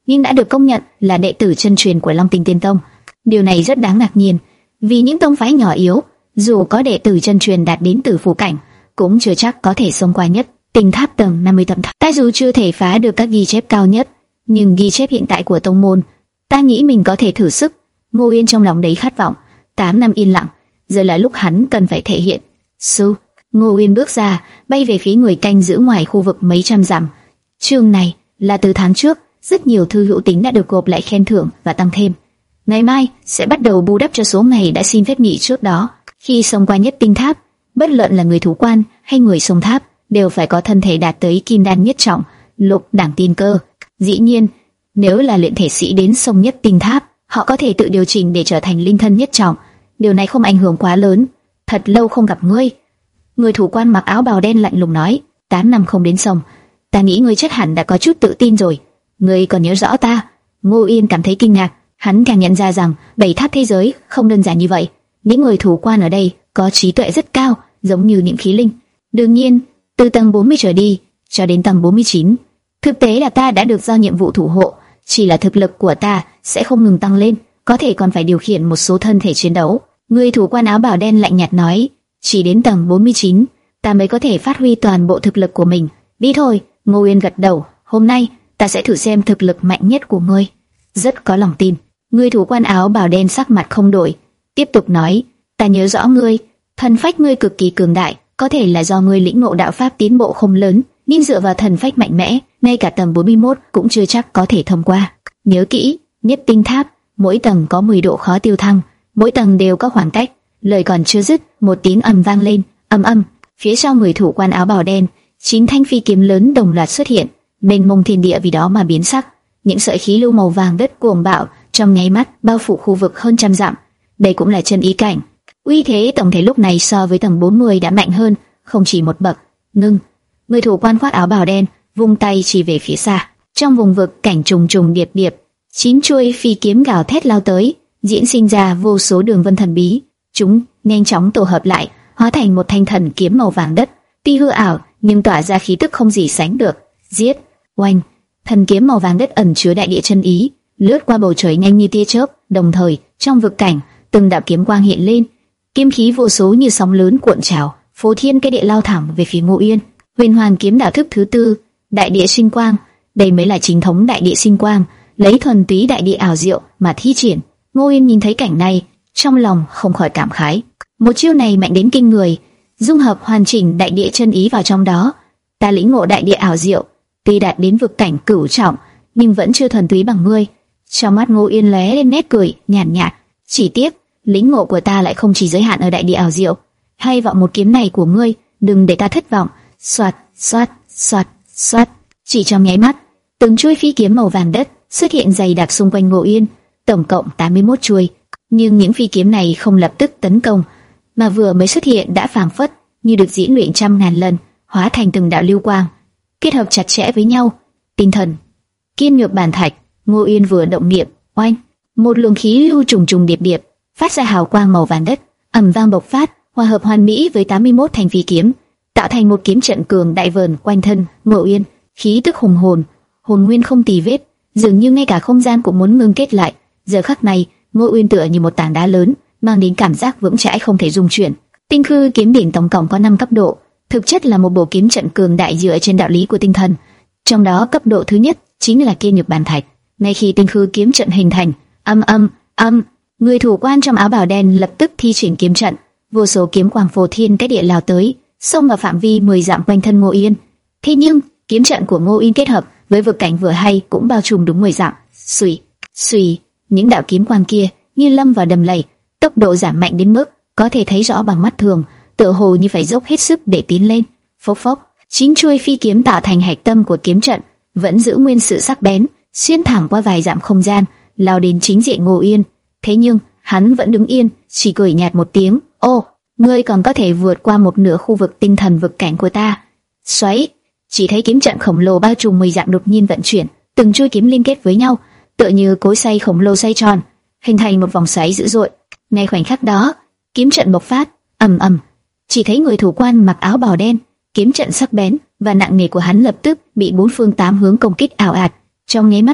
nhưng đã được công nhận là đệ tử chân truyền của Long Tinh Tiên Tông. Điều này rất đáng ngạc nhiên, vì những tông phái nhỏ yếu, dù có đệ tử chân truyền đạt đến tử phủ cảnh, cũng chưa chắc có thể xông qua nhất tinh tháp tầng năm mươi tầng. Ta dù chưa thể phá được các ghi chép cao nhất, nhưng ghi chép hiện tại của tông môn, ta nghĩ mình có thể thử sức. Ngô Uyên trong lòng đầy khát vọng. Tám năm yên lặng, giờ là lúc hắn cần phải thể hiện. Sư, Ngô Uyên bước ra, bay về phía người canh giữ ngoài khu vực mấy trăm dặm. Chương này là từ tháng trước, rất nhiều thư hữu tín đã được gộp lại khen thưởng và tăng thêm. Ngày mai sẽ bắt đầu bù đắp cho số ngày đã xin phép nghỉ trước đó. Khi xông qua nhất tinh tháp, bất luận là người thủ quan hay người xông tháp, đều phải có thân thể đạt tới kim đan nhất trọng, lục đẳng tiên cơ. Dĩ nhiên, nếu là luyện thể sĩ đến sông nhất tinh tháp, họ có thể tự điều chỉnh để trở thành linh thân nhất trọng. Điều này không ảnh hưởng quá lớn. Thật lâu không gặp ngươi. Người thủ quan mặc áo bào đen lạnh lùng nói. Tám năm không đến sông, ta nghĩ ngươi chắc hẳn đã có chút tự tin rồi. Ngươi còn nhớ rõ ta? Ngô Yên cảm thấy kinh ngạc. Hắn càng nhận ra rằng bảy tháp thế giới không đơn giản như vậy. Những người thủ quan ở đây có trí tuệ rất cao, giống như những khí linh. Đương nhiên, từ tầng bốn mươi trở đi cho đến tầng bốn mươi chín, thực tế là ta đã được giao nhiệm vụ thủ hộ. Chỉ là thực lực của ta sẽ không ngừng tăng lên, có thể còn phải điều khiển một số thân thể chiến đấu. Người thủ quan áo bào đen lạnh nhạt nói, chỉ đến tầng bốn mươi chín, ta mới có thể phát huy toàn bộ thực lực của mình. Đi thôi. Ngô Uyên gật đầu. Hôm nay ta sẽ thử xem thực lực mạnh nhất của ngươi. Rất có lòng tin. Người thủ quan áo bào đen sắc mặt không đổi, tiếp tục nói, ta nhớ rõ ngươi, thần phách ngươi cực kỳ cường đại, có thể là do ngươi lĩnh ngộ đạo pháp tiến bộ không lớn, nhưng dựa vào thần phách mạnh mẽ, ngay cả tầng bốn mươi mốt cũng chưa chắc có thể thông qua. Nhớ kỹ, nhất tinh tháp, mỗi tầng có mười độ khó tiêu thăng, mỗi tầng đều có khoảng cách. Lời còn chưa dứt, một tiếng ầm vang lên, ầm ầm, phía sau người thủ quan áo bào đen, chín thanh phi kiếm lớn đồng loạt xuất hiện, mênh mông thiên địa vì đó mà biến sắc. Những sợi khí lưu màu vàng đất cuồng bạo trong nháy mắt bao phủ khu vực hơn trăm dặm. Đây cũng là chân ý cảnh. Uy thế tổng thể lúc này so với tầng bốn mươi đã mạnh hơn, không chỉ một bậc. Ngưng. Người thủ quan khoác áo bào đen vung tay chỉ về phía xa. Trong vùng vực cảnh trùng trùng điệp điệp, chín chuôi phi kiếm gào thét lao tới, diễn sinh ra vô số đường vân thần bí. Chúng nhanh chóng tổ hợp lại, hóa thành một thanh thần kiếm màu vàng đất. Tuy hư ảo nhưng tỏa ra khí tức không gì sánh được. Giết, oanh. Thần kiếm màu vàng đất ẩn chứa đại địa chân ý, lướt qua bầu trời nhanh như tia chớp. Đồng thời, trong vực cảnh, từng đạo kiếm quang hiện lên, kiếm khí vô số như sóng lớn cuộn trào, phô thiên cái địa lao thẳng về phía Ngô Uyên. Huyền Hoàn kiếm đạo thức thứ tư, đại địa sinh quang, đây mới là chính thống đại địa sinh quang, lấy thuần túy đại địa ảo diệu mà thi triển. Ngô Uyên nhìn thấy cảnh này, trong lòng không khỏi cảm khái. Một chiêu này mạnh đến kinh người, dung hợp hoàn chỉnh đại địa chân ý vào trong đó. Ta lĩnh ngộ đại địa ảo diệu, tuy đạt đến vực cảnh cửu trọng, nhưng vẫn chưa thuần túy bằng ngươi. Trong mắt Ngô Uyên lóe lên nét cười nhàn nhạt, nhạt. Chỉ tiếc, lĩnh ngộ của ta lại không chỉ giới hạn ở đại địa ảo diệu. Hay vọng một kiếm này của ngươi, đừng để ta thất vọng. Soạt, soạt, soạt, soạt. Chỉ trong nháy mắt, từng chuôi phi kiếm màu vàng đất xuất hiện dày đặc xung quanh Ngô Uyên, tổng cộng tám mươi mốt chuôi. Nhưng những phi kiếm này không lập tức tấn công, mà vừa mới xuất hiện đã phảng phất như được diễn luyện trăm ngàn lần, hóa thành từng đạo lưu quang, kết hợp chặt chẽ với nhau. Tinh thần, kiên nhược bản thạch. Ngô Uyên vừa động niệm, oanh, một luồng khí lưu trùng trùng điệp điệp phát ra hào quang màu vàng đất, ầm vang bộc phát, hòa hợp hoàn mỹ với tám mươi mốt thanh phi kiếm, tạo thành một kiếm trận cường đại vờn quanh thân Ngô Uyên. Khí tức hùng hồn, hồn nguyên không tì vết, dường như ngay cả không gian cũng muốn ngưng kết lại. Giờ khắc này, Ngô Uyên tựa như một tảng đá lớn, mang đến cảm giác vững chãi không thể dung chuyển. Tinh Khư kiếm điển tổng cộng có năm cấp độ, thực chất là một bộ kiếm trận cường đại dựa trên đạo lý của tinh thần. Trong đó cấp độ thứ nhất chính là kiên nhược bản thạch. Ngay khi Tinh Khư kiếm trận hình thành, âm âm âm, người thủ quan trong áo bào đen lập tức thi triển kiếm trận, vô số kiếm quang phô thiên cái địa lao tới, xông vào phạm vi mười dặm quanh thân Ngô Uyên. Thế nhưng kiếm trận của Ngô Uyên kết hợp với vực cảnh vừa hay cũng bao trùm đúng mười dặm. Xùy, xùy, những đạo kiếm quang kia như lâm vào đầm lầy, tốc độ giảm mạnh đến mức có thể thấy rõ bằng mắt thường, tựa hồ như phải dốc hết sức để tiến lên. Phốc phốc, chín chuôi phi kiếm tạo thành hạch tâm của kiếm trận, vẫn giữ nguyên sự sắc bén, xuyên thẳng qua vài dặm không gian, lao đến chính diện Ngô Uyên. Thế nhưng hắn vẫn đứng yên, chỉ cười nhạt một tiếng. Ô, ngươi còn có thể vượt qua một nửa khu vực tinh thần vực cảnh của ta. Xoáy, chỉ thấy kiếm trận khổng lồ bao trùm mười dặm đột nhiên vận chuyển, từng chuôi kiếm liên kết với nhau, tựa như cối xay khổng lồ xoay tròn, hình thành một vòng xoáy dữ dội. Ngay khoảnh khắc đó, kiếm trận bộc phát, ầm ầm. Chỉ thấy người thủ quan mặc áo bào đen, kiếm trận sắc bén và nặng nề của hắn lập tức bị bốn phương tám hướng công kích ảo ạt. Trong nháy mắt,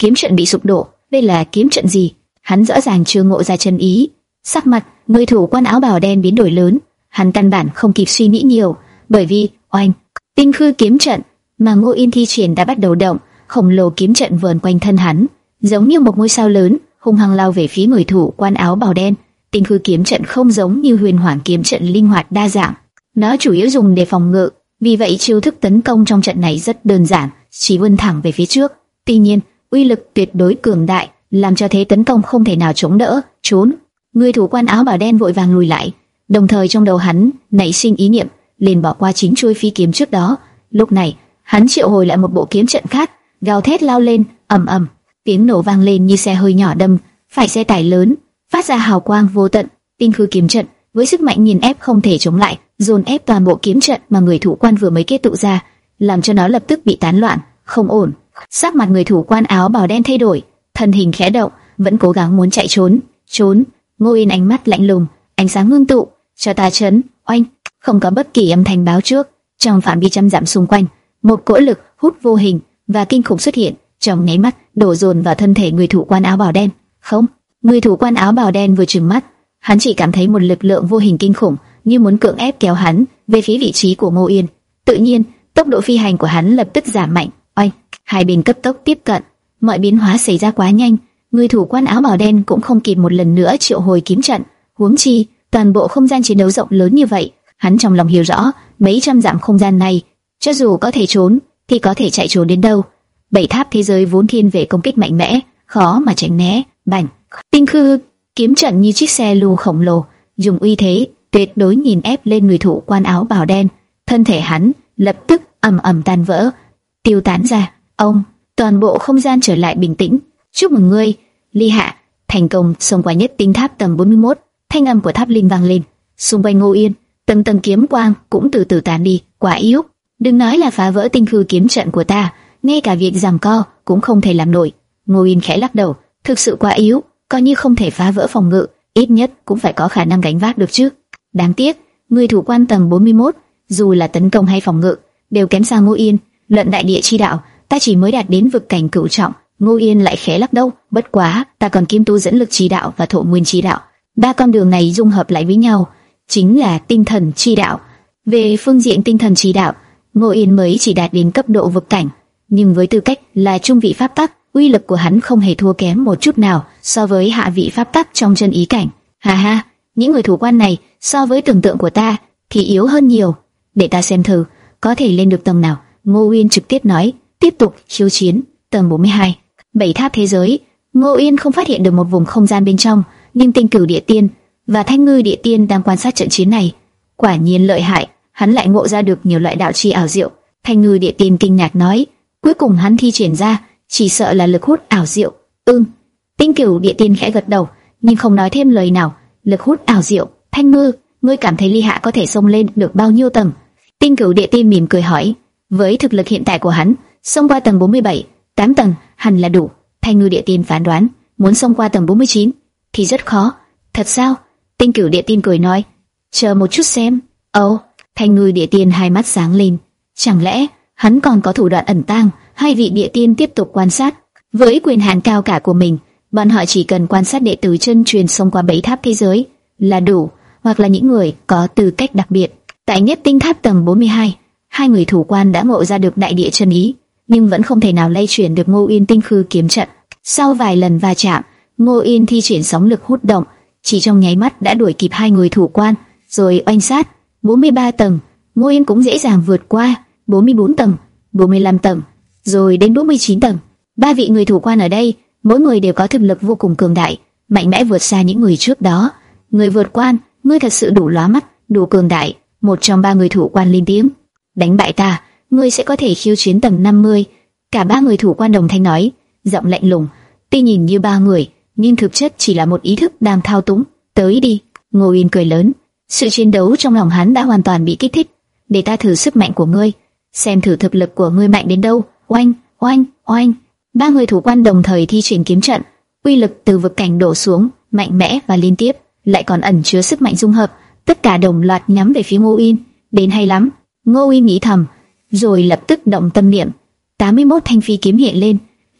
kiếm trận bị sụp đổ. Đây là kiếm trận gì? Hắn rõ ràng chưa ngộ ra chân ý. Sắc mặt người thủ quan áo bào đen biến đổi lớn, hắn căn bản không kịp suy nghĩ nhiều, bởi vì oanh, tinh khư kiếm trận mà Ngô Yên thi triển đã bắt đầu động, khổng lồ kiếm trận vờn quanh thân hắn, giống như một ngôi sao lớn, hung hăng lao về phía người thủ quan áo bào đen. Tinh khư kiếm trận không giống như huyền hoàng kiếm trận linh hoạt đa dạng, nó chủ yếu dùng để phòng ngự, vì vậy chiêu thức tấn công trong trận này rất đơn giản, chỉ vươn thẳng về phía trước. Tuy nhiên, uy lực tuyệt đối cường đại, làm cho thế tấn công không thể nào chống đỡ. Trốn! Người thủ quan áo bào đen vội vàng lùi lại, đồng thời trong đầu hắn nảy sinh ý niệm liền bỏ qua chính chuôi phi kiếm trước đó. Lúc này, hắn triệu hồi lại một bộ kiếm trận khác, gào thét lao lên, ầm ầm, tiếng nổ vang lên như xe hơi nhỏ đâm phải xe tải lớn, phát ra hào quang vô tận. Tinh khư kiếm trận với sức mạnh nghiền ép không thể chống lại, dồn ép toàn bộ kiếm trận mà người thủ quan vừa mới kết tụ ra, làm cho nó lập tức bị tán loạn. Không ổn! Sắc mặt người thủ quan áo bào đen thay đổi, thân hình khẽ động, vẫn cố gắng muốn chạy trốn. Trốn! Ngô Yên ánh mắt lạnh lùng, ánh sáng ngưng tụ, cho ta chấn. Oanh! Không có bất kỳ âm thanh báo trước, trong phạm vi trăm dặm xung quanh, một cỗ lực hút vô hình và kinh khủng xuất hiện, trong nháy mắt đổ dồn vào thân thể người thủ quan áo bào đen. Không! Người thủ quan áo bào đen vừa trừng mắt, hắn chỉ cảm thấy một lực lượng vô hình kinh khủng như muốn cưỡng ép kéo hắn về phía vị trí của Ngô Yên. Tự nhiên, tốc độ phi hành của hắn lập tức giảm mạnh. Oanh! Hai bên cấp tốc tiếp cận, mọi biến hóa xảy ra quá nhanh, người thủ quan áo bào đen cũng không kịp một lần nữa triệu hồi kiếm trận. Huống chi, toàn bộ không gian chiến đấu rộng lớn như vậy, hắn trong lòng hiểu rõ, mấy trăm dặm không gian này, cho dù có thể trốn, thì có thể chạy trốn đến đâu? Bảy tháp thế giới vốn thiên về công kích mạnh mẽ, khó mà tránh né. Bành! Tinh khư kiếm trận như chiếc xe lưu khổng lồ, dùng uy thế tuyệt đối nhìn ép lên người thủ quan áo bào đen. Thân thể hắn lập tức ầm ầm tan vỡ, tiêu tán ra. Ông, toàn bộ không gian trở lại bình tĩnh. Chúc mừng ngươi, Ly Hạ, thành công xông qua nhất tinh tháp tầng bốn mươi mốt. Thanh âm của tháp linh vang lên. Xung quanh Ngô Yên, tầng tầng kiếm quang cũng từ từ tán đi. Quá yếu! Đừng nói là phá vỡ tinh khư kiếm trận của ta, ngay cả việc giằng co cũng không thể làm nổi. Ngô Yên khẽ lắc đầu, thực sự quá yếu, coi như không thể phá vỡ phòng ngự, ít nhất cũng phải có khả năng gánh vác được chứ. Đáng tiếc, người thủ quan tầng bốn mươi mốt, dù là tấn công hay phòng ngự, đều kém xa Ngô Yên. Luận đại địa chi đạo, ta chỉ mới đạt đến vực cảnh cửu trọng. Ngô Yên lại khẽ lắc đầu, bất quá, ta còn kim tu dẫn lực chi đạo và thổ nguyên chi đạo, ba con đường này dung hợp lại với nhau, chính là tinh thần chi đạo. Về phương diện tinh thần chi đạo, Ngô Yên mới chỉ đạt đến cấp độ vực cảnh, nhưng với tư cách là trung vị pháp tắc, uy lực của hắn không hề thua kém một chút nào so với hạ vị pháp tắc trong chân ý cảnh. Ha ha, những người thủ quan này so với tưởng tượng của ta thì yếu hơn nhiều. Để ta xem thử có thể lên được tầng nào. Ngô Yên trực tiếp nói. Tiếp tục khiêu chiến. Tầng bốn mươi hai, bảy tháp thế giới. Ngô Yên không phát hiện được một vùng không gian bên trong, nhưng Tinh Cửu Địa Tiên và Thanh Ngư Địa Tiên đang quan sát trận chiến này. Quả nhiên lợi hại, hắn lại ngộ ra được nhiều loại đạo chi ảo diệu. Thanh Ngư Địa Tiên kinh ngạc nói. Cuối cùng hắn thi triển ra, chỉ sợ là lực hút ảo diệu. Ừm. Tinh Cửu Địa Tiên khẽ gật đầu, nhưng không nói thêm lời nào. Lực hút ảo diệu. Thanh Ngư, ngươi cảm thấy Ly Hạ có thể xông lên được bao nhiêu tầng? Tinh Cửu Địa Tiên mỉm cười hỏi. Với thực lực hiện tại của hắn, xông qua tầng bốn mươi bảy, tám tầng hẳn là đủ. Thanh Ngư Địa Tiên phán đoán, muốn xông qua tầng bốn mươi chín thì rất khó. Thật sao? Tinh Cửu Địa Tiên cười nói. Chờ một chút xem. Ồ, Thanh Ngư Địa Tiên hai mắt sáng lên. Chẳng lẽ hắn còn có thủ đoạn ẩn tàng? Hai vị địa tiên tiếp tục quan sát. Với quyền hạn cao cả của mình, bọn họ chỉ cần quan sát đệ tử chân truyền xông qua bảy tháp thế giới là đủ, hoặc là những người có tư cách đặc biệt. Tại nhất tinh tháp tầng bốn mươi hai, hai người thủ quan đã ngộ ra được đại địa chân ý, nhưng vẫn không thể nào lay chuyển được Ngô Yên tinh khư kiếm trận. Sau vài lần va chạm, Ngô Yên thi triển sóng lực hút động, chỉ trong nháy mắt đã đuổi kịp hai người thủ quan, rồi oanh sát. bốn mươi ba tầng, Ngô Yên cũng dễ dàng vượt qua. bốn mươi bốn tầng, bốn mươi lăm tầng, rồi đến bốn mươi chín tầng. Ba vị người thủ quan ở đây, mỗi người đều có thực lực vô cùng cường đại, mạnh mẽ vượt xa những người trước đó. Người vượt quan, ngươi thật sự đủ lóa mắt, đủ cường đại. Một trong ba người thủ quan lên tiếng. Đánh bại ta, ngươi sẽ có thể khiêu chiến tầng năm mươi. Cả ba người thủ quan đồng thanh nói, giọng lạnh lùng. Tuy nhìn như ba người, nhưng thực chất chỉ là một ý thức đang thao túng. Tới đi. Ngô Yên cười lớn. Sự chiến đấu trong lòng hắn đã hoàn toàn bị kích thích. Để ta thử sức mạnh của ngươi, xem thử thực lực của ngươi mạnh đến đâu. Oanh, oanh, oanh. Ba người thủ quan đồng thời thi triển kiếm trận, uy lực từ vực cảnh đổ xuống, mạnh mẽ và liên tiếp, lại còn ẩn chứa sức mạnh dung hợp, tất cả đồng loạt nhắm về phía Ngô Yên. Đến hay lắm, Ngô Yên nghĩ thầm, rồi lập tức động tâm niệm. tám mươi mốt thanh phi kiếm hiện lên,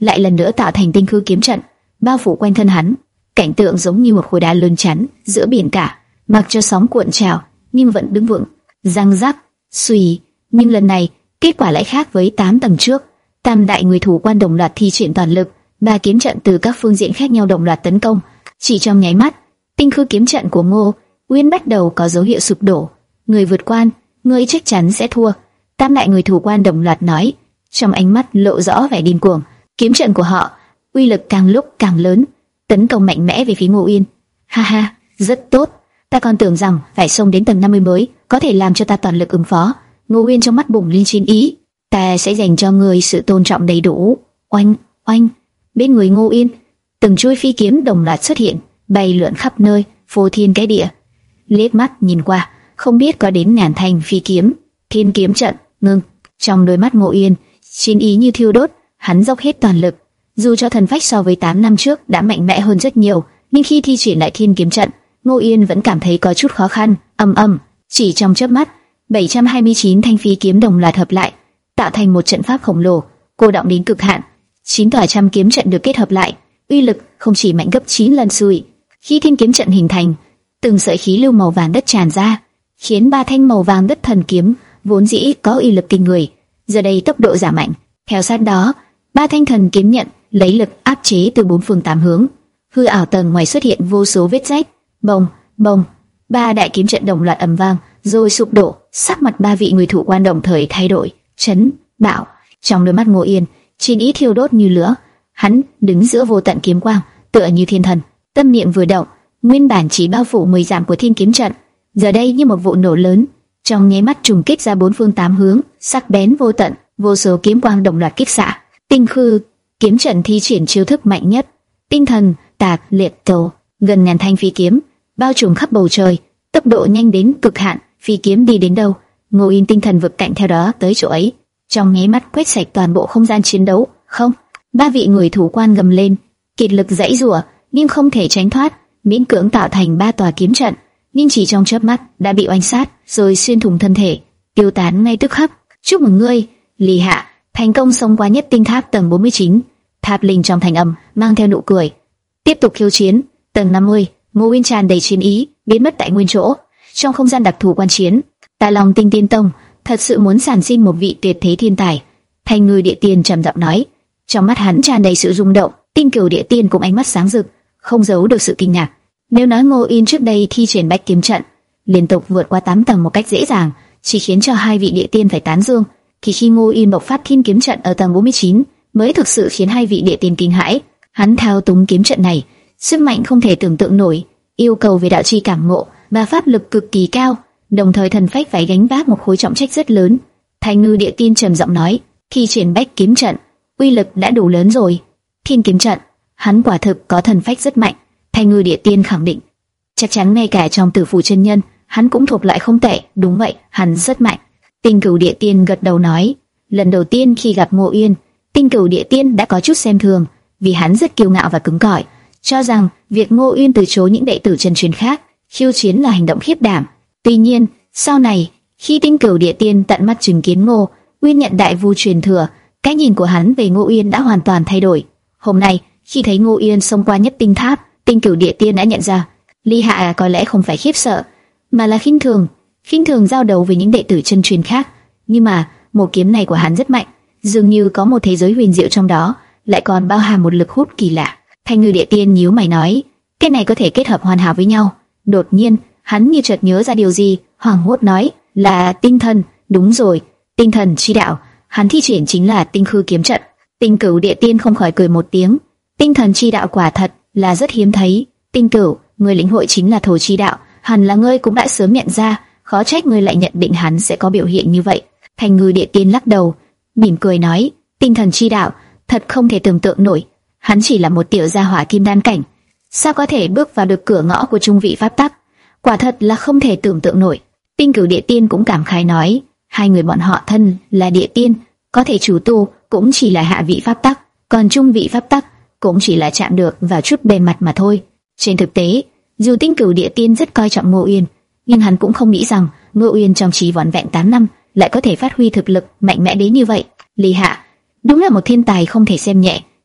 lại lần nữa tạo thành tinh khư kiếm trận, bao phủ quanh thân hắn. Cảnh tượng giống như một khối đá lớn chắn giữa biển cả, mặc cho sóng cuộn trào nhưng vẫn đứng vững. Răng rắc, suy, nhưng lần này kết quả lại khác với tám tầng trước. Tam đại người thủ quan đồng loạt thi triển toàn lực, ba kiếm trận từ các phương diện khác nhau đồng loạt tấn công. Chỉ trong nháy mắt, tinh khư kiếm trận của Ngô Uyên bắt đầu có dấu hiệu sụp đổ. Người vượt quan, người chắc chắn sẽ thua. Tam đại người thủ quan đồng loạt nói, trong ánh mắt lộ rõ vẻ điên cuồng. Kiếm trận của họ uy lực càng lúc càng lớn, tấn công mạnh mẽ về phía Ngô Uyên. Ha ha, rất tốt. Ta còn tưởng rằng phải xông đến tầng năm mươi mới có thể làm cho ta toàn lực ứng phó. Ngô Uyên trong mắt bùng lên chiến ý. Ta sẽ dành cho người sự tôn trọng đầy đủ. Oanh, oanh. Bên người Ngô Uyên, từng chuôi phi kiếm đồng loạt xuất hiện, bay lượn khắp nơi, phô thiên cái địa. Liếc mắt nhìn qua, không biết có đến ngàn thanh phi kiếm. Thiên kiếm trận ngưng. Trong đôi mắt Ngô Uyên, chiến ý như thiêu đốt, hắn dốc hết toàn lực. Dù cho thần phách so với tám năm trước đã mạnh mẽ hơn rất nhiều, nhưng khi thi triển lại thiên kiếm trận, Ngô Uyên vẫn cảm thấy có chút khó khăn. Ầm ầm, chỉ trong chớp mắt, bảy trăm hai mươi chín thanh phi kiếm đồng loạt hợp lại, tạo thành một trận pháp khổng lồ, cô động đến cực hạn. Chín tòa trăm kiếm trận được kết hợp lại, uy lực không chỉ mạnh gấp chín lần xuôi. Khi thiên kiếm trận hình thành, từng sợi khí lưu màu vàng đất tràn ra, khiến ba thanh màu vàng đất thần kiếm vốn dĩ có uy lực kinh người, giờ đây tốc độ giảm mạnh. Theo sát đó, ba thanh thần kiếm nhận lấy lực áp chế từ bốn phương tám hướng. Hư ảo tầng ngoài xuất hiện vô số vết rách. Bồng, bồng, ba đại kiếm trận đồng loạt ầm vang, rồi sụp đổ. Sắc mặt ba vị người thủ quan đồng thời thay đổi, chấn, bạo. Trong đôi mắt Ngô Yên, chiến ý thiêu đốt như lửa. Hắn đứng giữa vô tận kiếm quang, tựa như thiên thần. Tâm niệm vừa động, nguyên bản chỉ bao phủ mười dặm của thiên kiếm trận, giờ đây như một vụ nổ lớn, trong nháy mắt trùng kích ra bốn phương tám hướng, sắc bén vô tận, vô số kiếm quang đồng loạt kích xạ. Tinh khư kiếm trận thi triển chiêu thức mạnh nhất, tinh thần tạc liệt tổ, gần ngàn thanh phi kiếm bao trùm khắp bầu trời, tốc độ nhanh đến cực hạn. Phi kiếm đi đến đâu, Ngô Yên tinh thần vực cạnh theo đó tới chỗ ấy, trong nháy mắt quét sạch toàn bộ không gian chiến đấu. Không, ba vị người thủ quan gầm lên, kiệt lực giãy giụa nhưng không thể tránh thoát, miễn cưỡng tạo thành ba tòa kiếm trận, nhưng chỉ trong chớp mắt đã bị oanh sát, rồi xuyên thủng thân thể, tiêu tán ngay tức khắc. Chúc mừng ngươi, Lý Hạ, thành công xông qua nhất tinh tháp tầng bốn mươi chín. Tháp linh trong thành âm mang theo nụ cười. Tiếp tục khiêu chiến. Tầng năm mươi, Ngô Uyên tràn đầy chiến ý, biến mất tại nguyên chỗ. Trong không gian đặc thù quan chiến, Tà Long Tinh Tiên Tông thật sự muốn sản sinh một vị tuyệt thế thiên tài. Thanh Ngư Địa Tiên trầm giọng nói, trong mắt hắn tràn đầy sự rung động. Tinh Cửu Địa Tiên cũng ánh mắt sáng rực, không giấu được sự kinh ngạc. Nếu nói Ngô Uyên trước đây thi triển bách kiếm trận, liên tục vượt qua tám tầng một cách dễ dàng, chỉ khiến cho hai vị địa tiên phải tán dương, thì khi Ngô Uyên bộc phát thiên kiếm trận ở tầng bốn mươi chín, mới thực sự khiến hai vị địa tiên kinh hãi. Hắn thao túng kiếm trận này, sức mạnh không thể tưởng tượng nổi, yêu cầu về đạo chi cảm ngộ và pháp lực cực kỳ cao, đồng thời thần phách phải gánh vác một khối trọng trách rất lớn. Thanh Ngư Địa Tiên trầm giọng nói, khi triển bách kiếm trận, uy lực đã đủ lớn rồi. Thiên kiếm trận, hắn quả thực có thần phách rất mạnh. Thanh Ngư Địa Tiên khẳng định, chắc chắn ngay cả trong Tử Phủ chân nhân, hắn cũng thuộc lại không tệ. Đúng vậy, hắn rất mạnh. Tinh Cửu Địa Tiên gật đầu nói, lần đầu tiên khi gặp Ngô Uyên, Tinh Cửu Địa Tiên đã có chút xem thường, vì hắn rất kiêu ngạo và cứng cỏi, cho rằng việc Ngô Uyên từ chối những đệ tử chân truyền khác khiêu chiến là hành động khiếp đảm. Tuy nhiên, sau này, khi Tinh Cửu Địa Tiên tận mắt chứng kiến Ngô Uyên nhận đại vu truyền thừa, cái nhìn của hắn về Ngô Uyên đã hoàn toàn thay đổi. Hôm nay, khi thấy Ngô Uyên xông qua nhất tinh tháp, Tinh Cửu Địa Tiên đã nhận ra, Ly Hạ có lẽ không phải khiếp sợ, mà là khinh thường, khinh thường giao đấu với những đệ tử chân truyền khác. Nhưng mà, một kiếm này của hắn rất mạnh, dường như có một thế giới huyền diệu trong đó, lại còn bao hàm một lực hút kỳ lạ. Thanh Ngư Địa Tiên nhíu mày nói, cái này có thể kết hợp hoàn hảo với nhau. Đột nhiên, hắn như chợt nhớ ra điều gì, hoảng hốt nói, là tinh thần. Đúng rồi, tinh thần chi đạo. Hắn thi triển chính là tinh khư kiếm trận. Tinh Cửu Địa Tiên không khỏi cười một tiếng. Tinh thần chi đạo quả thật là rất hiếm thấy. Tinh Cửu, người lĩnh hội chính là thổ chi đạo, hẳn là ngươi cũng đã sớm nhận ra, khó trách ngươi lại nhận định hắn sẽ có biểu hiện như vậy. Thanh Ngư Địa Tiên lắc đầu, mỉm cười nói, tinh thần chi đạo thật không thể tưởng tượng nổi. Hắn chỉ là một tiểu gia hỏa kim đan cảnh, sao có thể bước vào được cửa ngõ của trung vị pháp tắc? Quả thật là không thể tưởng tượng nổi. Tinh Cửu Địa Tiên cũng cảm khái nói, hai người bọn họ thân là địa tiên, có thể chủ tu cũng chỉ là hạ vị pháp tắc, còn trung vị pháp tắc cũng chỉ là chạm được vào chút bề mặt mà thôi. Trên thực tế, dù Tinh Cửu Địa Tiên rất coi trọng Ngô Uyên, nhưng hắn cũng không nghĩ rằng Ngô Uyên trong trí vỏn vẹn tám năm lại có thể phát huy thực lực mạnh mẽ đến như vậy. Lý Hạ đúng là một thiên tài không thể xem nhẹ,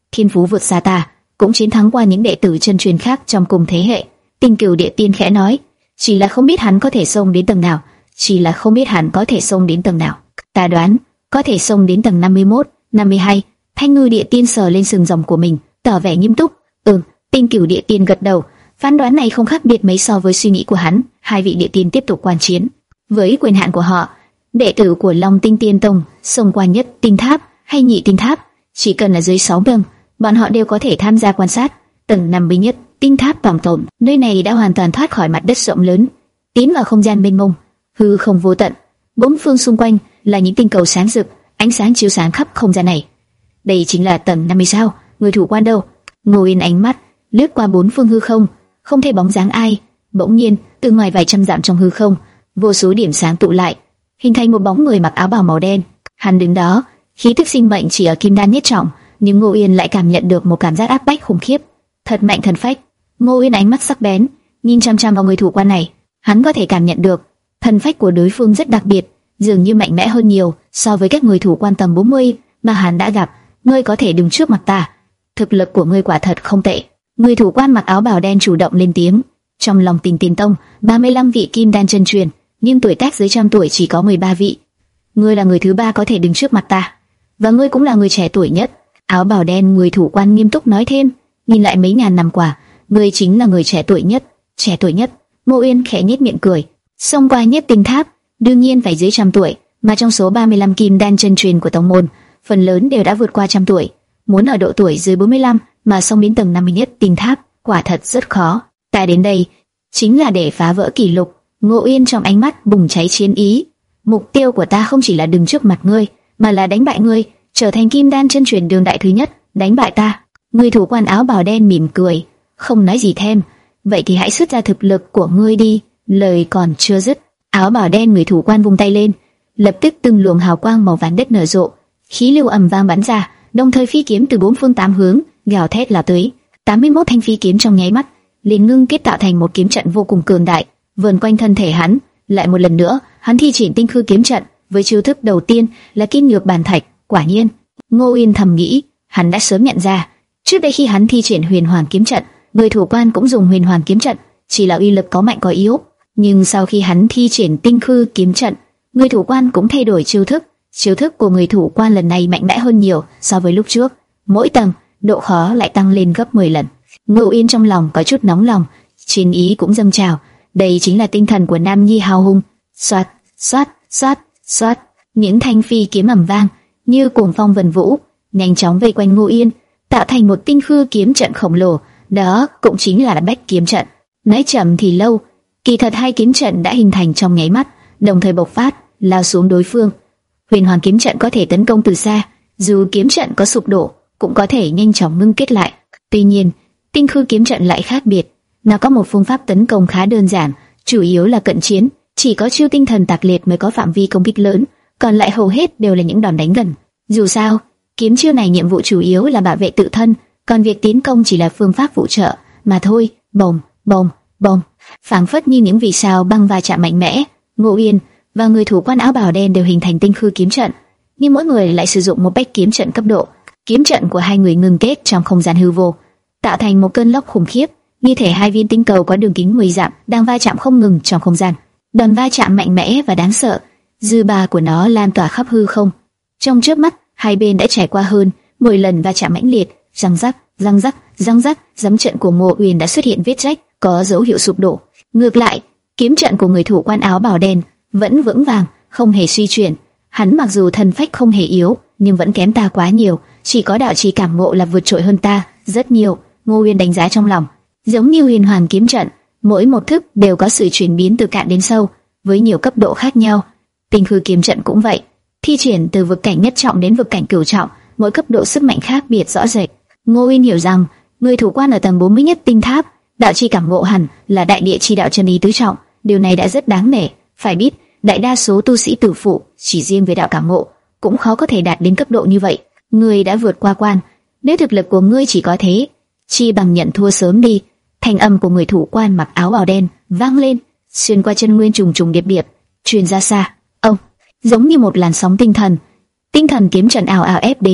thiên phú vượt xa ta, cũng chiến thắng qua những đệ tử chân truyền khác trong cùng thế hệ. Tinh Cửu Địa Tiên khẽ nói, chỉ là không biết hắn có thể xông đến tầng nào, chỉ là không biết hắn có thể xông đến tầng nào. Ta đoán có thể xông đến tầng năm mươi mốt, năm mươi hai. Thanh Ngư Địa Tiên sờ lên sừng rồng của mình, tỏ vẻ nghiêm túc. Ừm. Tinh Cửu Địa Tiên gật đầu. Phán đoán này không khác biệt mấy so với suy nghĩ của hắn. Hai vị địa tiên tiếp tục quan chiến. Với quyền hạn của họ, đệ tử của Long Tinh Tiên Tông xông qua nhất tinh tháp hay nhị tinh tháp, chỉ cần là dưới sáu tầng, bọn họ đều có thể tham gia quan sát. Tầng năm mươi nhất tinh tháp bảo tồn, nơi này đã hoàn toàn thoát khỏi mặt đất rộng lớn, tiến vào không gian mênh mông, hư không vô tận. Bốn phương xung quanh là những tinh cầu sáng rực, ánh sáng chiếu sáng khắp không gian này. Đây chính là tầng năm mươi sao? Người thủ quan đâu? Ngô Yên ánh mắt lướt qua bốn phương hư không, không thấy bóng dáng ai. Bỗng nhiên, từ ngoài vài trăm dặm trong hư không, vô số điểm sáng tụ lại, hình thành một bóng người mặc áo bào màu đen. Hắn đứng đó, khí tức sinh mệnh chỉ ở kim đan nhất trọng, nhưng Ngô Yên lại cảm nhận được một cảm giác áp bách khủng khiếp, thật mạnh thần phách. Ngô Yên ánh mắt sắc bén, nhìn chăm chăm vào người thủ quan này. Hắn có thể cảm nhận được thần phách của đối phương rất đặc biệt, dường như mạnh mẽ hơn nhiều so với các người thủ quan tầm bốn mươi mà hắn đã gặp. Ngươi có thể đứng trước mặt ta, thực lực của ngươi quả thật không tệ. Người thủ quan mặc áo bào đen chủ động lên tiếng. Trong Long Tinh Tiên Tông, ba mươi lăm vị kim đan chân truyền, nhưng tuổi tác dưới trăm tuổi chỉ có mười ba vị. Ngươi là người thứ ba có thể đứng trước mặt ta, và ngươi cũng là người trẻ tuổi nhất. Áo bào đen người thủ quan nghiêm túc nói thêm. Nhìn lại mấy ngàn năm qua, ngươi chính là người trẻ tuổi nhất. Trẻ tuổi nhất? Ngô Uyên khẽ nhếch miệng cười. Xông qua nhất tinh tháp, đương nhiên phải dưới trăm tuổi, mà trong số ba mươi lăm kim đan chân truyền của tông môn, phần lớn đều đã vượt qua trăm tuổi. Muốn ở độ tuổi dưới bốn mươi lăm mà xông đến tầng năm mươi nhất tinh tháp, quả thật rất khó. Ta đến đây chính là để phá vỡ kỷ lục. Ngô Uyên trong ánh mắt bùng cháy chiến ý. Mục tiêu của ta không chỉ là đứng trước mặt ngươi, mà là đánh bại ngươi, trở thành kim đan chân truyền đường đại thứ nhất, đánh bại ta. Người thủ quan áo bào đen mỉm cười, không nói gì thêm. Vậy thì hãy xuất ra thực lực của ngươi đi. Lời còn chưa dứt, áo bào đen người thủ quan vung tay lên, lập tức từng luồng hào quang màu vàng đất nở rộ, khí lưu ầm vang bắn ra, đồng thời phi kiếm từ bốn phương tám hướng gào thét lao tới. tám mươi mốt thanh phi kiếm trong nháy mắt liền ngưng kết tạo thành một kiếm trận vô cùng cường đại, vờn quanh thân thể hắn. Lại một lần nữa, hắn thi triển tinh khư kiếm trận, với chiêu thức đầu tiên là kim nhược bàn thạch. Quả nhiên, Ngô Uyên thầm nghĩ, hắn đã sớm nhận ra, trước đây khi hắn thi triển huyền hoàng kiếm trận, người thủ quan cũng dùng huyền hoàng kiếm trận, chỉ là uy lực có mạnh có yếu. Nhưng sau khi hắn thi triển tinh khư kiếm trận, người thủ quan cũng thay đổi chiêu thức. Chiêu thức của người thủ quan lần này mạnh mẽ hơn nhiều so với lúc trước. Mỗi tầng, độ khó lại tăng lên gấp mười lần. Ngô Uyên trong lòng có chút nóng lòng, chiến ý cũng dâng trào. Đây chính là tinh thần của Nam Nhi hào hùng. Xoát, xoát, xoát, xoát, những thanh phi kiếm ầm vang như cuồng phong vần vũ, nhanh chóng vây quanh Ngô Uyên, tạo thành một tinh khư kiếm trận khổng lồ. Đó cũng chính là bách kiếm trận. Nói chậm thì lâu, kỳ thật hai kiếm trận đã hình thành trong nháy mắt, đồng thời bộc phát, lao xuống đối phương. Huyền hoàng kiếm trận có thể tấn công từ xa, dù kiếm trận có sụp đổ, cũng có thể nhanh chóng ngưng kết lại. Tuy nhiên, tinh khư kiếm trận lại khác biệt, nó có một phương pháp tấn công khá đơn giản, chủ yếu là cận chiến, chỉ có chiêu tinh thần tạc liệt mới có phạm vi công kích lớn, còn lại hầu hết đều là những đòn đánh gần. Dù sao, kiếm chiêu này nhiệm vụ chủ yếu là bảo vệ tự thân, còn việc tiến công chỉ là phương pháp phụ trợ mà thôi. Bồng, bồng, bồng, phảng phất như những vì sao băng va chạm mạnh mẽ. Ngô Uyên và người thủ quan áo bào đen đều hình thành tinh khư kiếm trận, nhưng mỗi người lại sử dụng một bách kiếm trận cấp độ. Kiếm trận của hai người ngưng kết trong không gian hư vô, tạo thành một cơn lốc khủng khiếp, như thể hai viên tinh cầu có đường kính mười dặm đang va chạm không ngừng trong không gian. Đòn va chạm mạnh mẽ và đáng sợ, dư ba của nó lan tỏa khắp hư không. Trong chớp mắt, hai bên đã trải qua hơn mười lần va chạm mãnh liệt, răng rắc, răng rắc, răng rắc. Giấm trận của Ngô Uyên đã xuất hiện vết rách, có dấu hiệu sụp đổ. Ngược lại, kiếm trận của người thủ quan áo bào đen vẫn vững vàng, không hề suy chuyển. Hắn mặc dù thần phách không hề yếu, nhưng vẫn kém ta quá nhiều, chỉ có đạo trì cảm ngộ là vượt trội hơn ta rất nhiều. Ngô Uyên đánh giá trong lòng, giống như huyền hoàng kiếm trận, mỗi một thức đều có sự chuyển biến từ cạn đến sâu, với nhiều cấp độ khác nhau. Tinh khư kiếm trận cũng vậy, thi triển từ vực cảnh nhất trọng đến vực cảnh cửu trọng, mỗi cấp độ sức mạnh khác biệt rõ rệt. Ngô Uyên hiểu rằng, người thủ quan ở tầng bốn mươi nhất tinh tháp, đạo chi cảm ngộ hẳn là đại địa chi đạo chân ý tứ trọng, điều này đã rất đáng nể. Phải biết, đại đa số tu sĩ tử phụ chỉ riêng về đạo cảm ngộ cũng khó có thể đạt đến cấp độ như vậy. Ngươi đã vượt qua quan, nếu thực lực của ngươi chỉ có thế, chi bằng nhận thua sớm đi. Thanh âm của người thủ quan mặc áo bào đen vang lên, xuyên qua chân nguyên trùng trùng điệp điệp, truyền ra xa. Ông, giống như một làn sóng tinh thần, tinh thần kiếm trận ảo ảo ép đến,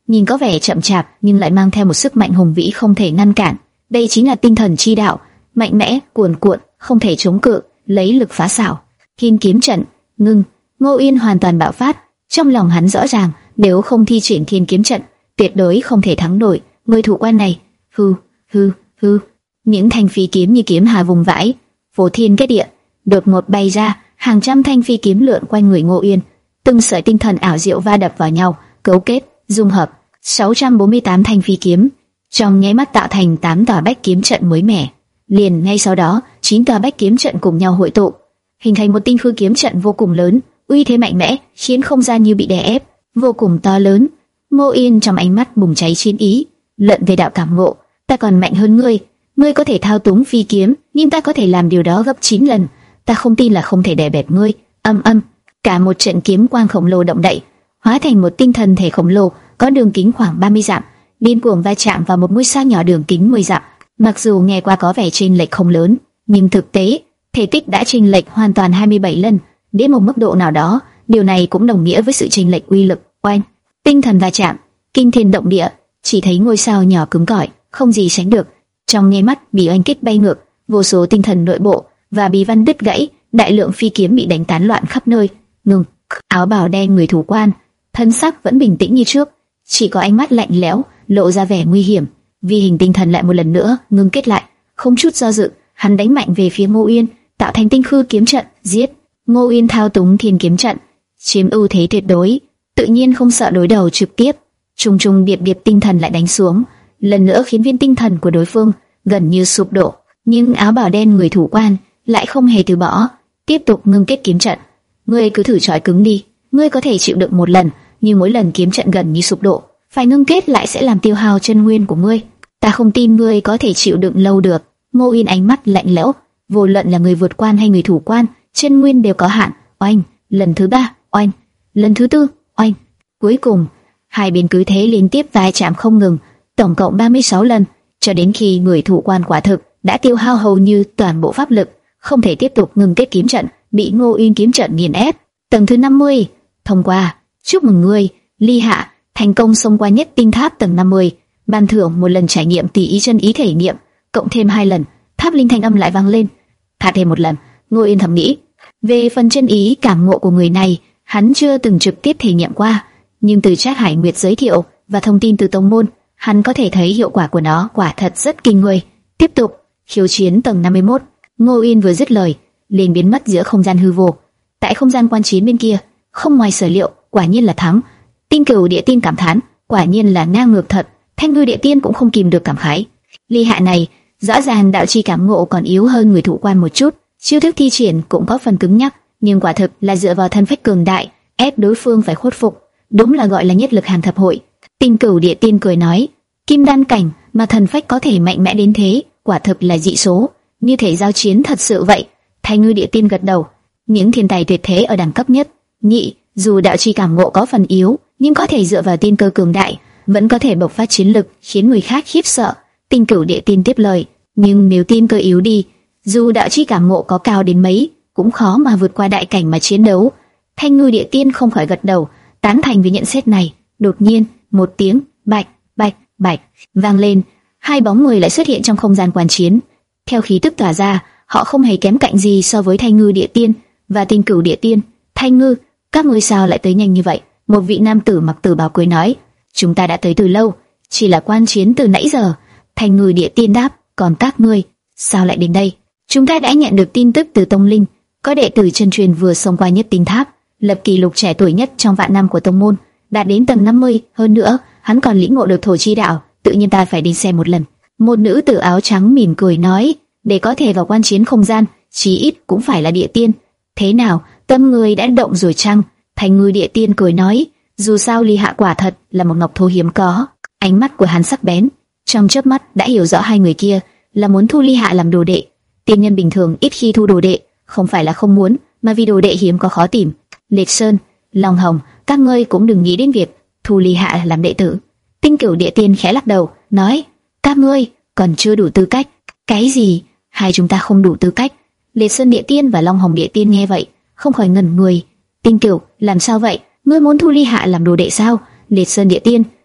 nhìn có vẻ chậm chạp nhưng lại mang theo một sức mạnh hùng vĩ không thể ngăn cản. Đây chính là tinh thần chi đạo, mạnh mẽ, cuồn cuộn, không thể chống cự, lấy lực phá xảo. Thiên kiếm trận, ngưng. Ngô Uyên hoàn toàn bạo phát, trong lòng hắn rõ ràng, nếu không thi triển thiên kiếm trận, tuyệt đối không thể thắng nổi người thủ quan này. Hư, hư, hư. Những thanh phi kiếm như kiếm hà vùng vãi, phổ thiên kết địa, đột ngột bay ra, hàng trăm thanh phi kiếm lượn quanh người Ngô Uyên, từng sợi tinh thần ảo diệu va đập vào nhau, cấu kết, dung hợp. sáu trăm bốn mươi tám thanh phi kiếm, trong nháy mắt tạo thành tám tòa bách kiếm trận mới mẻ. Liền ngay sau đó, chín tòa bách kiếm trận cùng nhau hội tụ, hình thành một tinh khư kiếm trận vô cùng lớn, uy thế mạnh mẽ, khiến không gian như bị đè ép, vô cùng to lớn. Ngô Uyên trong ánh mắt bùng cháy chiến ý, lận về đạo cảm ngộ, ta còn mạnh hơn ngươi, ngươi có thể thao túng phi kiếm, nhưng ta có thể làm điều đó gấp chín lần, ta không tin là không thể đè bẹp ngươi. Âm âm, cả một trận kiếm quang khổng lồ động đậy, hóa thành một tinh thần thể khổng lồ, có đường kính khoảng ba mươi dặm, điên cuồng va chạm vào một ngôi sao nhỏ đường kính mười dặm. Mặc dù nghe qua có vẻ chênh lệch không lớn, nhưng thực tế, thể tích đã chênh lệch hoàn toàn hai mươi bảy lần. Đến một mức độ nào đó, điều này cũng đồng nghĩa với sự chênh lệch uy lực. Oanh, tinh thần va chạm, kinh thiên động địa, chỉ thấy ngôi sao nhỏ cứng cỏi, không gì sánh được, trong nháy mắt bị oanh kích bay ngược, vô số tinh thần nội bộ và bí văn đứt gãy, đại lượng phi kiếm bị đánh tán loạn khắp nơi. Ngừng, áo bào đen người thủ quan, thân sắc vẫn bình tĩnh như trước, chỉ có ánh mắt lạnh lẽo, lộ ra vẻ nguy hiểm. Vi hình tinh thần lại một lần nữa ngưng kết lại, không chút do dự, hắn đánh mạnh về phía Ngô Uyên, tạo thành tinh khư kiếm trận, giết. Ngô Uyên thao túng thiên kiếm trận, chiếm ưu thế tuyệt đối, tự nhiên không sợ đối đầu trực tiếp. Trùng trùng điệp điệp tinh thần lại đánh xuống, lần nữa khiến viên tinh thần của đối phương gần như sụp đổ. Nhưng áo bào đen người thủ quan lại không hề từ bỏ, tiếp tục ngưng kết kiếm trận. Ngươi cứ thử trói cứng đi, ngươi có thể chịu đựng một lần, nhưng mỗi lần kiếm trận gần như sụp đổ, phải ngưng kết lại sẽ làm tiêu hao chân nguyên của ngươi. Ta không tin ngươi có thể chịu đựng lâu được. Ngô Uyên ánh mắt lạnh lẽo, vô luận là người vượt quan hay người thủ quan, chân nguyên đều có hạn. Oanh, lần thứ ba, oanh, lần thứ tư, oanh. Cuối cùng, hai bên cứ thế liên tiếp va chạm không ngừng, tổng cộng ba mươi sáu lần, cho đến khi người thủ quan quả thực đã tiêu hao hầu như toàn bộ pháp lực, không thể tiếp tục ngừng kết kiếm trận, bị Ngô Uyên kiếm trận nghiền ép. Tầng thứ năm mươi, thông qua. Chúc mừng ngươi, Ly Hạ, thành công xông qua nhất tinh tháp tầng năm mươi. Ban thưởng một lần trải nghiệm tỷ ý chân ý thể nghiệm, cộng thêm hai lần. Tháp linh thanh âm lại vang lên. Thả thêm một lần. Ngô Uyên thầm nghĩ, về phần chân ý cảm ngộ của người này, hắn chưa từng trực tiếp thể nghiệm qua, nhưng từ Trác Hải Nguyệt giới thiệu và thông tin từ tông môn, hắn có thể thấy hiệu quả của nó quả thật rất kinh người. Tiếp tục khiêu chiến tầng năm mươi mốt. Ngô Uyên vừa dứt lời, liền biến mất giữa không gian hư vô. Tại không gian quan chiến bên kia, không ngoài sở liệu, quả nhiên là thắng. Tinh Cửu Địa Tiên cảm thán, quả nhiên là ngang ngược thật. Thanh Ngư Địa Tiên cũng không kìm được cảm khái. Ly Hạ này, rõ ràng đạo chi cảm ngộ còn yếu hơn người thủ quan một chút, chiêu thức thi triển cũng có phần cứng nhắc, nhưng quả thực là dựa vào thân phách cường đại, ép đối phương phải khuất phục, đúng là gọi là nhất lực hàn thập hội. Tinh Cửu Địa Tiên cười nói, kim đan cảnh mà thần phách có thể mạnh mẽ đến thế, quả thực là dị số, như thể giao chiến thật sự vậy. Thanh Ngư Địa Tiên gật đầu, những thiên tài tuyệt thế ở đẳng cấp nhất nhị, dù đạo chi cảm ngộ có phần yếu, nhưng có thể dựa vào tiên cơ cường đại, vẫn có thể bộc phát chiến lực, khiến người khác khiếp sợ. Tinh Cửu Địa Tiên tiếp lời, nhưng nếu tiên cơ yếu đi, dù đạo chi cảm ngộ có cao đến mấy, cũng khó mà vượt qua đại cảnh mà chiến đấu. Thanh Ngư Địa Tiên không khỏi gật đầu, tán thành với nhận xét này. Đột nhiên, một tiếng bạch bạch bạch vang lên, hai bóng người lại xuất hiện trong không gian quan chiến. Theo khí tức tỏa ra, họ không hề kém cạnh gì so với Thanh Ngư Địa Tiên và Tinh Cửu Địa Tiên. Thanh Ngư, các ngươi sao lại tới nhanh như vậy? Một vị nam tử mặc tử bào cười nói, chúng ta đã tới từ lâu, chỉ là quan chiến từ nãy giờ. Thanh Ngư Địa Tiên đáp, còn các ngươi, sao lại đến đây? Chúng ta đã nhận được tin tức từ Tông Linh, có đệ tử chân truyền vừa xông qua nhất tinh tháp, lập kỷ lục trẻ tuổi nhất trong vạn năm của tông môn, đạt đến tầng năm mươi. Hơn nữa, hắn còn lĩnh ngộ được thổ chi đạo, tự nhiên ta phải đi xem một lần. Một nữ tử áo trắng mỉm cười nói, để có thể vào quan chiến không gian, chí ít cũng phải là địa tiên. Thế nào, tâm người đã động rồi chăng? Thanh Ngư Địa Tiên cười nói, dù sao Ly Hạ quả thật là một ngọc thô hiếm có. Ánh mắt của hắn sắc bén, trong chớp mắt đã hiểu rõ hai người kia là muốn thu Ly Hạ làm đồ đệ. Tiên nhân bình thường ít khi thu đồ đệ, không phải là không muốn, mà vì đồ đệ hiếm có khó tìm. Liệt Sơn, Long Hồng, các ngươi cũng đừng nghĩ đến việc thu Ly Hạ làm đệ tử. Tinh Cửu Địa Tiên khẽ lắc đầu, nói, các ngươi còn chưa đủ tư cách. Cái gì? Hai chúng ta không đủ tư cách? Liệt Sơn Địa Tiên và Long Hồng Địa Tiên nghe vậy, không khỏi ngẩn người. Tinh Cửu, làm sao vậy? Ngươi muốn thu Ly Hạ làm đồ đệ sao? Liệt Sơn Địa Tiên,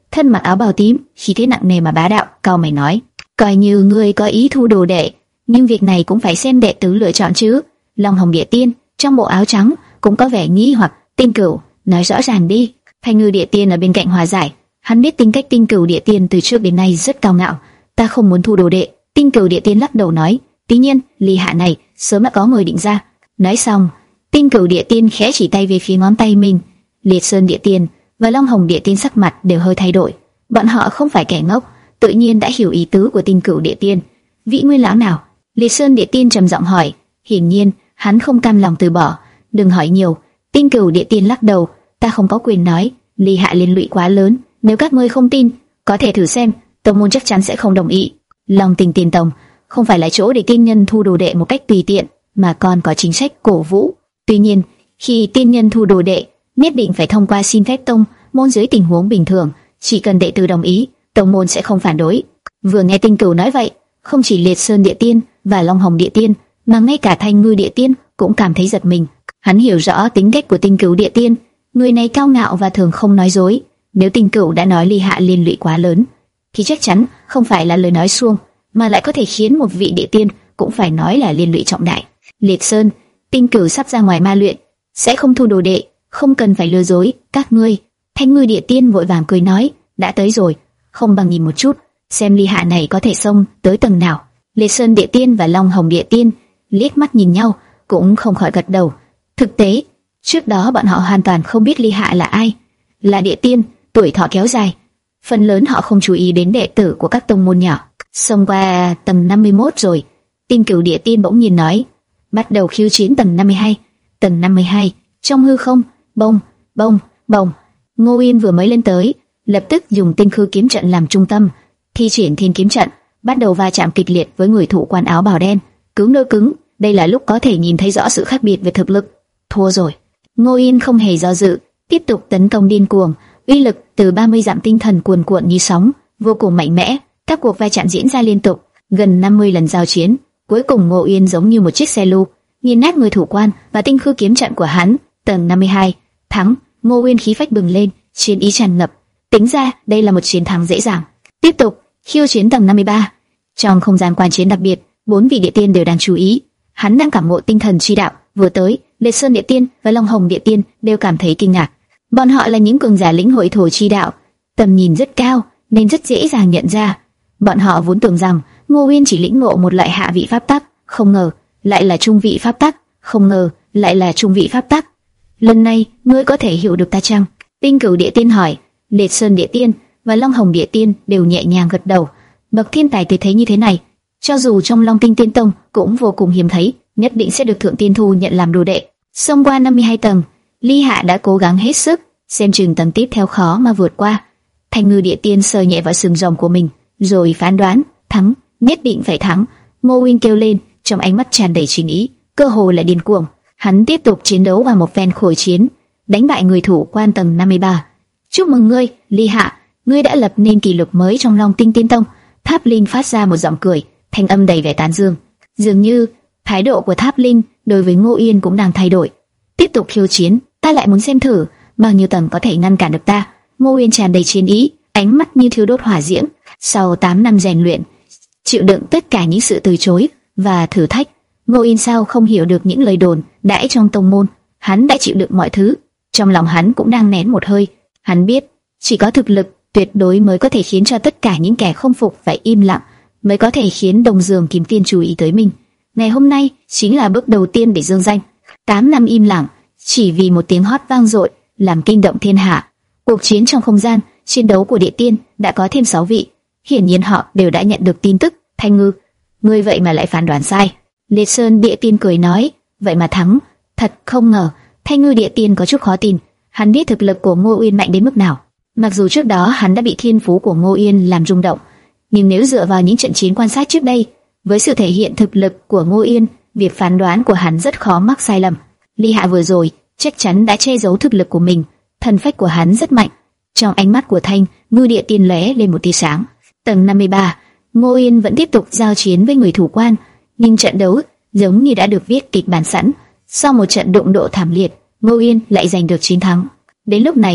thân mặc áo bào tím, khí thế nặng nề mà bá đạo, cau mày nói: coi như ngươi có ý thu đồ đệ, nhưng việc này cũng phải xem đệ tử lựa chọn chứ. Long Hồng Địa Tiên trong bộ áo trắng cũng có vẻ nghi hoặc. Tinh Cửu, nói rõ ràng đi. Thanh Ngư Địa Tiên ở bên cạnh hòa giải. Hắn biết tính cách Tinh Cửu Địa Tiên từ trước đến nay rất cao ngạo. Ta không muốn thu đồ đệ. Tinh Cửu Địa Tiên lắc đầu nói. Tuy nhiên, ly hạ này sớm đã có người định ra. Nói xong, Tinh Cửu Địa Tiên khẽ chỉ tay về phía ngón tay mình. Liệt Sơn Địa Tiên và Long Hồng Địa Tiên sắc mặt đều hơi thay đổi. Bọn họ không phải kẻ ngốc, tự nhiên đã hiểu ý tứ của Tinh Cửu Địa Tiên. Vị nguyên lão nào? Liệt Sơn Địa Tiên trầm giọng hỏi. Hiển nhiên, hắn không cam lòng từ bỏ. Đừng hỏi nhiều. Tinh Cửu Địa Tiên lắc đầu. Ta không có quyền nói. Ly hạ liên lụy quá lớn. Nếu các ngươi không tin, có thể thử xem. Tông môn chắc chắn sẽ không đồng ý. Long Tình Tiên Tông không phải là chỗ để tiên nhân thu đồ đệ một cách tùy tiện, mà còn có chính sách cổ vũ. Tuy nhiên, khi tiên nhân thu đồ đệ, nhất định phải thông qua xin phép tông môn. Dưới tình huống bình thường, chỉ cần đệ tử đồng ý, tông môn sẽ không phản đối. Vừa nghe Tinh Cửu nói vậy, không chỉ Liệt Sơn Địa Tiên và Long Hồng Địa Tiên, mà ngay cả Thanh Ngư Địa Tiên cũng cảm thấy giật mình. Hắn hiểu rõ tính cách của Tinh Cửu Địa Tiên, người này cao ngạo và thường không nói dối. Nếu Tinh Cửu đã nói ly hạ liên lụy quá lớn, thì chắc chắn không phải là lời nói suông, mà lại có thể khiến một vị địa tiên cũng phải nói là liên lụy trọng đại. Liệt Sơn, Tinh Cửu sắp ra ngoài ma luyện, sẽ không thu đồ đệ, không cần phải lừa dối các ngươi. Thanh Ngư Địa Tiên vội vàng cười nói, đã tới rồi, không bằng nhìn một chút, xem ly hạ này có thể xông tới tầng nào. Liệt Sơn Địa Tiên và Long Hồng Địa Tiên liếc mắt nhìn nhau, cũng không khỏi gật đầu. Thực tế, trước đó bọn họ hoàn toàn không biết ly hạ là ai. Là địa tiên, tuổi thọ kéo dài, phần lớn họ không chú ý đến đệ tử của các tông môn nhỏ. Xông qua tầng năm mươi mốt rồi, Tinh Cửu Địa Tiên bỗng nhiên nói, bắt đầu khiêu chiến tầng năm mươi hai. Tầng năm mươi hai, trong hư không, bông, bông, bông. Ngô Uyên vừa mới lên tới, lập tức dùng Tinh Khư kiếm trận làm trung tâm, thi triển Thiên Kiếm trận, bắt đầu va chạm kịch liệt với người thủ quan áo bào đen. Cứng đôi cứng, đây là lúc có thể nhìn thấy rõ sự khác biệt về thực lực. Thua rồi. Ngô Uyên không hề do dự, tiếp tục tấn công điên cuồng, uy lực từ ba mươi dặm tinh thần cuồn cuộn như sóng, vô cùng mạnh mẽ. Các cuộc va chạm diễn ra liên tục, gần năm mươi lần giao chiến, cuối cùng Ngô Uyên giống như một chiếc xe lu, nghiền nát người thủ quan và Tinh Khư kiếm trận của hắn. Tầng năm mươi hai, thắng. Ngô Uyên khí phách bừng lên, chiến ý tràn ngập. Tính ra đây là một chiến thắng dễ dàng. Tiếp tục khiêu chiến tầng năm mươi ba. Trong không gian quan chiến đặc biệt, bốn vị địa tiên đều đang chú ý. Hắn đang cảm ngộ tinh thần chi đạo. Vừa tới, Liệt Sơn Địa Tiên và Long Hồng Địa Tiên đều cảm thấy kinh ngạc. Bọn họ là những cường giả lĩnh hội thổ chi đạo, tầm nhìn rất cao nên rất dễ dàng nhận ra. Bọn họ vốn tưởng rằng Ngô Uyên chỉ lĩnh ngộ một loại hạ vị pháp tắc, không ngờ lại là trung vị pháp tắc, không ngờ lại là trung vị pháp tắc. Lần này ngươi có thể hiểu được ta chăng? Tinh Cửu Địa Tiên hỏi. Liệt Sơn Địa Tiên và Long Hồng Địa Tiên đều nhẹ nhàng gật đầu. Bậc thiên tài tuyệt thế như thế này, cho dù trong Long Tinh Tiên Tông cũng vô cùng hiếm thấy, nhất định sẽ được Thượng Tiên thu nhận làm đồ đệ. Xông qua năm mươi hai tầng, Ly Hạ đã cố gắng hết sức, xem chừng tầng tiếp theo khó mà vượt qua. Thanh Ngư Địa Tiên sờ nhẹ vào sừng rồng của mình, rồi phán đoán, thắng, nhất định phải thắng. Ngô Uyên kêu lên, trong ánh mắt tràn đầy chiến ý, cơ hồ là điên cuồng. Hắn tiếp tục chiến đấu vào một phen khổ chiến, đánh bại người thủ quan tầng năm mươi ba. Chúc mừng ngươi, Ly Hạ, ngươi đã lập nên kỷ lục mới trong Long Tinh Tiên Tông. Tháp Linh phát ra một giọng cười, thanh âm đầy vẻ tán dương. Dường như thái độ của Tháp Linh đối với Ngô Uyên cũng đang thay đổi. Tiếp tục khiêu chiến, ta lại muốn xem thử bao nhiêu tầng có thể ngăn cản được ta. Ngô Uyên tràn đầy chiến ý, ánh mắt như thiêu đốt hỏa diễm. Sau tám năm rèn luyện, chịu đựng tất cả những sự từ chối và thử thách, Ngô Uyên sao không hiểu được những lời đồn đãi trong tông môn. Hắn đã chịu đựng mọi thứ, trong lòng hắn cũng đang nén một hơi. Hắn biết chỉ có thực lực tuyệt đối mới có thể khiến cho tất cả những kẻ không phục phải im lặng, mới có thể khiến Đông Dương Kiếm Tiên chú ý tới mình. Ngày hôm nay chính là bước đầu tiên để dương danh. Tám năm im lặng, chỉ vì một tiếng hót vang dội làm kinh động thiên hạ. Cuộc chiến trong không gian chiến đấu của địa tiên đã có thêm sáu vị, hiển nhiên họ đều đã nhận được tin tức. Thanh Ngư, ngươi vậy mà lại phán đoán sai. Liệt Sơn Địa Tiên cười nói, vậy mà thắng, thật không ngờ. Thanh Ngư Địa Tiên có chút khó tin, hắn biết thực lực của Ngô Uyên mạnh đến mức nào. Mặc dù trước đó hắn đã bị thiên phú của Ngô Uyên làm rung động, nhưng nếu dựa vào những trận chiến quan sát trước đây, với sự thể hiện thực lực của Ngô Uyên, việc phán đoán của hắn rất khó mắc sai lầm. Ly Hạ vừa rồi chắc chắn đã che giấu thực lực của mình, thần phách của hắn rất mạnh. Trong ánh mắt của Thanh Ngư Địa Tiên lóe lên một tia sáng. Tầng năm mươi ba, Ngô Uyên vẫn tiếp tục giao chiến với người thủ quan, nhưng trận đấu giống như đã được viết kịch bản sẵn. Sau một trận đụng độ thảm liệt, Ngô Uyên lại giành được chiến thắng. Đến lúc này,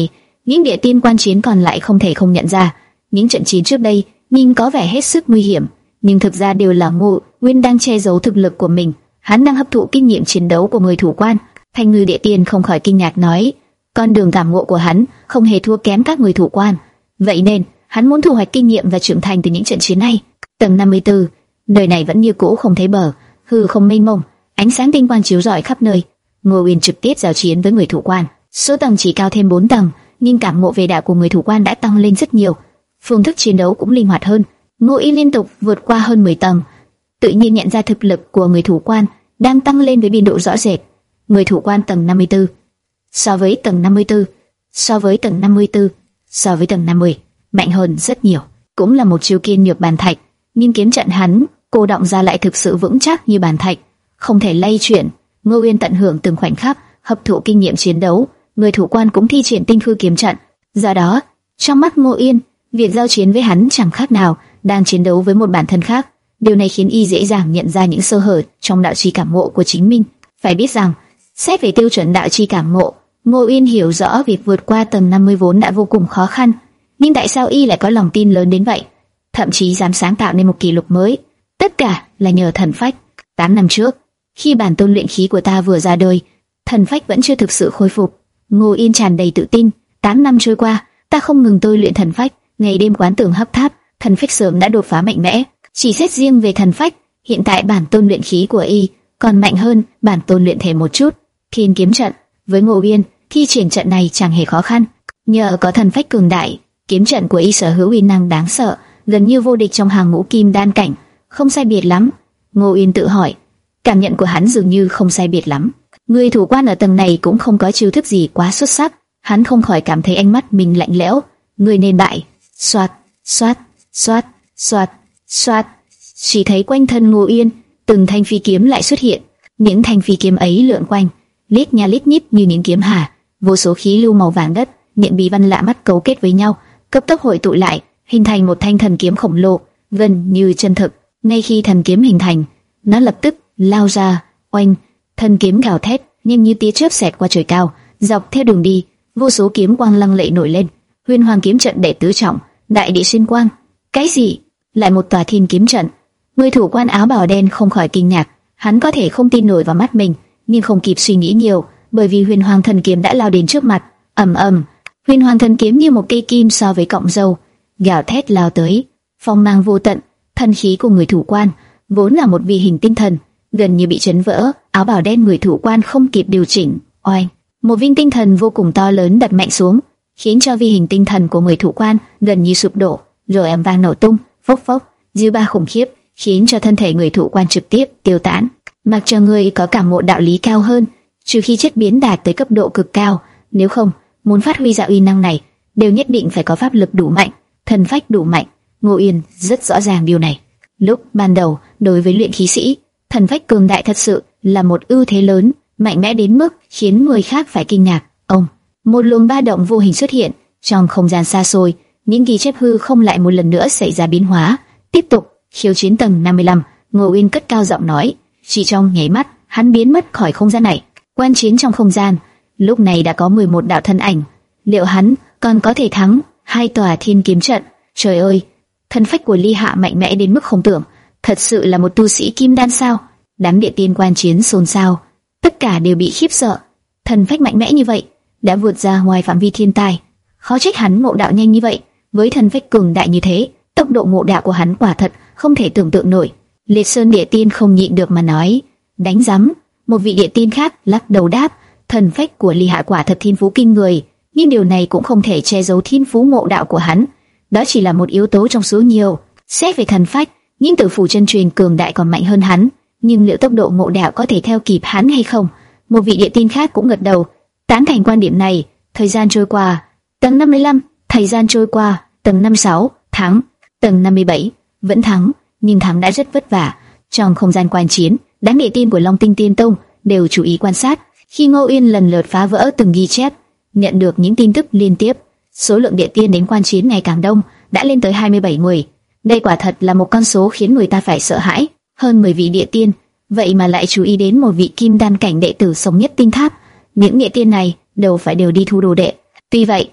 Những địa tiên quan chiến còn lại không thể không nhận ra, những trận chiến trước đây nhìn có vẻ hết sức nguy hiểm, nhưng thực ra đều là Ngô Nguyên đang che giấu thực lực của mình. Hắn đang hấp thụ kinh nghiệm chiến đấu của người thủ quan. Thanh Ngư địa tiên không khỏi kinh ngạc nói, con đường cảm ngộ của hắn không hề thua kém các người thủ quan, vậy nên hắn muốn thu hoạch kinh nghiệm và trưởng thành từ những trận chiến này. Tầng năm mươi tư, nơi này vẫn như cũ không thấy bờ, hư không mênh mông, ánh sáng tinh quang chiếu rọi khắp nơi. Ngô Uyên trực tiếp giao chiến với người thủ quan. Số tầng chỉ cao thêm bốn tầng, nhưng cảm ngộ về đạo của người thủ quan đã tăng lên rất nhiều. Phương thức chiến đấu cũng linh hoạt hơn. Ngô Uyên liên tục vượt qua hơn mười tầng, tự nhiên nhận ra thực lực của người thủ quan đang tăng lên với biên độ rõ rệt. Người thủ quan tầng năm mươi tư so với tầng năm mươi tư, so với tầng năm mươi tư, so với tầng năm mươi, mạnh hơn rất nhiều. Cũng là một chiêu kiên nhược bàn thạch, nhưng kiếm trận hắn cô động ra lại thực sự vững chắc như bàn thạch, không thể lay chuyển. Ngô Uyên tận hưởng từng khoảnh khắc, hấp thụ kinh nghiệm chiến đấu. Người thủ quan cũng thi triển tinh khư kiếm trận, do đó trong mắt Ngô Uyên, việc giao chiến với hắn chẳng khác nào đang chiến đấu với một bản thân khác. Điều này khiến y dễ dàng nhận ra những sơ hở trong đạo chi cảm ngộ của chính mình. Phải biết rằng, xét về tiêu chuẩn đạo chi cảm ngộ, Ngô Uyên hiểu rõ việc vượt qua tầng năm mươi vốn đã vô cùng khó khăn, nhưng tại sao y lại có lòng tin lớn đến vậy, thậm chí dám sáng tạo nên một kỷ lục mới? Tất cả là nhờ thần phách. Tám năm trước, khi bản tôn luyện khí của ta vừa ra đời, thần phách vẫn chưa thực sự khôi phục. Ngô Uyên tràn đầy tự tin. Tám năm trôi qua, ta không ngừng tôi luyện thần phách, ngày đêm quán tưởng hấp tháp, thần phách sớm đã đột phá mạnh mẽ. Chỉ xét riêng về thần phách, hiện tại bản tôn luyện khí của y còn mạnh hơn bản tôn luyện thể một chút. Thiên kiếm trận với Ngô Uyên, thi triển trận này chẳng hề khó khăn. Nhờ có thần phách cường đại, kiếm trận của y sở hữu uy năng đáng sợ, gần như vô địch trong hàng ngũ kim đan cảnh. Không sai biệt lắm. Ngô Uyên tự hỏi, cảm nhận của hắn dường như không sai biệt lắm. Người thủ quan ở tầng này cũng không có chiêu thức gì quá xuất sắc. Hắn không khỏi cảm thấy ánh mắt mình lạnh lẽo. Người nên bại. Xoát, xoát, xoát, xoát, xoát. Chỉ thấy quanh thân Ngô Uyên, từng thanh phi kiếm lại xuất hiện. Những thanh phi kiếm ấy lượn quanh, lít nha lít nhít như những kiếm hà. Vô số khí lưu màu vàng đất, những bí văn lạ mắt cấu kết với nhau, cấp tốc hội tụ lại, hình thành một thanh thần kiếm khổng lồ, gần như chân thực. Ngay khi thần kiếm hình thành, nó lập tức lao ra, oanh, thần kiếm gào thét, nhanh như tia chớp xẹt qua trời cao, dọc theo đường đi, vô số kiếm quang lăng lệ nổi lên. Huyền Hoàng kiếm trận đệ tứ trọng, đại địa sinh quang. Cái gì? Lại một tòa thiên kiếm trận? Người thủ quan áo bào đen không khỏi kinh ngạc, hắn có thể không tin nổi vào mắt mình, nhưng không kịp suy nghĩ nhiều, bởi vì Huyền Hoàng thần kiếm đã lao đến trước mặt. Ầm ầm, Huyền Hoàng thần kiếm như một cây kim so với cọng râu, gào thét lao tới, phong mang vô tận. Thân khí của người thủ quan vốn là một vi hình tinh thần, gần như bị chấn vỡ. Áo bào đen người thủ quan không kịp điều chỉnh, oanh, một viên tinh thần vô cùng to lớn đặt mạnh xuống, khiến cho vi hình tinh thần của người thủ quan gần như sụp đổ, rồi ầm vang nổ tung, phốc phốc, dư ba khủng khiếp, khiến cho thân thể người thủ quan trực tiếp tiêu tán. Mặc cho người có cảm ngộ đạo lý cao hơn, trừ khi chất biến đạt tới cấp độ cực cao, nếu không, muốn phát huy ra uy năng này, đều nhất định phải có pháp lực đủ mạnh, thần phách đủ mạnh. Ngô Uyên rất rõ ràng điều này. Lúc ban đầu, đối với luyện khí sĩ, thần phách cường đại thật sự là một ưu thế lớn, mạnh mẽ đến mức khiến người khác phải kinh ngạc. Ông, một luồng ba động vô hình xuất hiện trong không gian xa xôi, những ghi chép hư không lại một lần nữa xảy ra biến hóa. Tiếp tục khiêu chiến tầng năm mươi lăm, Ngô Uyên cất cao giọng nói. Chỉ trong nháy mắt, hắn biến mất khỏi không gian này. Quan chiến trong không gian, lúc này đã có mười một đạo thân ảnh. Liệu hắn còn có thể thắng hai tòa thiên kiếm trận? Trời ơi, thần phách của Ly Hạ mạnh mẽ đến mức không tưởng, thật sự là một tu sĩ kim đan sao? Đám địa tiên quan chiến xôn xao, tất cả đều bị khiếp sợ. Thần phách mạnh mẽ như vậy, đã vượt ra ngoài phạm vi thiên tài, khó trách hắn ngộ đạo nhanh như vậy. Với thần phách cường đại như thế, tốc độ ngộ đạo của hắn quả thật không thể tưởng tượng nổi. Liệt Sơn địa tiên không nhịn được mà nói, đánh rắm. Một vị địa tiên khác lắc đầu đáp, thần phách của Ly Hạ quả thật thiên phú kinh người, nhưng điều này cũng không thể che giấu thiên phú ngộ đạo của hắn. Đó chỉ là một yếu tố trong số nhiều. Xét về thần phách, những tử phủ chân truyền cường đại còn mạnh hơn hắn, nhưng liệu tốc độ ngộ đạo có thể theo kịp hắn hay không? Một vị địa tiên khác cũng gật đầu, tán thành quan điểm này. Thời gian trôi qua, tầng năm mươi lăm, thời gian trôi qua, tầng năm mươi sáu, thắng, tầng năm mươi bảy, vẫn thắng, nhưng thắng đã rất vất vả. Trong không gian quan chiến, đám địa tiên của Long Tinh Tiên Tông đều chú ý quan sát. Khi Ngô Uyên lần lượt phá vỡ từng ghi chép, nhận được những tin tức liên tiếp, số lượng địa tiên đến quan chiến ngày càng đông, đã lên tới hai mươi bảy người. Đây quả thật là một con số khiến người ta phải sợ hãi. Hơn mười vị địa tiên, vậy mà lại chú ý đến một vị kim đan cảnh đệ tử sống nhất tinh tháp. Những địa tiên này đâu phải đều đi thu đồ đệ. Tuy vậy,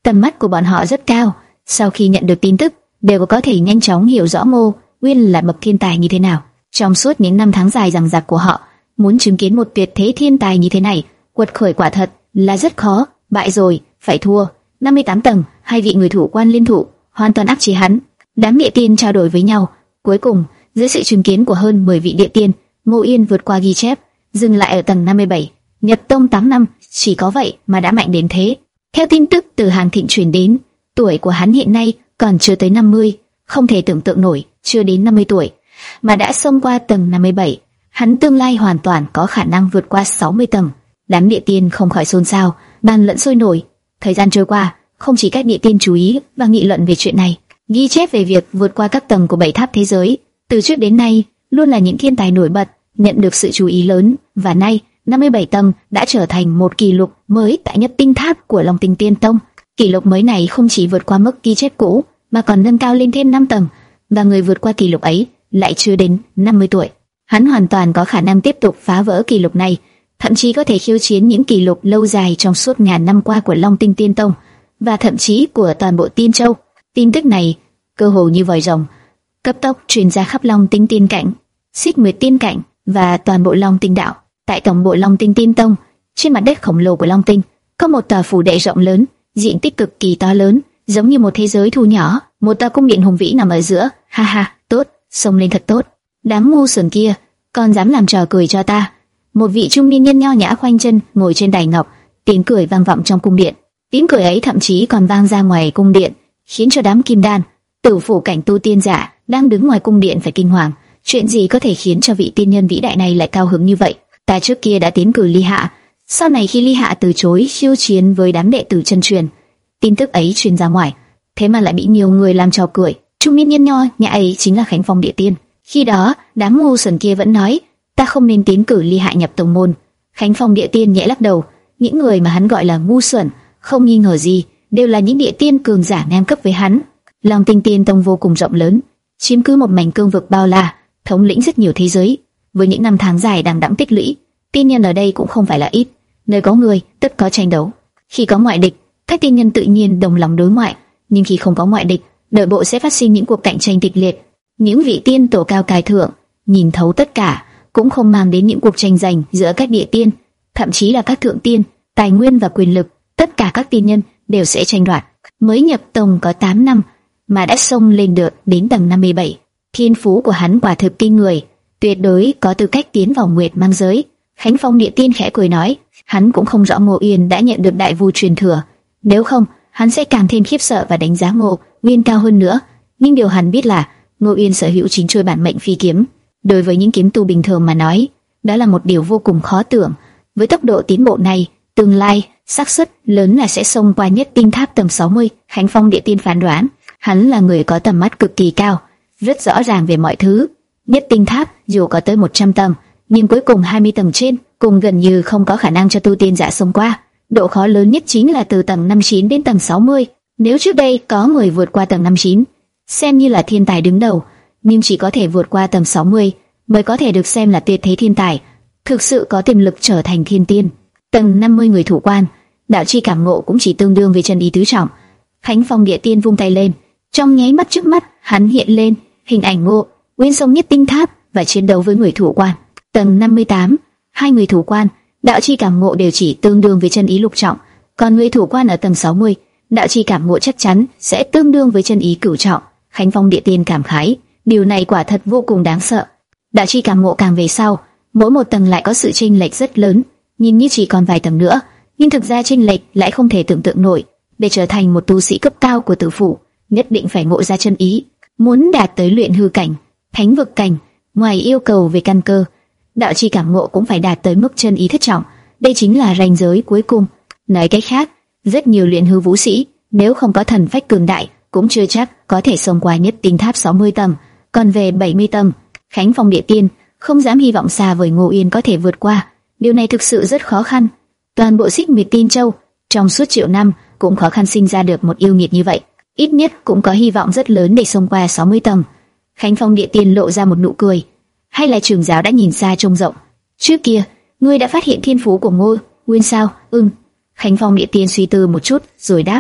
Tầm mắt của bọn họ rất cao, sau khi nhận được tin tức, đều có thể nhanh chóng hiểu rõ Ngô Uyên là bậc thiên tài như thế nào. Trong suốt những năm tháng dài dằng dặc của họ, muốn chứng kiến một tuyệt thế thiên tài như thế này, quật khởi quả thật là rất khó. Bại rồi, phải thua. năm mươi tám tầng, hai vị người thủ quan liên thủ, hoàn toàn áp chế hắn. Đám địa tiên trao đổi với nhau. Cuối cùng, dưới sự chứng kiến của hơn mười vị địa tiên, Ngô Uyên vượt qua ghi chép, dừng lại ở tầng năm mươi bảy. Nhập tông tám năm, chỉ có vậy mà đã mạnh đến thế. Theo tin tức từ Hàn Thịnh truyền đến, tuổi của hắn hiện nay còn chưa tới năm mươi, không thể tưởng tượng nổi, chưa đến năm mươi tuổi mà đã xông qua tầng năm mươi bảy, hắn tương lai hoàn toàn có khả năng vượt qua sáu mươi tầng. Đám địa tiên không khỏi xôn xao, bàn luận sôi nổi. Thời gian trôi qua, không chỉ các địa tiên chú ý và nghị luận về chuyện này, ghi chép về việc vượt qua các tầng của bảy tháp thế giới, từ trước đến nay luôn là những thiên tài nổi bật, nhận được sự chú ý lớn, và nay năm mươi bảy tầng đã trở thành một kỷ lục mới tại Nhất Tinh Tháp của Long Tinh Tiên Tông. Kỷ lục mới này không chỉ vượt qua mức ghi chép cũ, mà còn nâng cao lên thêm năm tầng, và người vượt qua kỷ lục ấy lại chưa đến năm mươi tuổi. Hắn hoàn toàn có khả năng tiếp tục phá vỡ kỷ lục này, thậm chí có thể khiêu chiến những kỷ lục lâu dài trong suốt ngàn năm qua của Long Tinh Tiên Tông, và thậm chí của toàn bộ Tiên Châu. Tin tức này cơ hồ như vòi rồng, cấp tốc truyền ra khắp Long Tinh Tiên Cảnh, Xích Nguyệt Tiên Cảnh và toàn bộ Long Tinh Đạo. Tại tổng bộ Long Tinh Tiên Tông, trên mặt đất khổng lồ của Long Tinh, có một tòa phủ đệ rộng lớn, diện tích cực kỳ to lớn, giống như một thế giới thu nhỏ. Một tòa cung điện hùng vĩ nằm ở giữa. Ha ha, tốt, xông lên thật tốt. Đám ngu xuẩn kia, còn dám làm trò cười cho ta. Một vị trung niên nhân nho nhã khoanh chân ngồi trên đài ngọc, tiếng cười vang vọng trong cung điện. Tiếng cười ấy thậm chí còn vang ra ngoài cung điện, khiến cho đám kim đan, tử phủ cảnh tu tiên giả đang đứng ngoài cung điện phải kinh hoàng. Chuyện gì có thể khiến cho vị tiên nhân vĩ đại này lại cao hứng như vậy? Ta trước kia đã tiến cử Ly Hạ, sau này khi Ly Hạ từ chối khiêu chiến với đám đệ tử chân truyền, tin tức ấy truyền ra ngoài, thế mà lại bị nhiều người làm trò cười. Trung niên nhân nho nhã ấy chính là Khánh Phong địa tiên. Khi đó, đám ngu xuẩn kia vẫn nói ta không nên tiến cử Ly Hạ nhập tông môn. Khánh Phong địa tiên nhẹ lắc đầu. Những người mà hắn gọi là ngu xuẩn, không nghi ngờ gì, đều là những địa tiên cường giả ngang cấp với hắn. Long Tinh Tiên Tông vô cùng rộng lớn, chiếm cứ một mảnh cương vực bao la, thống lĩnh rất nhiều thế giới. Với những năm tháng dài đằng đẵng tích lũy, tiên nhân ở đây cũng không phải là ít. Nơi có người, tất có tranh đấu. Khi có ngoại địch, các tiên nhân tự nhiên đồng lòng đối ngoại, nhưng khi không có ngoại địch, nội bộ sẽ phát sinh những cuộc cạnh tranh kịch liệt. Những vị tiên tổ cao cai thượng nhìn thấu tất cả, cũng không mang đến những cuộc tranh giành giữa các địa tiên, thậm chí là các thượng tiên, tài nguyên và quyền lực, tất cả các tiên nhân đều sẽ tranh đoạt. Mới nhập tông có tám năm mà đã xông lên được đến tầng năm mươi bảy, thiên phú của hắn quả thực kinh người, tuyệt đối có tư cách tiến vào Nguyệt Mang giới. Khánh Phong địa tiên khẽ cười nói, hắn cũng không rõ Ngô Uyên đã nhận được đại vu truyền thừa, nếu không, hắn sẽ càng thêm khiếp sợ và đánh giá Ngô Uyên cao hơn nữa. Nhưng điều hắn biết là Ngô Uyên sở hữu chính chuôi bản mệnh phi kiếm. Đối với những kiếm tu bình thường mà nói, đó là một điều vô cùng khó tưởng. Với tốc độ tiến bộ này, tương lai xác suất lớn là sẽ xông qua Nhất Tinh Tháp tầng sáu mươi. Khánh Phong địa tiên phán đoán, hắn là người có tầm mắt cực kỳ cao, rất rõ ràng về mọi thứ. Nhất Tinh Tháp dù có tới một trăm tầng, nhưng cuối cùng hai mươi tầng trên cùng gần như không có khả năng cho tu tiên giả xông qua. Độ khó lớn nhất chính là từ tầng năm mươi chín đến tầng sáu mươi. Nếu trước đây có người vượt qua tầng năm mươi chín, xem như là thiên tài đứng đầu, nhưng chỉ có thể vượt qua tầng sáu mươi mới có thể được xem là tuyệt thế thiên tài, thực sự có tiềm lực trở thành thiên tiên. Tầng năm mươi người thủ quan, đạo chi cảm ngộ cũng chỉ tương đương với chân ý tứ trọng. Khánh Phong địa tiên vung tay lên, trong nháy mắt trước mắt hắn hiện lên hình ảnh Ngô Uyên xông Nhất Tinh Tháp và chiến đấu với người thủ quan. Tầng năm mươi tám, hai người thủ quan, đạo chi cảm ngộ đều chỉ tương đương với chân ý lục trọng, còn người thủ quan ở tầng sáu mươi, đạo chi cảm ngộ chắc chắn sẽ tương đương với chân ý cửu trọng. Khánh Phong địa tiên cảm khái, điều này quả thật vô cùng đáng sợ. Đạo chi cảm ngộ càng về sau, mỗi một tầng lại có sự chênh lệch rất lớn, nhìn như chỉ còn vài tầng nữa, nhưng thực ra chênh lệch lại không thể tưởng tượng nổi. Để trở thành một tu sĩ cấp cao của tử phủ, nhất định phải ngộ ra chân ý. Muốn đạt tới luyện hư cảnh, thánh vực cảnh, ngoài yêu cầu về căn cơ, đạo chi cảm ngộ cũng phải đạt tới mức chân ý thất trọng. Đây chính là ranh giới cuối cùng. Nói cách khác, rất nhiều luyện hư vũ sĩ nếu không có thần phách cường đại, cũng chưa chắc có thể xông qua Nhất Tinh Tháp sáu mươi tầng. Còn về bảy mươi tầng, Khánh Phong địa tiên không dám hy vọng xa vời Ngô Uyên có thể vượt qua. Điều này thực sự rất khó khăn. Toàn bộ Xích Nguyệt Tiên Châu trong suốt triệu năm cũng khó khăn sinh ra được một yêu nghiệt như vậy, ít nhất cũng có hy vọng rất lớn để xông qua sáu mươi tầng. Khánh Phong địa tiên lộ ra một nụ cười, hay là trưởng giáo đã nhìn xa trông rộng. Trước kia, ngươi đã phát hiện thiên phú của Ngô Uyên sao? Ừm. Khánh Phong địa tiên suy tư một chút rồi đáp,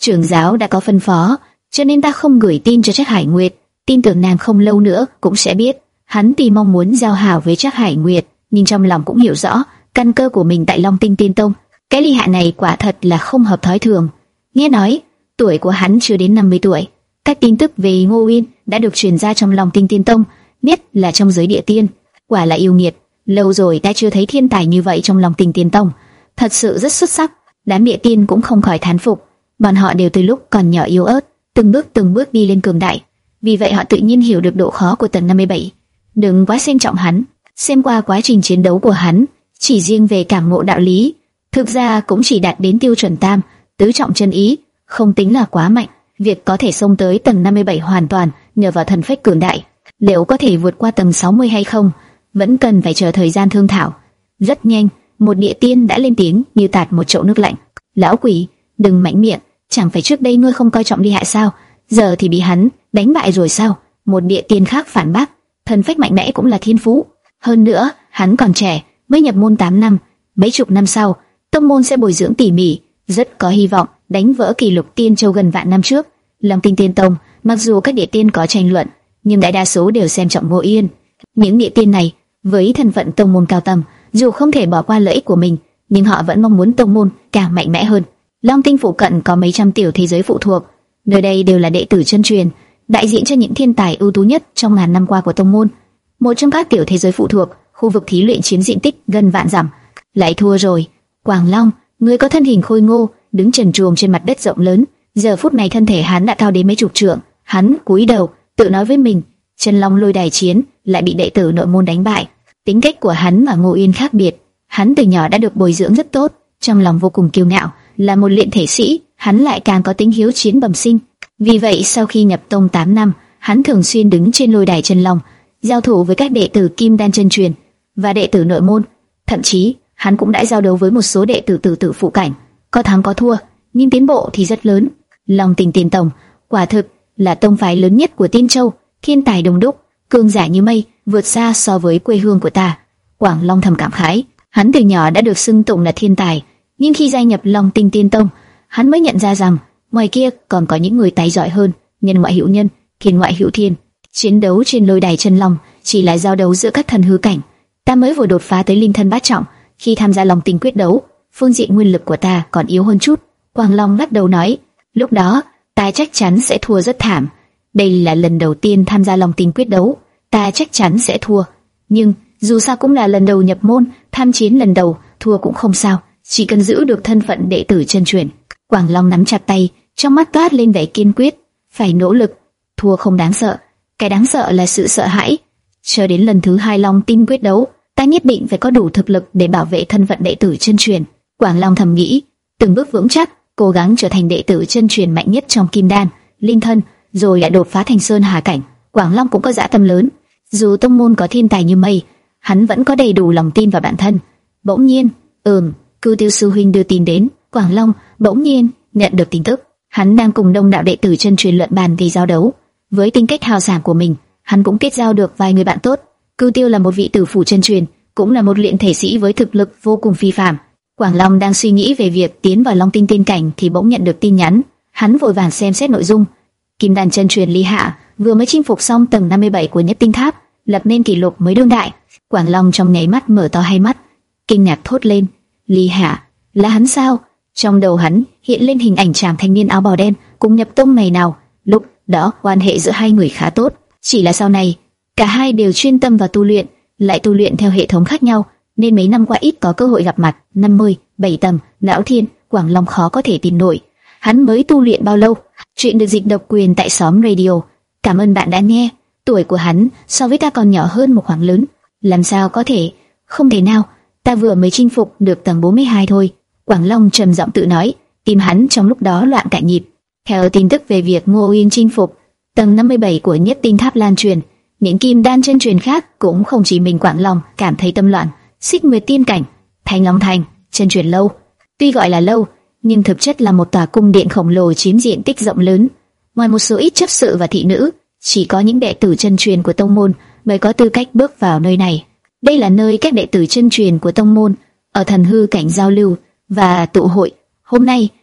Trưởng giáo đã có phân phó, cho nên ta không gửi tin cho Trác Hải Nguyệt. Tin tưởng nàng không lâu nữa cũng sẽ biết. Hắn tuy mong muốn giao hảo với Trác Hải Nguyệt, nhưng trong lòng cũng hiểu rõ căn cơ của mình tại Long Tinh Tiên Tông. Cái ly hạ này quả thật là không hợp thói thường. Nghe nói tuổi của hắn chưa đến năm mươi tuổi. Các tin tức về Ngô Uyên đã được truyền ra trong Long Tinh Tiên Tông, nhất là trong giới địa tiên. Quả là yêu nghiệt, lâu rồi ta chưa thấy thiên tài như vậy trong Long Tinh Tiên Tông, thật sự rất xuất sắc. Đám địa tiên cũng không khỏi thán phục, bọn họ đều từ lúc còn nhỏ yếu ớt, từng bước từng bước đi lên cường đại. Vì vậy họ tự nhiên hiểu được độ khó của tầng năm mươi bảy. Đừng quá xem trọng hắn, xem qua quá trình chiến đấu của hắn, chỉ riêng về cảm ngộ đạo lý, thực ra cũng chỉ đạt đến tiêu chuẩn tam, tứ trọng chân ý, không tính là quá mạnh. Việc có thể xông tới tầng năm mươi bảy hoàn toàn nhờ vào thần phách cường đại. Liệu có thể vượt qua tầng sáu mươi hay không, vẫn cần phải chờ thời gian thương thảo. Rất nhanh, một địa tiên đã lên tiếng như tạt một chậu nước lạnh. Lão quỷ, đừng mạnh miệng, chẳng phải trước đây ngươi không coi trọng Ly Hạ sao, giờ thì bị hắn đánh bại rồi sao? Một địa tiên khác phản bác, thần phách mạnh mẽ cũng là thiên phú. Hơn nữa, hắn còn trẻ, mới nhập môn tám năm, mấy chục năm sau, tông môn sẽ bồi dưỡng tỉ mỉ, rất có hy vọng đánh vỡ kỷ lục Tiên Châu gần vạn năm trước. Long Tinh Tiên Tông, mặc dù các địa tiên có tranh luận, nhưng đại đa số đều xem trọng Ngô Yên. Những địa tiên này, với thân phận tông môn cao tầng, dù không thể bỏ qua lợi ích của mình, nhưng họ vẫn mong muốn tông môn càng mạnh mẽ hơn. Long Tinh phụ cận có mấy trăm tiểu thế giới phụ thuộc, nơi đây đều là đệ tử chân truyền, đại diện cho những thiên tài ưu tú nhất trong ngàn năm qua của tông môn. Một trong các tiểu thế giới phụ thuộc, khu vực thí luyện chiếm diện tích gần vạn dặm. Lại thua rồi. Quảng Long, người có thân hình khôi ngô, đứng trần truồng trên mặt đất rộng lớn. Giờ phút này thân thể hắn đã cao đến mấy chục trượng. Hắn cúi đầu, tự nói với mình, Chân Long lôi đài chiến lại bị đệ tử nội môn đánh bại. Tính cách của hắn và Ngô Uyên khác biệt. Hắn từ nhỏ đã được bồi dưỡng rất tốt, trong lòng vô cùng kiêu ngạo, là một luyện thể sĩ, hắn lại càng có tính hiếu chiến bẩm sinh. Vì vậy sau khi nhập tông tám năm, hắn thường xuyên đứng trên lôi đài Chân Long, giao thủ với các đệ tử Kim Đan chân truyền và đệ tử nội môn. Thậm chí hắn cũng đã giao đấu với một số đệ tử tử tử phụ cảnh, có thắng có thua, nhưng tiến bộ thì rất lớn. Long Tinh Tiên Tông quả thực là tông phái lớn nhất của Tiên Châu, thiên tài đông đúc, cường giả như mây, vượt xa so với quê hương của ta. Quảng Long thầm cảm khái, hắn từ nhỏ đã được xưng tụng là thiên tài, nhưng khi gia nhập Long Tinh Tiên Tông, hắn mới nhận ra rằng ngoài kia còn có những người tài giỏi hơn. Nhân ngoại hữu nhân, thiên ngoại hữu thiên. Chiến đấu trên lôi đài Chân Long chỉ là giao đấu giữa các thần hư cảnh. Ta mới vừa đột phá tới linh thân bát trọng, khi tham gia Long Tinh quyết đấu, phương diện nguyên lực của ta còn yếu hơn chút. Quảng Long lắc đầu nói, lúc đó ta chắc chắn sẽ thua rất thảm. Đây là lần đầu tiên tham gia Long Tinh quyết đấu, ta chắc chắn sẽ thua. Nhưng dù sao cũng là lần đầu nhập môn, tham chiến lần đầu, thua cũng không sao, chỉ cần giữ được thân phận đệ tử chân truyền. Quảng Long nắm chặt tay, trong mắt toát lên vẻ kiên quyết, phải nỗ lực, thua không đáng sợ, cái đáng sợ là sự sợ hãi. Chờ đến lần thứ hai Long Tinh quyết đấu, ta nhất định phải có đủ thực lực để bảo vệ thân phận đệ tử chân truyền. Quảng Long thầm nghĩ, từng bước vững chắc, cố gắng trở thành đệ tử chân truyền mạnh nhất trong Kim Đan, Linh Thân, rồi lại đột phá thành Sơn Hà cảnh. Quảng Long cũng có dã tâm lớn, dù tông môn có thiên tài như mây, hắn vẫn có đầy đủ lòng tin vào bản thân. Bỗng nhiên, ừm, Cư Tiêu sư huynh đưa tin đến. Quảng Long bỗng nhiên nhận được tin tức, hắn đang cùng đông đạo đệ tử chân truyền luận bàn về giao đấu. Với tính cách hào sảng của mình, hắn cũng kết giao được vài người bạn tốt. Cư Tiêu là một vị tử phủ chân truyền, cũng là một luyện thể sĩ với thực lực vô cùng phi phàm. Quảng Long đang suy nghĩ về việc tiến vào Long Tinh tiên cảnh thì bỗng nhận được tin nhắn. Hắn vội vàng xem xét nội dung. Kim Đan chân truyền Ly Hạ vừa mới chinh phục xong tầng năm mươi bảy của Nhất Tinh Tháp, lập nên kỷ lục mới đương đại. Quảng Long trong nháy mắt mở to hai mắt, kinh ngạc thốt lên, Ly Hạ, là hắn sao? Trong đầu hắn hiện lên hình ảnh chàng thanh niên áo bào đen cùng nhập tông ngày nào. Lúc đó quan hệ giữa hai người khá tốt, chỉ là sau này cả hai đều chuyên tâm vào tu luyện, lại tu luyện theo hệ thống khác nhau, nên mấy năm qua ít có cơ hội gặp mặt. Năm mươi bảy tầm, Lão Thiên, Quảng Long khó có thể tin nổi. Hắn mới tu luyện bao lâu? Chuyện được dịch độc quyền tại xóm radio. Cảm ơn bạn đã nghe. Tuổi của hắn so với ta còn nhỏ hơn một khoảng lớn. Làm sao có thể? Không thể nào, ta vừa mới chinh phục được tầng bốn mươi hai thôi. Quảng Long trầm giọng tự nói, tim hắn trong lúc đó loạn cả nhịp. Theo tin tức về việc Ngô Uyên chinh phục tầng năm mươi bảy của Nhất Tinh Tháp lan truyền, những kim đan chân truyền khác cũng không chỉ mình Quảng Long cảm thấy tâm loạn. Xích Nguyệt Tiên cảnh, Thanh Long Thành, chân truyền lâu, tuy gọi là lâu, nhưng thực chất là một tòa cung điện khổng lồ chiếm diện tích rộng lớn. Ngoài một số ít chấp sự và thị nữ, chỉ có những đệ tử chân truyền của tông môn mới có tư cách bước vào nơi này. Đây là nơi các đệ tử chân truyền của tông môn ở thần hư cảnh giao lưu và tụ hội. Hôm nay,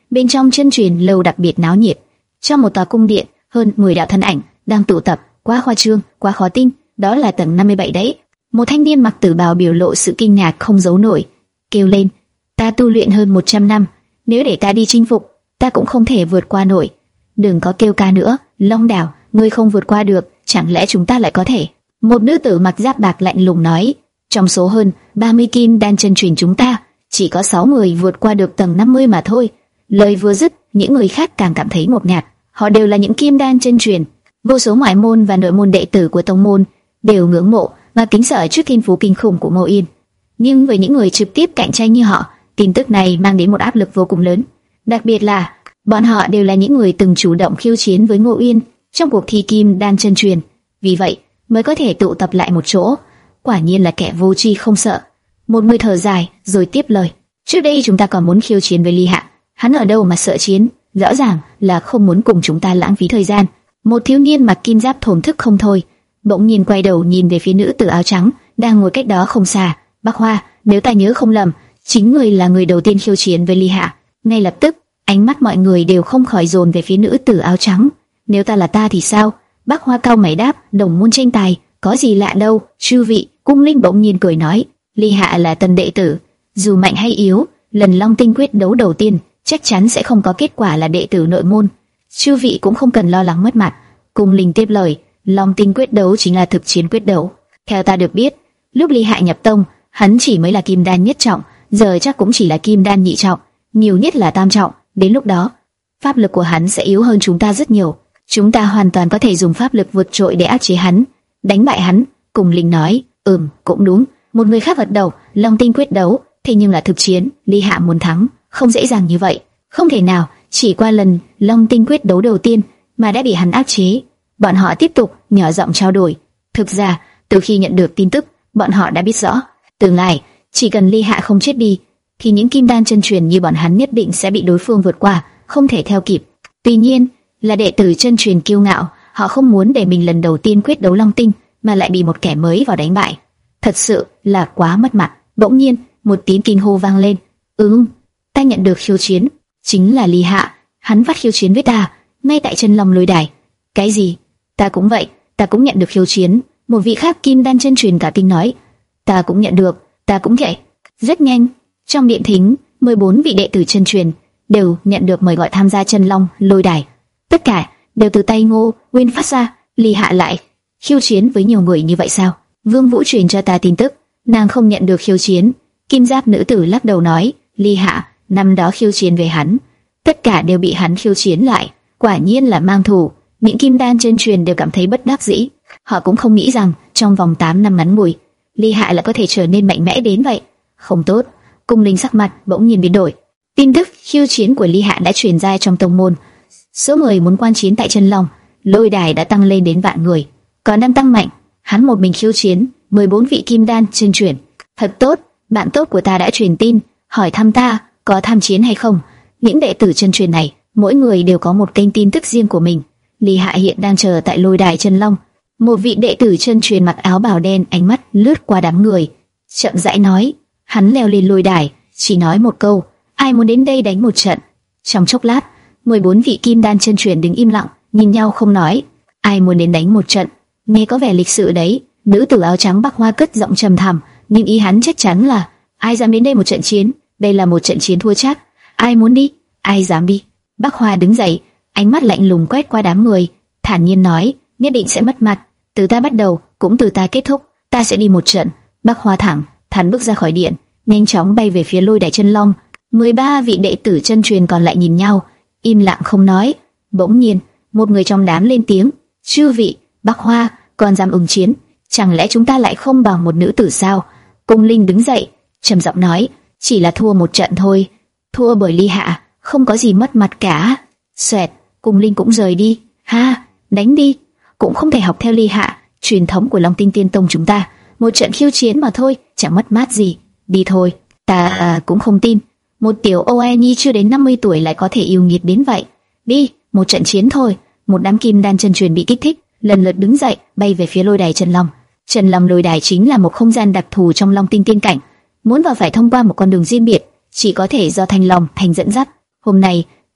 Bên trong chân truyền lâu đặc biệt náo nhiệt. Trong một tòa cung điện, hơn mười đạo thân ảnh đang tụ tập, quá khoa trương, quá khó tin, đó là tầng năm mươi bảy đấy. Một thanh niên mặc tử bào biểu lộ sự kinh ngạc không giấu nổi, kêu lên: "Ta tu luyện hơn một trăm năm, nếu để ta đi chinh phục, ta cũng không thể vượt qua nổi." "Đừng có kêu ca nữa, Long Đảo, ngươi không vượt qua được, chẳng lẽ chúng ta lại có thể?" Một nữ tử mặc giáp bạc lạnh lùng nói: "Trong số hơn ba mươi kim đan chân truyền chúng ta, chỉ có sáu người vượt qua được tầng năm mươi mà thôi." Lời vừa dứt, những người khác càng cảm thấy ngột ngạt. Họ đều là những kim đan chân truyền. Vô số ngoại môn và nội môn đệ tử của tông môn đều ngưỡng mộ và kính sợ trước thiên phú kinh khủng của Ngô Yên. Nhưng với những người trực tiếp cạnh tranh như họ, tin tức này mang đến một áp lực vô cùng lớn. Đặc biệt là bọn họ đều là những người từng chủ động khiêu chiến với Ngô Yên trong cuộc thi kim đan chân truyền, vì vậy mới có thể tụ tập lại một chỗ. Quả nhiên là kẻ vô tri không sợ. Một người thở dài rồi tiếp lời: "Trước đây chúng ta còn muốn khiêu chiến với Ly Hạ, hắn ở đâu mà sợ chiến, rõ ràng là không muốn cùng chúng ta lãng phí thời gian." Một thiếu niên mặc kim giáp thổn thức không thôi, bỗng nhiên quay đầu nhìn về phía nữ tử áo trắng đang ngồi cách đó không xa. "Bắc Hoa, nếu ta nhớ không lầm, chính người là người đầu tiên khiêu chiến với Ly Hạ." Ngay lập tức, ánh mắt mọi người đều không khỏi dồn về phía nữ tử áo trắng. "Nếu ta là ta thì sao?" Bắc Hoa cau mày đáp: "Đồng môn tranh tài, có gì lạ đâu." "Chư vị," Cung Linh bỗng nhiên cười nói, "Ly Hạ là tân đệ tử, dù mạnh hay yếu, lần Long Tinh quyết đấu đầu tiên chắc chắn sẽ không có kết quả là đệ tử nội môn. Chư vị cũng không cần lo lắng mất mặt." Cung Linh tiếp lời: "Long Tinh quyết đấu chính là thực chiến quyết đấu. Theo ta được biết, lúc Ly Hạ nhập tông, hắn chỉ mới là kim đan nhất trọng, giờ chắc cũng chỉ là kim đan nhị trọng, nhiều nhất là tam trọng. Đến lúc đó, pháp lực của hắn sẽ yếu hơn chúng ta rất nhiều. Chúng ta hoàn toàn có thể dùng pháp lực vượt trội để áp chế hắn, đánh bại hắn." Cung Linh nói: "Ừm, cũng đúng." Một người khác gật đầu: "Long Tinh quyết đấu, thế nhưng là thực chiến, Ly Hạ muốn thắng không dễ dàng như vậy. Không thể nào chỉ qua lần Long Tinh quyết đấu đầu tiên mà đã bị hắn áp chế." Bọn họ tiếp tục nhỏ giọng trao đổi. Thực ra, từ khi nhận được tin tức, bọn họ đã biết rõ, tương lai chỉ cần Ly Hạ không chết đi, thì những kim đan chân truyền như bọn hắn nhất định sẽ bị đối phương vượt qua, không thể theo kịp. Tuy nhiên, là đệ tử chân truyền kiêu ngạo, họ không muốn để mình lần đầu tiên quyết đấu Long Tinh mà lại bị một kẻ mới vào đánh bại. Thật sự là quá mất mặt. Bỗng nhiên, một tiếng kinh hô vang lên: "Ừm, ta nhận được khiêu chiến, chính là Ly Hạ, hắn phát khiêu chiến với ta, ngay tại chân Long Lôi Đài." "Cái gì? Ta cũng vậy, ta cũng nhận được khiêu chiến." Một vị khác kim đan chân truyền cả kinh nói: "Ta cũng nhận được, ta cũng vậy." Rất nhanh, trong điện thính, mười bốn vị đệ tử chân truyền đều nhận được mời gọi tham gia chân Long Lôi Đài. Tất cả đều từ tay Ngô Nguyên phát ra. "Ly Hạ lại khiêu chiến với nhiều người như vậy sao?" Vương Vũ truyền cho ta tin tức, nàng không nhận được khiêu chiến. Kim giáp nữ tử lắc đầu nói: "Ly Hạ năm đó khiêu chiến về hắn, tất cả đều bị hắn khiêu chiến lại, quả nhiên là mang thù." Những kim đan chân truyền đều cảm thấy bất đắc dĩ. Họ cũng không nghĩ rằng trong vòng tám năm ngắn ngủi, Ly Hạ lại có thể trở nên mạnh mẽ đến vậy. Không tốt. Cung Linh sắc mặt bỗng nhiên biến đổi. Tin tức khiêu chiến của Ly Hạ đã truyền ra trong tông môn. Số người muốn quan chiến tại chân Long Lôi Đài đã tăng lên đến vạn người, còn đang tăng mạnh. Hắn một mình khiêu chiến mười bốn vị kim đan chân truyền. Thật tốt, bạn tốt của ta đã truyền tin, hỏi thăm ta có tham chiến hay không. Những đệ tử chân truyền này, mỗi người đều có một kênh tin tức riêng của mình. Ly Hạ hiện đang chờ tại Lôi Đài chân Long. Một vị đệ tử chân truyền mặc áo bào đen ánh mắt lướt qua đám người, chậm rãi nói. Hắn leo lên Lôi Đài, chỉ nói một câu: "Ai muốn đến đây đánh một trận?" Trong chốc lát, mười bốn vị kim đan chân truyền đứng im lặng, nhìn nhau không nói. "Ai muốn đến đánh một trận?" Nghe có vẻ lịch sự đấy. Nữ tử áo trắng Bắc Hoa cất giọng trầm thẳm, nhưng ý hắn chắc chắn là: "Ai dám đến đây một trận chiến? Đây là một trận chiến thua chắc. Ai muốn đi? Ai dám đi?" Bắc Hoa đứng dậy, ánh mắt lạnh lùng quét qua đám người, thản nhiên nói: "Nhất định sẽ mất mặt. Từ ta bắt đầu, cũng từ ta kết thúc. Ta sẽ đi một trận." Bắc Hoa thẳng thắn bước ra khỏi điện, nhanh chóng bay về phía Lôi Đài chân Long. mười ba vị đệ tử chân truyền còn lại nhìn nhau, im lặng không nói. Bỗng nhiên, một người trong đám lên tiếng: "Chư vị, Bắc Hoa còn dám ứng chiến? Chẳng lẽ chúng ta lại không bằng một nữ tử sao?" Cung Linh đứng dậy, trầm giọng nói: "Chỉ là thua một trận thôi, thua bởi Ly Hạ, không có gì mất mặt cả." Xoẹt, Cung Linh cũng rời đi. "Ha, đánh đi, cũng không thể học theo Ly Hạ, truyền thống của Long Tinh Tiên Tông chúng ta, một trận khiêu chiến mà thôi, chẳng mất mát gì. Đi thôi." Ta à, cũng không tin một tiểu ô e nhi chưa đến năm mươi tuổi lại có thể yêu nghiệt đến vậy. "Đi, một trận chiến thôi." Một đám kim đan chân truyền bị kích thích, lần lượt đứng dậy, bay về phía Lôi Đài chân Long. Chân Long Lôi Đài chính là một không gian đặc thù trong Long Tinh tiên cảnh, muốn vào phải thông qua một con đường riêng biệt, chỉ có thể do Thanh Long Thành dẫn dắt. Hôm nay,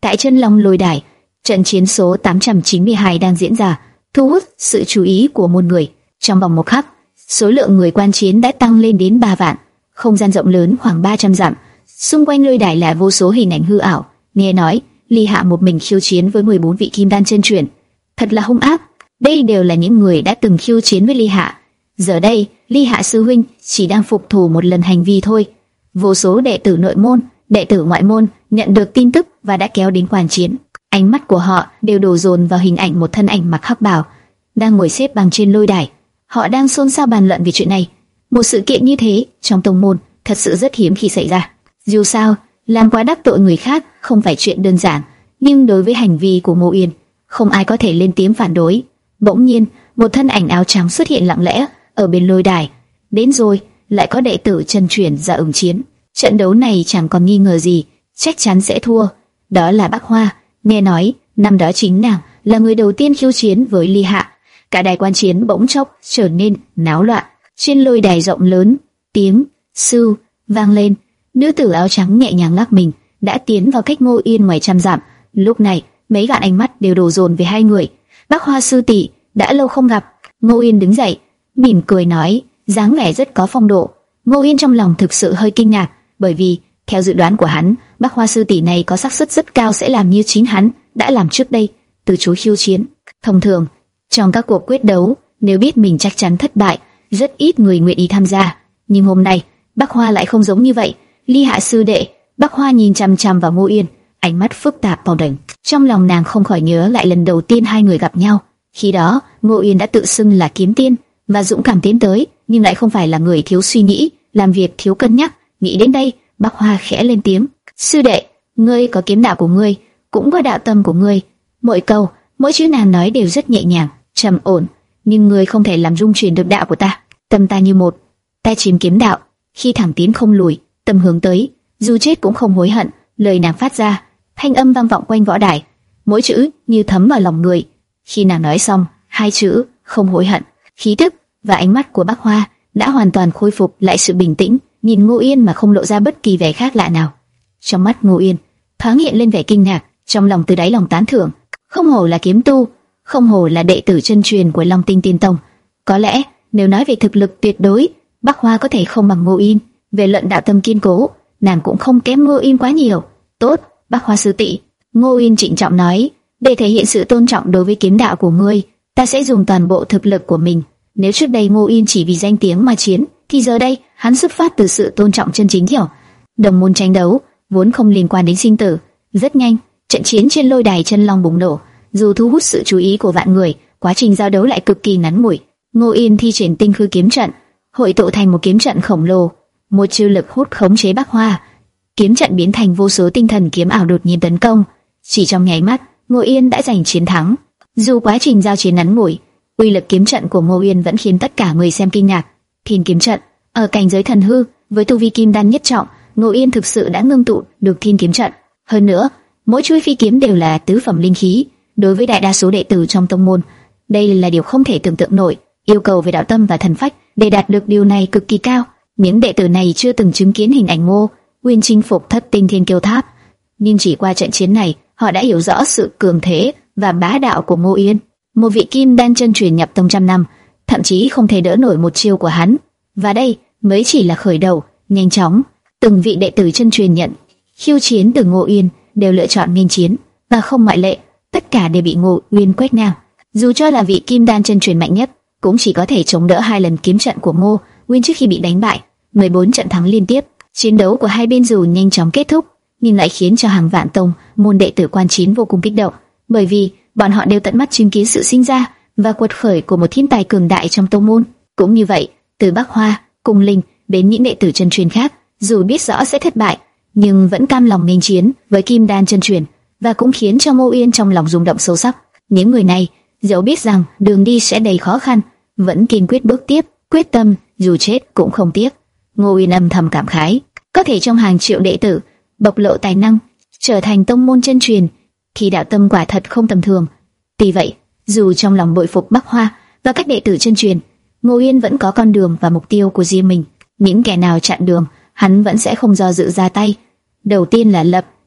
Tại chân long lôi đài, trận chiến số tám trăm chín mươi hai đang diễn ra, thu hút sự chú ý của muôn người. Trong vòng một khắc, số lượng người quan chiến đã tăng lên đến ba vạn. Không gian rộng lớn khoảng ba trăm dặm, xung quanh lôi đài là vô số hình ảnh hư ảo. Nghe nói Ly Hạ một mình khiêu chiến với mười bốn vị kim đan chân truyền, thật là hung ác. Đây đều là những người đã từng khiêu chiến với Ly Hạ. Giờ đây, Ly Hạ sư huynh chỉ đang phục thù một lần hành vi thôi. Vô số đệ tử nội môn, đệ tử ngoại môn nhận được tin tức và đã kéo đến quan chiến. Ánh mắt của họ đều đổ dồn vào hình ảnh một thân ảnh mặc hắc bào đang ngồi xếp bằng trên lôi đài. Họ đang xôn xao bàn luận về chuyện này. Một sự kiện như thế trong tông môn thật sự rất hiếm khi xảy ra. Dù sao, làm quá đắc tội người khác không phải chuyện đơn giản, nhưng đối với hành vi của Ngô Yên, không ai có thể lên tiếng phản đối. Bỗng nhiên, một thân ảnh áo trắng xuất hiện lặng lẽ ở bên lôi đài. Đến rồi, lại có đệ tử chân truyền ra ứng chiến. Trận đấu này chẳng còn nghi ngờ gì, chắc chắn sẽ thua. Đó là Bắc Hoa. Nghe nói năm đó chính nàng là người đầu tiên khiêu chiến với Ly Hạ. Cả đài quan chiến bỗng chốc trở nên náo loạn. Trên lôi đài rộng lớn, tiếng sư vang lên. Nữ tử áo trắng nhẹ nhàng lắc mình, đã tiến vào cách Ngô Yên ngoài trăm dặm. Lúc này, mấy vạn ánh mắt đều đổ dồn về hai người. Bắc Hoa sư tỷ, đã lâu không gặp. Ngô Yên đứng dậy, mỉm cười nói, dáng vẻ rất có phong độ. Ngô Yên trong lòng thực sự hơi kinh ngạc, bởi vì theo dự đoán của hắn, Bắc Hoa sư tỷ này có xác suất rất cao sẽ làm như chính hắn đã làm trước đây, từ chối khiêu chiến. Thông thường, trong các cuộc quyết đấu, nếu biết mình chắc chắn thất bại, rất ít người nguyện ý tham gia. Nhưng hôm nay, Bắc Hoa lại không giống như vậy. Ly Hạ sư đệ, Bắc Hoa nhìn chằm chằm vào Ngô Yên, ánh mắt phức tạp bao đồng. Trong lòng nàng không khỏi nhớ lại lần đầu tiên hai người gặp nhau. Khi đó, Ngô Yên đã tự xưng là kiếm tiên và dũng cảm tiến tới, nhưng lại không phải là người thiếu suy nghĩ, làm việc thiếu cân nhắc. Nghĩ đến đây, Bắc Hoa khẽ lên tiếng, sư đệ, ngươi có kiếm đạo của ngươi, cũng có đạo tâm của ngươi. Mỗi câu, mỗi chữ nàng nói đều rất nhẹ nhàng, trầm ổn, nhưng ngươi không thể làm rung chuyển được đạo của ta. Tâm ta như một, ta chiếm kiếm đạo, khi thẳng tiến không lùi, tâm hướng tới, dù chết cũng không hối hận. Lời nàng phát ra, thanh âm vang vọng quanh võ đài, mỗi chữ như thấm vào lòng người. Khi nàng nói xong hai chữ không hối hận, khí tức và ánh mắt của Bắc Hoa đã hoàn toàn khôi phục lại sự bình tĩnh, nhìn Ngô Yên mà không lộ ra bất kỳ vẻ khác lạ nào. Trong mắt Ngô Yên thoáng hiện lên vẻ kinh ngạc, trong lòng từ đáy lòng tán thưởng. Không hổ là kiếm tu, không hổ là đệ tử chân truyền của Long Tinh Tiên Tông. Có lẽ nếu nói về thực lực tuyệt đối, Bắc Hoa có thể không bằng Ngô Yên. Về luận đạo tâm kiên cố, nàng cũng không kém Ngô Yên quá nhiều. Tốt, Bắc Hoa sư tỷ, Ngô Yên trịnh trọng nói, để thể hiện sự tôn trọng đối với kiếm đạo của ngươi, ta sẽ dùng toàn bộ thực lực của mình. Nếu trước đây Ngô Yên chỉ vì danh tiếng mà chiến, thì giờ đây hắn xuất phát từ sự tôn trọng chân chính hiểu. Đồng môn tranh đấu vốn không liên quan đến sinh tử. Rất nhanh, trận chiến trên lôi đài chân long bùng nổ. Dù thu hút sự chú ý của vạn người, quá trình giao đấu lại cực kỳ ngắn ngủi. Ngô Yên thi triển tinh khư kiếm trận, hội tụ thành một kiếm trận khổng lồ, một chiêu lực hút khống chế Bắc Hoa. Kiếm trận biến thành vô số tinh thần kiếm ảo đột nhiên tấn công. Chỉ trong nháy mắt, Ngô Yên đã giành chiến thắng. Dù quá trình giao chiến ngắn ngủi, uy lực kiếm trận của Ngô Yên vẫn khiến tất cả người xem kinh ngạc. Thiên kiếm trận ở cảnh giới thần hư, với tu vi kim đan nhất trọng, Ngô Yên thực sự đã ngưng tụ được thiên kiếm trận. Hơn nữa, mỗi chuôi phi kiếm đều là tứ phẩm linh khí. Đối với đại đa số đệ tử trong tông môn, đây là điều không thể tưởng tượng nổi. Yêu cầu về đạo tâm và thần phách để đạt được điều này cực kỳ cao. Những đệ tử này chưa từng chứng kiến hình ảnh Ngô Uyên chinh phục thất tinh thiên kiêu tháp, nhưng chỉ qua trận chiến này, họ đã hiểu rõ sự cường thế và bá đạo của Ngô Yên. Một vị kim đan chân truyền nhập tông trăm năm, thậm chí không thể đỡ nổi một chiêu của hắn. Và đây mới chỉ là khởi đầu. Nhanh chóng, từng vị đệ tử chân truyền nhận khiêu chiến từ Ngô Yên đều lựa chọn nghênh chiến, và không ngoại lệ, tất cả đều bị Ngô Uyên quét ngang. Dù cho là vị kim đan chân truyền mạnh nhất, cũng chỉ có thể chống đỡ hai lần kiếm trận của Ngô Uyên trước khi bị đánh bại. mười bốn trận thắng liên tiếp, chiến đấu của hai bên dù nhanh chóng kết thúc, nhưng lại khiến cho hàng vạn tông môn đệ tử quan chiến vô cùng kích động, bởi vì bọn họ đều tận mắt chứng kiến sự sinh ra và quật khởi của một thiên tài cường đại trong tông môn. Cũng như vậy, từ Bắc Hoa, Cung Linh đến những đệ tử chân truyền khác, dù biết rõ sẽ thất bại, nhưng vẫn cam lòng nghênh chiến với kim đan chân truyền, và cũng khiến cho Ngô Yên trong lòng rung động sâu sắc. Những người này, dẫu biết rằng đường đi sẽ đầy khó khăn, vẫn kiên quyết bước tiếp, quyết tâm dù chết cũng không tiếc. Ngô Yên âm thầm cảm khái, có thể trong hàng triệu đệ tử bộc lộ tài năng, trở thành tông môn chân truyền, thì đạo tâm quả thật không tầm thường. Tuy vậy, dù trong lòng bội phục Bắc Hoa và các đệ tử chân truyền, Ngô Yên vẫn có con đường và mục tiêu của riêng mình. Những kẻ nào chặn đường, hắn vẫn sẽ không do dự ra tay. Đầu tiên là lập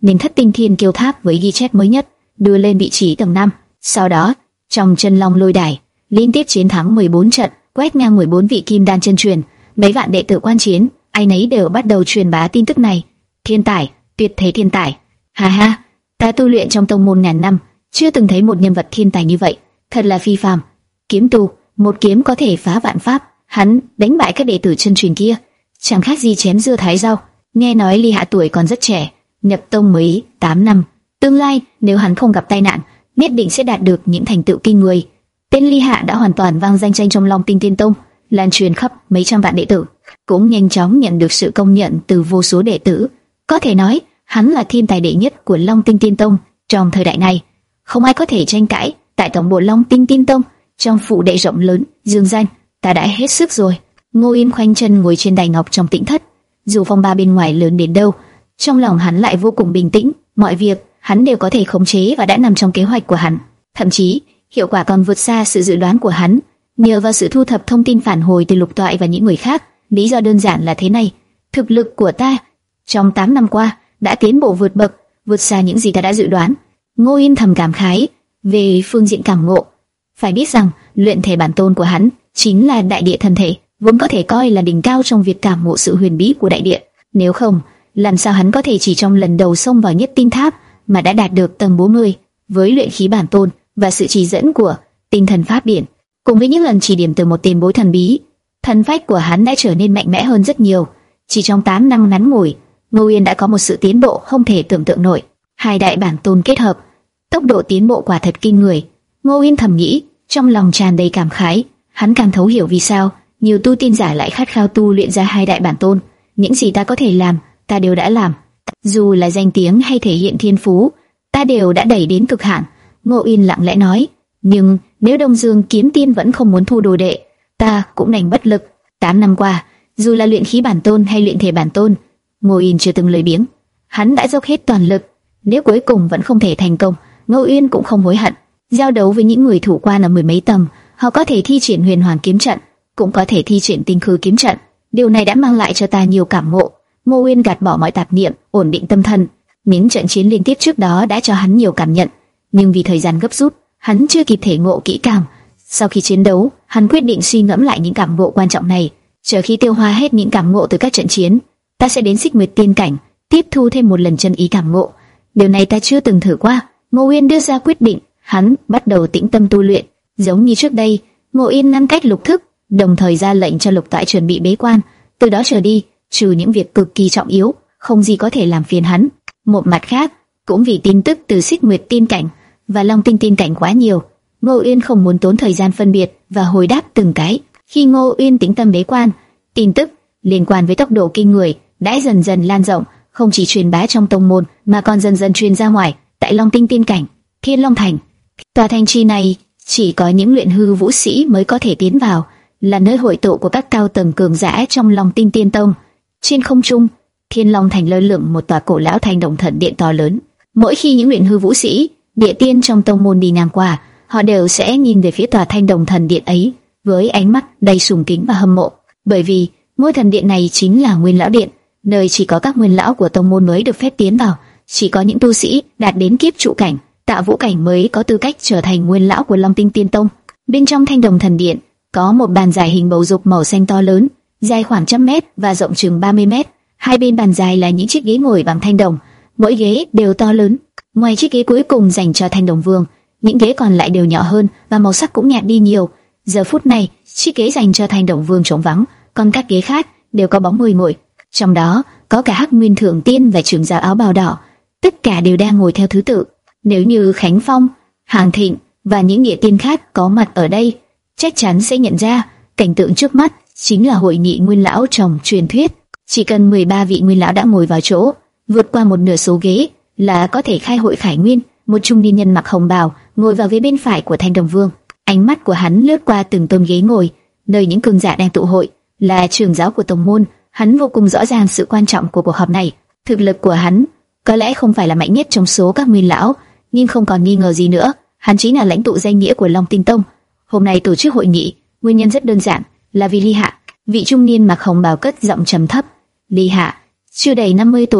nên Thất Tinh Thiên Kiêu Tháp với ghi chép mới nhất đưa lên vị trí tầng năm. Sau đó, trong Chân Long Lôi Đài, liên tiếp chiến thắng mười bốn trận, quét ngang mười bốn vị kim đan chân truyền, mấy vạn đệ tử quan chiến, ai nấy đều bắt đầu truyền bá tin tức này. Thiên tài, tuyệt thế thiên tài. Ha ha, ta tu luyện trong tông môn ngàn năm, chưa từng thấy một nhân vật thiên tài như vậy, thật là phi phàm. Kiếm tu, một kiếm có thể phá vạn pháp, hắn đánh bại các đệ tử chân truyền kia, chẳng khác gì chém dưa thái rau. Nghe nói Ly Hạ tuổi còn rất trẻ, nhập tông mới tám năm, tương lai nếu hắn không gặp tai nạn, nhất định sẽ đạt được những thành tựu kinh người. Tên Ly Hạ đã hoàn toàn vang danh tranh trong Long Tinh Tiên Tông, lan truyền khắp mấy trăm vạn đệ tử, cũng nhanh chóng nhận được sự công nhận từ vô số đệ tử. Có thể nói, hắn là thiên tài đệ nhất của Long Tinh Tiên Tông trong thời đại này, không ai có thể tranh cãi. Tại tổng bộ Long Tinh Tiên Tông, trong phủ đệ rộng lớn, dương danh, ta đã hết sức rồi. Ngô Yên khoanh chân ngồi trên đài ngọc trong tĩnh thất, dù phong ba bên ngoài lớn đến đâu, trong lòng hắn lại vô cùng bình tĩnh. Mọi việc hắn đều có thể khống chế và đã nằm trong kế hoạch của hắn, thậm chí hiệu quả còn vượt xa sự dự đoán của hắn. Nhờ vào sự thu thập thông tin phản hồi từ Lục Toại và những người khác, lý do đơn giản là thế này: thực lực của ta trong tám năm qua đã tiến bộ vượt bậc, vượt xa những gì ta đã dự đoán. Ngô Yên thầm cảm khái về phương diện cảm ngộ. Phải biết rằng luyện thể bản tôn của hắn chính là đại địa thần thể, vốn có thể coi là đỉnh cao trong việc cảm ngộ sự huyền bí của đại địa. Nếu không, làm sao hắn có thể chỉ trong lần đầu xông vào Nhất Tinh Tháp mà đã đạt được tầng bốn mươi, với luyện khí bản tôn và sự chỉ dẫn của Tinh Thần Pháp Điển, cùng với những lần chỉ điểm từ một tiền bối thần bí, thần phách của hắn đã trở nên mạnh mẽ hơn rất nhiều. Chỉ trong tám năm ngắn ngủi, Ngô Yên đã có một sự tiến bộ không thể tưởng tượng nổi. Hai đại bản tôn kết hợp, tốc độ tiến bộ quả thật kinh người. Ngô Yên thầm nghĩ, trong lòng tràn đầy cảm khái. Hắn càng thấu hiểu vì sao nhiều tu tiên giả lại khát khao tu luyện ra hai đại bản tôn. Những gì ta có thể làm, ta đều đã làm. Dù là danh tiếng hay thể hiện thiên phú, ta đều đã đẩy đến cực hạn. Ngô Yên lặng lẽ nói. Nhưng nếu Đông Dương Kiếm Tiên vẫn không muốn thu đồ đệ, ta cũng đành bất lực. Tám năm qua, dù là luyện khí bản tôn hay luyện thể bản tôn, Ngô Yên chưa từng lười biếng. Hắn đã dốc hết toàn lực. Nếu cuối cùng vẫn không thể thành công, Ngô Yên cũng không hối hận. Giao đấu với những người thủ quan ở mười mấy tầng, họ có thể thi triển Huyền Hoàng kiếm trận, cũng có thể thi triển Tinh Khư kiếm trận. Điều này đã mang lại cho ta nhiều cảm ngộ. Ngô Yên gạt bỏ mọi tạp niệm, ổn định tâm thần. Những trận chiến liên tiếp trước đó đã cho hắn nhiều cảm nhận, nhưng vì thời gian gấp rút, hắn chưa kịp thể ngộ kỹ càng. Sau khi chiến đấu, hắn quyết định suy ngẫm lại những cảm ngộ quan trọng này. Chờ khi tiêu hóa hết những cảm ngộ từ các trận chiến, ta sẽ đến Xích Nguyệt Tiên cảnh, tiếp thu thêm một lần chân ý cảm ngộ. Điều này ta chưa từng thử qua. Ngô Yên đưa ra quyết định. Hắn bắt đầu tĩnh tâm tu luyện, giống như trước đây. Ngô Yên ngăn cách lục thức, đồng thời ra lệnh cho Lục Toại chuẩn bị bế quan. Từ đó trở đi, trừ những việc cực kỳ trọng yếu, không gì có thể làm phiền hắn. Một mặt khác, cũng vì tin tức từ Xích Nguyệt Tiên cảnh và Long Tinh Tiên cảnh quá nhiều, Ngô Yên không muốn tốn thời gian phân biệt và hồi đáp từng cái. Khi Ngô Yên tĩnh tâm bế quan, tin tức liên quan với tốc độ kinh người đã dần dần lan rộng, không chỉ truyền bá trong tông môn mà còn dần dần truyền ra ngoài. Tại Long Tinh Tiên cảnh, Thiên Long Thành, tòa thành trì này chỉ có những luyện hư vũ sĩ mới có thể tiến vào, là nơi hội tụ của các cao tầng cường giả trong Long Tinh Tiên Tông. Trên không trung, Thiên Long Thành lơ lửng một tòa cổ lão thanh đồng thần điện to lớn. Mỗi khi những luyện hư vũ sĩ, địa tiên trong tông môn đi ngang qua, họ đều sẽ nhìn về phía tòa thanh đồng thần điện ấy với ánh mắt đầy sùng kính và hâm mộ, bởi vì ngôi thần điện này chính là Nguyên Lão Điện, nơi chỉ có các nguyên lão của tông môn mới được phép tiến vào. Chỉ có những tu sĩ đạt đến kiếp trụ cảnh, tạo vũ cảnh mới có tư cách trở thành nguyên lão của Long Tinh Tiên Tông. Bên trong thanh đồng thần điện có một bàn dài hình bầu dục màu xanh to lớn, dài khoảng trăm mét và rộng chừng ba mươi mét. Hai bên bàn dài là những chiếc ghế ngồi bằng thanh đồng, mỗi ghế đều to lớn. Ngoài chiếc ghế cuối cùng dành cho Thanh Đồng Vương, những ghế còn lại đều nhỏ hơn và màu sắc cũng nhạt đi nhiều. Giờ phút này, chiếc ghế dành cho Thanh Đồng Vương trống vắng, còn các ghế khác đều có bóng người ngồi. Trong đó có cả Hắc Nguyên Thượng Tiên và trưởng giáo áo bào đỏ, tất cả đều đang ngồi theo thứ tự. Nếu như Khánh Phong, Hàng Thịnh và những địa tiên khác có mặt ở đây, chắc chắn sẽ nhận ra cảnh tượng trước mắt chính là hội nghị nguyên lão trong truyền thuyết. Chỉ cần mười ba vị nguyên lão đã ngồi vào chỗ, vượt qua một nửa số ghế là có thể khai hội khải nguyên. Một trung niên nhân mặc hồng bào ngồi vào phía bên phải của Thanh Đồng Vương. Ánh mắt của hắn lướt qua từng tôn ghế ngồi, nơi những cường giả đang tụ hội. Là trưởng giáo của tông môn, hắn vô cùng rõ ràng sự quan trọng của cuộc họp này. Thực lực của hắn có lẽ không phải là mạnh nhất trong số các nguyên lão, nhưng không còn nghi ngờ gì nữa, hắn chính là lãnh tụ danh nghĩa của Long Tinh Tông. Hôm nay tổ chức hội nghị, nguyên nhân rất đơn giản, là vì Ly Hạ. Vị trung niên mặc hồng bào cất giọng trầm thấp. Ly Hạ, chưa đầy năm mươi tuổi,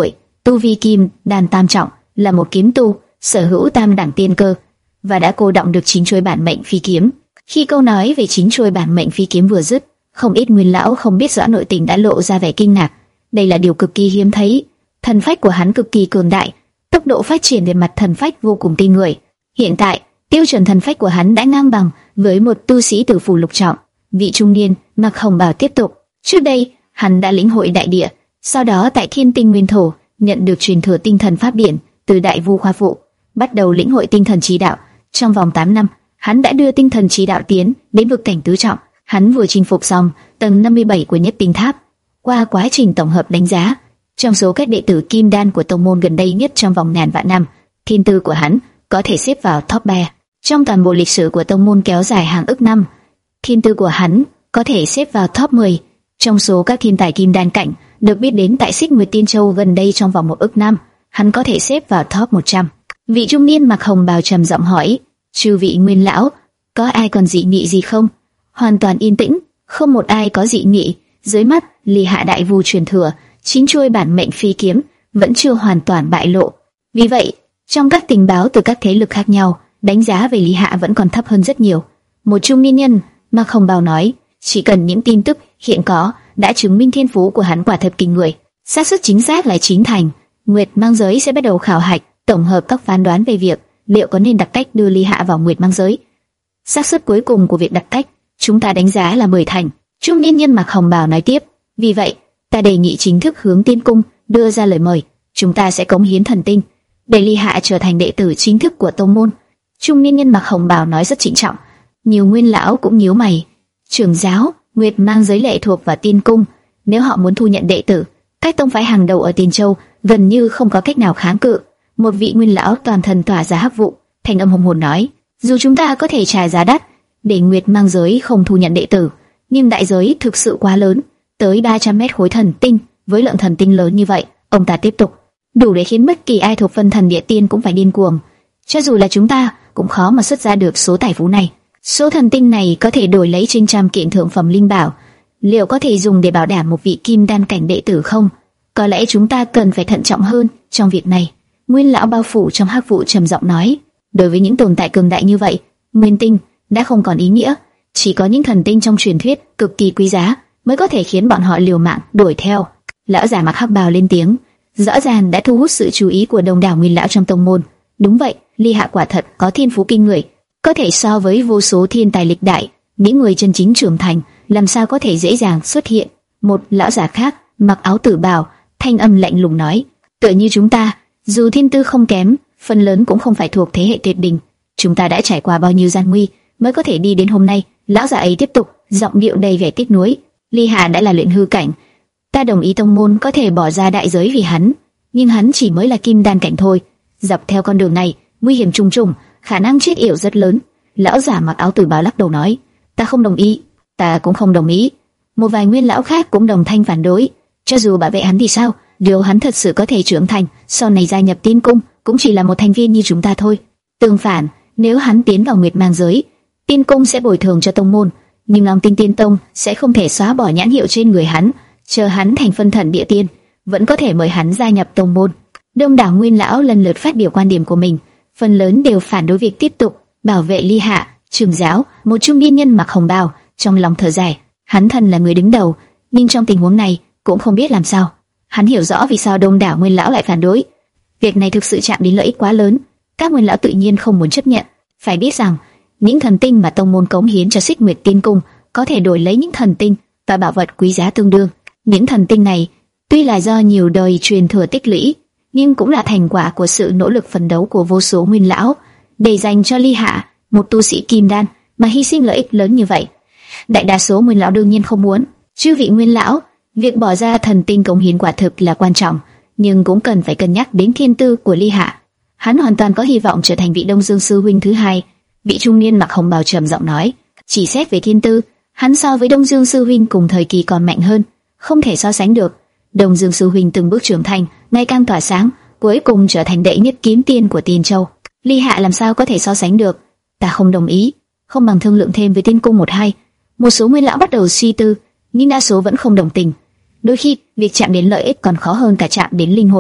tu vi kim đan tam trọng, là một kiếm tu, sở hữu tam đẳng tiên cơ và đã cô động được chín chuôi bản mệnh phi kiếm. Khi câu nói về chín chuôi bản mệnh phi kiếm vừa dứt, không ít nguyên lão không biết rõ nội tình đã lộ ra vẻ kinh ngạc. Đây là điều cực kỳ hiếm thấy. Thần phách của hắn cực kỳ cường đại, tốc độ phát triển về mặt thần phách vô cùng kinh người. Hiện tại, tiêu chuẩn thần phách của hắn đã ngang bằng với một tu sĩ tử phủ lục trọng. Vị trung niên mặc hồng bào tiếp tục. Trước đây, hắn đã lĩnh hội đại địa, sau đó tại Thiên Tinh Nguyên Thổ nhận được truyền thừa tinh thần pháp điển từ Đại Vu Khoa Phụ, bắt đầu lĩnh hội tinh thần chi đạo. Trong vòng tám năm, hắn đã đưa tinh thần chi đạo tiến đến vực cảnh tứ trọng. Hắn vừa chinh phục xong tầng năm mươi bảy của Nhất Tinh Tháp. Qua quá trình tổng hợp đánh giá, trong số các đệ tử kim đan của tông môn gần đây nhất trong vòng ngàn vạn năm, thiên tư của hắn có thể xếp vào top ba. Trong toàn bộ lịch sử của tông môn kéo dài hàng ức năm, thiên tư của hắn có thể xếp vào top mười. Trong số các thiên tài kim đan cảnh được biết đến tại Xích Nguyệt Tiên Châu gần đây trong vòng một ức năm, hắn có thể xếp vào top một trăm. Vị trung niên mặc hồng bào trầm giọng hỏi: "Chư vị nguyên lão, có ai còn dị nghị gì không?" Hoàn toàn yên tĩnh, không một ai có dị nghị. Dưới mắt Ly Hạ đại vu truyền thừa chín chuôi bản mệnh phi kiếm vẫn chưa hoàn toàn bại lộ. Vì vậy, trong các tình báo từ các thế lực khác nhau, đánh giá về Ly Hạ vẫn còn thấp hơn rất nhiều. Một trung niên nhân mặc hồng bào nói: "Chỉ cần những tin tức hiện có đã chứng minh thiên phú của hắn quả thật kinh người, xác suất chính xác là chín thành. Nguyệt Mang Giới sẽ bắt đầu khảo hạch, tổng hợp các phán đoán về việc liệu có nên đặt cách đưa Ly Hạ vào Nguyệt Mang Giới. Xác suất cuối cùng của việc đặt cách chúng ta đánh giá là mười thành." Trung niên nhân mặc hồng bào nói tiếp: "Vì vậy, ta đề nghị chính thức hướng Tiên Cung đưa ra lời mời, chúng ta sẽ cống hiến thần tinh để Ly Hạ trở thành đệ tử chính thức của tông môn." Trung niên nhân mặc hồng bào nói rất trịnh trọng. Nhiều nguyên lão cũng nhíu mày. Trưởng giáo, Nguyệt Mang Giới lệ thuộc vào Tiên Cung, nếu họ muốn thu nhận đệ tử, các tông phái hàng đầu ở Tiên Châu gần như không có cách nào kháng cự. Một vị nguyên lão toàn thân tỏa ra hắc vụ, thanh âm hùng hồn nói: "Dù chúng ta có thể trả giá đắt để Nguyệt Mang Giới không thu nhận đệ tử, nhưng đại giới thực sự quá lớn, tới ba trăm mét khối thần tinh. Với lượng thần tinh lớn như vậy," ông ta tiếp tục, "đủ để khiến bất kỳ ai thuộc phân thần địa tiên cũng phải điên cuồng. Cho dù là chúng ta cũng khó mà xuất ra được số tài phú này. Số thần tinh này có thể đổi lấy trên trăm kiện thượng phẩm linh bảo, liệu có thể dùng để bảo đảm một vị kim đan cảnh đệ tử không? Có lẽ chúng ta cần phải thận trọng hơn trong việc này." Nguyên lão bao phủ trong hắc vụ trầm giọng nói: "Đối với những tồn tại cường đại như vậy, nguyên tinh đã không còn ý nghĩa, chỉ có những thần tinh trong truyền thuyết cực kỳ quý giá mới có thể khiến bọn họ liều mạng đuổi theo." Lão già mặc hắc bào lên tiếng, rõ ràng đã thu hút sự chú ý của đông đảo nguyên lão trong tông môn. Đúng vậy, Ly Hạ quả thật có thiên phú kinh người, có thể so với vô số thiên tài lịch đại. Những người chân chính trưởng thành làm sao có thể dễ dàng xuất hiện. Một lão già khác mặc áo tử bào, thanh âm lạnh lùng nói: "Tựa như chúng ta, dù thiên tư không kém, phần lớn cũng không phải thuộc thế hệ tuyệt đỉnh. Chúng ta đã trải qua bao nhiêu gian nguy mới có thể đi đến hôm nay." Lão già ấy tiếp tục, giọng điệu đầy vẻ tiếc nuối: "Ly Hạ đã là luyện hư cảnh, ta đồng ý tông môn có thể bỏ ra đại giới vì hắn, nhưng hắn chỉ mới là kim đan cảnh thôi. Dọc theo con đường này, nguy hiểm trùng trùng, khả năng chết yểu rất lớn." Lão giả mặc áo tử bào lắc đầu nói: "Ta không đồng ý." "Ta cũng không đồng ý." Một vài nguyên lão khác cũng đồng thanh phản đối. Cho dù bảo vệ hắn thì sao, điều hắn thật sự có thể trưởng thành, sau này gia nhập Tiên Cung, cũng chỉ là một thành viên như chúng ta thôi. Tương phản, nếu hắn tiến vào Nguyệt Mang Giới, Tiên Cung sẽ bồi thường cho tông môn, nhưng Long Tinh Tiên Tông sẽ không thể xóa bỏ nhãn hiệu trên người hắn. Chờ hắn thành phân thần địa tiên, vẫn có thể mời hắn gia nhập tông môn. Đông đảo nguyên lão lần lượt phát biểu quan điểm của mình, phần lớn đều phản đối việc tiếp tục bảo vệ Ly Hạ. Trưởng giáo, một trung niên nhân mặc hồng bào, trong lòng thở dài. Hắn thân là người đứng đầu, nhưng trong tình huống này cũng không biết làm sao. Hắn hiểu rõ vì sao đông đảo nguyên lão lại phản đối. Việc này thực sự chạm đến lợi ích quá lớn, các nguyên lão tự nhiên không muốn chấp nhận. Phải biết rằng, những thần tinh mà tông môn cống hiến cho Xích Nguyệt Tiên Cung có thể đổi lấy những thần tinh và bảo vật quý giá tương đương. Những thần tinh này tuy là do nhiều đời truyền thừa tích lũy, nhưng cũng là thành quả của sự nỗ lực phấn đấu của vô số nguyên lão. Để dành cho Ly Hạ, một tu sĩ kim đan, mà hy sinh lợi ích lớn như vậy, đại đa số nguyên lão đương nhiên không muốn. Chư vị nguyên lão, việc bỏ ra thần tinh cống hiến quả thực là quan trọng, nhưng cũng cần phải cân nhắc đến thiên tư của Ly Hạ. Hắn hoàn toàn có hy vọng trở thành vị Đông Dương sư huynh thứ hai. Vị trung niên mặc hồng bào trầm giọng nói: "Chỉ xét về thiên tư, hắn so với Đông Dương sư huynh cùng thời kỳ còn mạnh hơn, không thể so sánh được. Đông Dương sư huynh từng bước trưởng thành, ngày càng tỏa sáng, cuối cùng trở thành đệ nhất kiếm tiên của Tiên Châu. Ly Hạ làm sao có thể so sánh được?" "Ta không đồng ý, không bằng thương lượng thêm với Tiên Cung một hai." Một số nguyên lão bắt đầu suy tư, nhưng đa số vẫn không đồng tình. Đôi khi, việc chạm đến lợi ích còn khó hơn cả chạm đến linh hồn.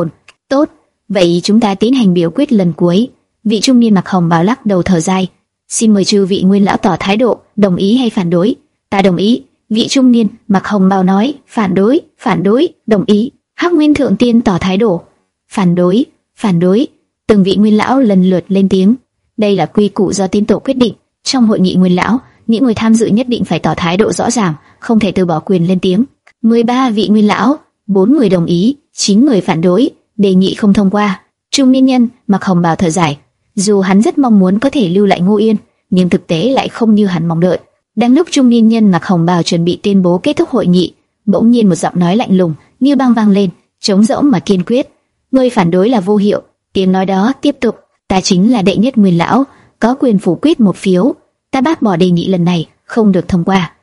Tốt, vậy chúng ta tiến hành biểu quyết lần cuối. Vị trung niên mặc hồng bào lắc đầu thở dài. Xin mời chư vị nguyên lão tỏ thái độ, đồng ý hay phản đối? Ta đồng ý. Vị trung niên mặc hồng bào nói. Phản đối, phản đối, đồng ý. Hắc Nguyên thượng tiên tỏ thái độ. Phản đối, phản đối. Từng vị nguyên lão lần lượt lên tiếng. Đây là quy củ do tín tổ quyết định. Trong hội nghị nguyên lão, những người tham dự nhất định phải tỏ thái độ rõ ràng, không thể từ bỏ quyền lên tiếng. mười ba vị nguyên lão, bốn người đồng ý, chín người phản đối, đề nghị không thông qua. Trung niên nhân mặc hồng bào thở dài. Dù hắn rất mong muốn có thể lưu lại Ngô Yên, nhưng thực tế lại không như hắn mong đợi. Đang lúc trung niên nhân mặc hồng bào chuẩn bị tuyên bố kết thúc hội nghị, bỗng nhiên một giọng nói lạnh lùng như băng vang lên, trống rỗng mà kiên quyết. Người phản đối là vô hiệu. Tiếng nói đó tiếp tục. Ta chính là đệ nhất nguyên lão, có quyền phủ quyết một phiếu. Ta bác bỏ đề nghị lần này, không được thông qua.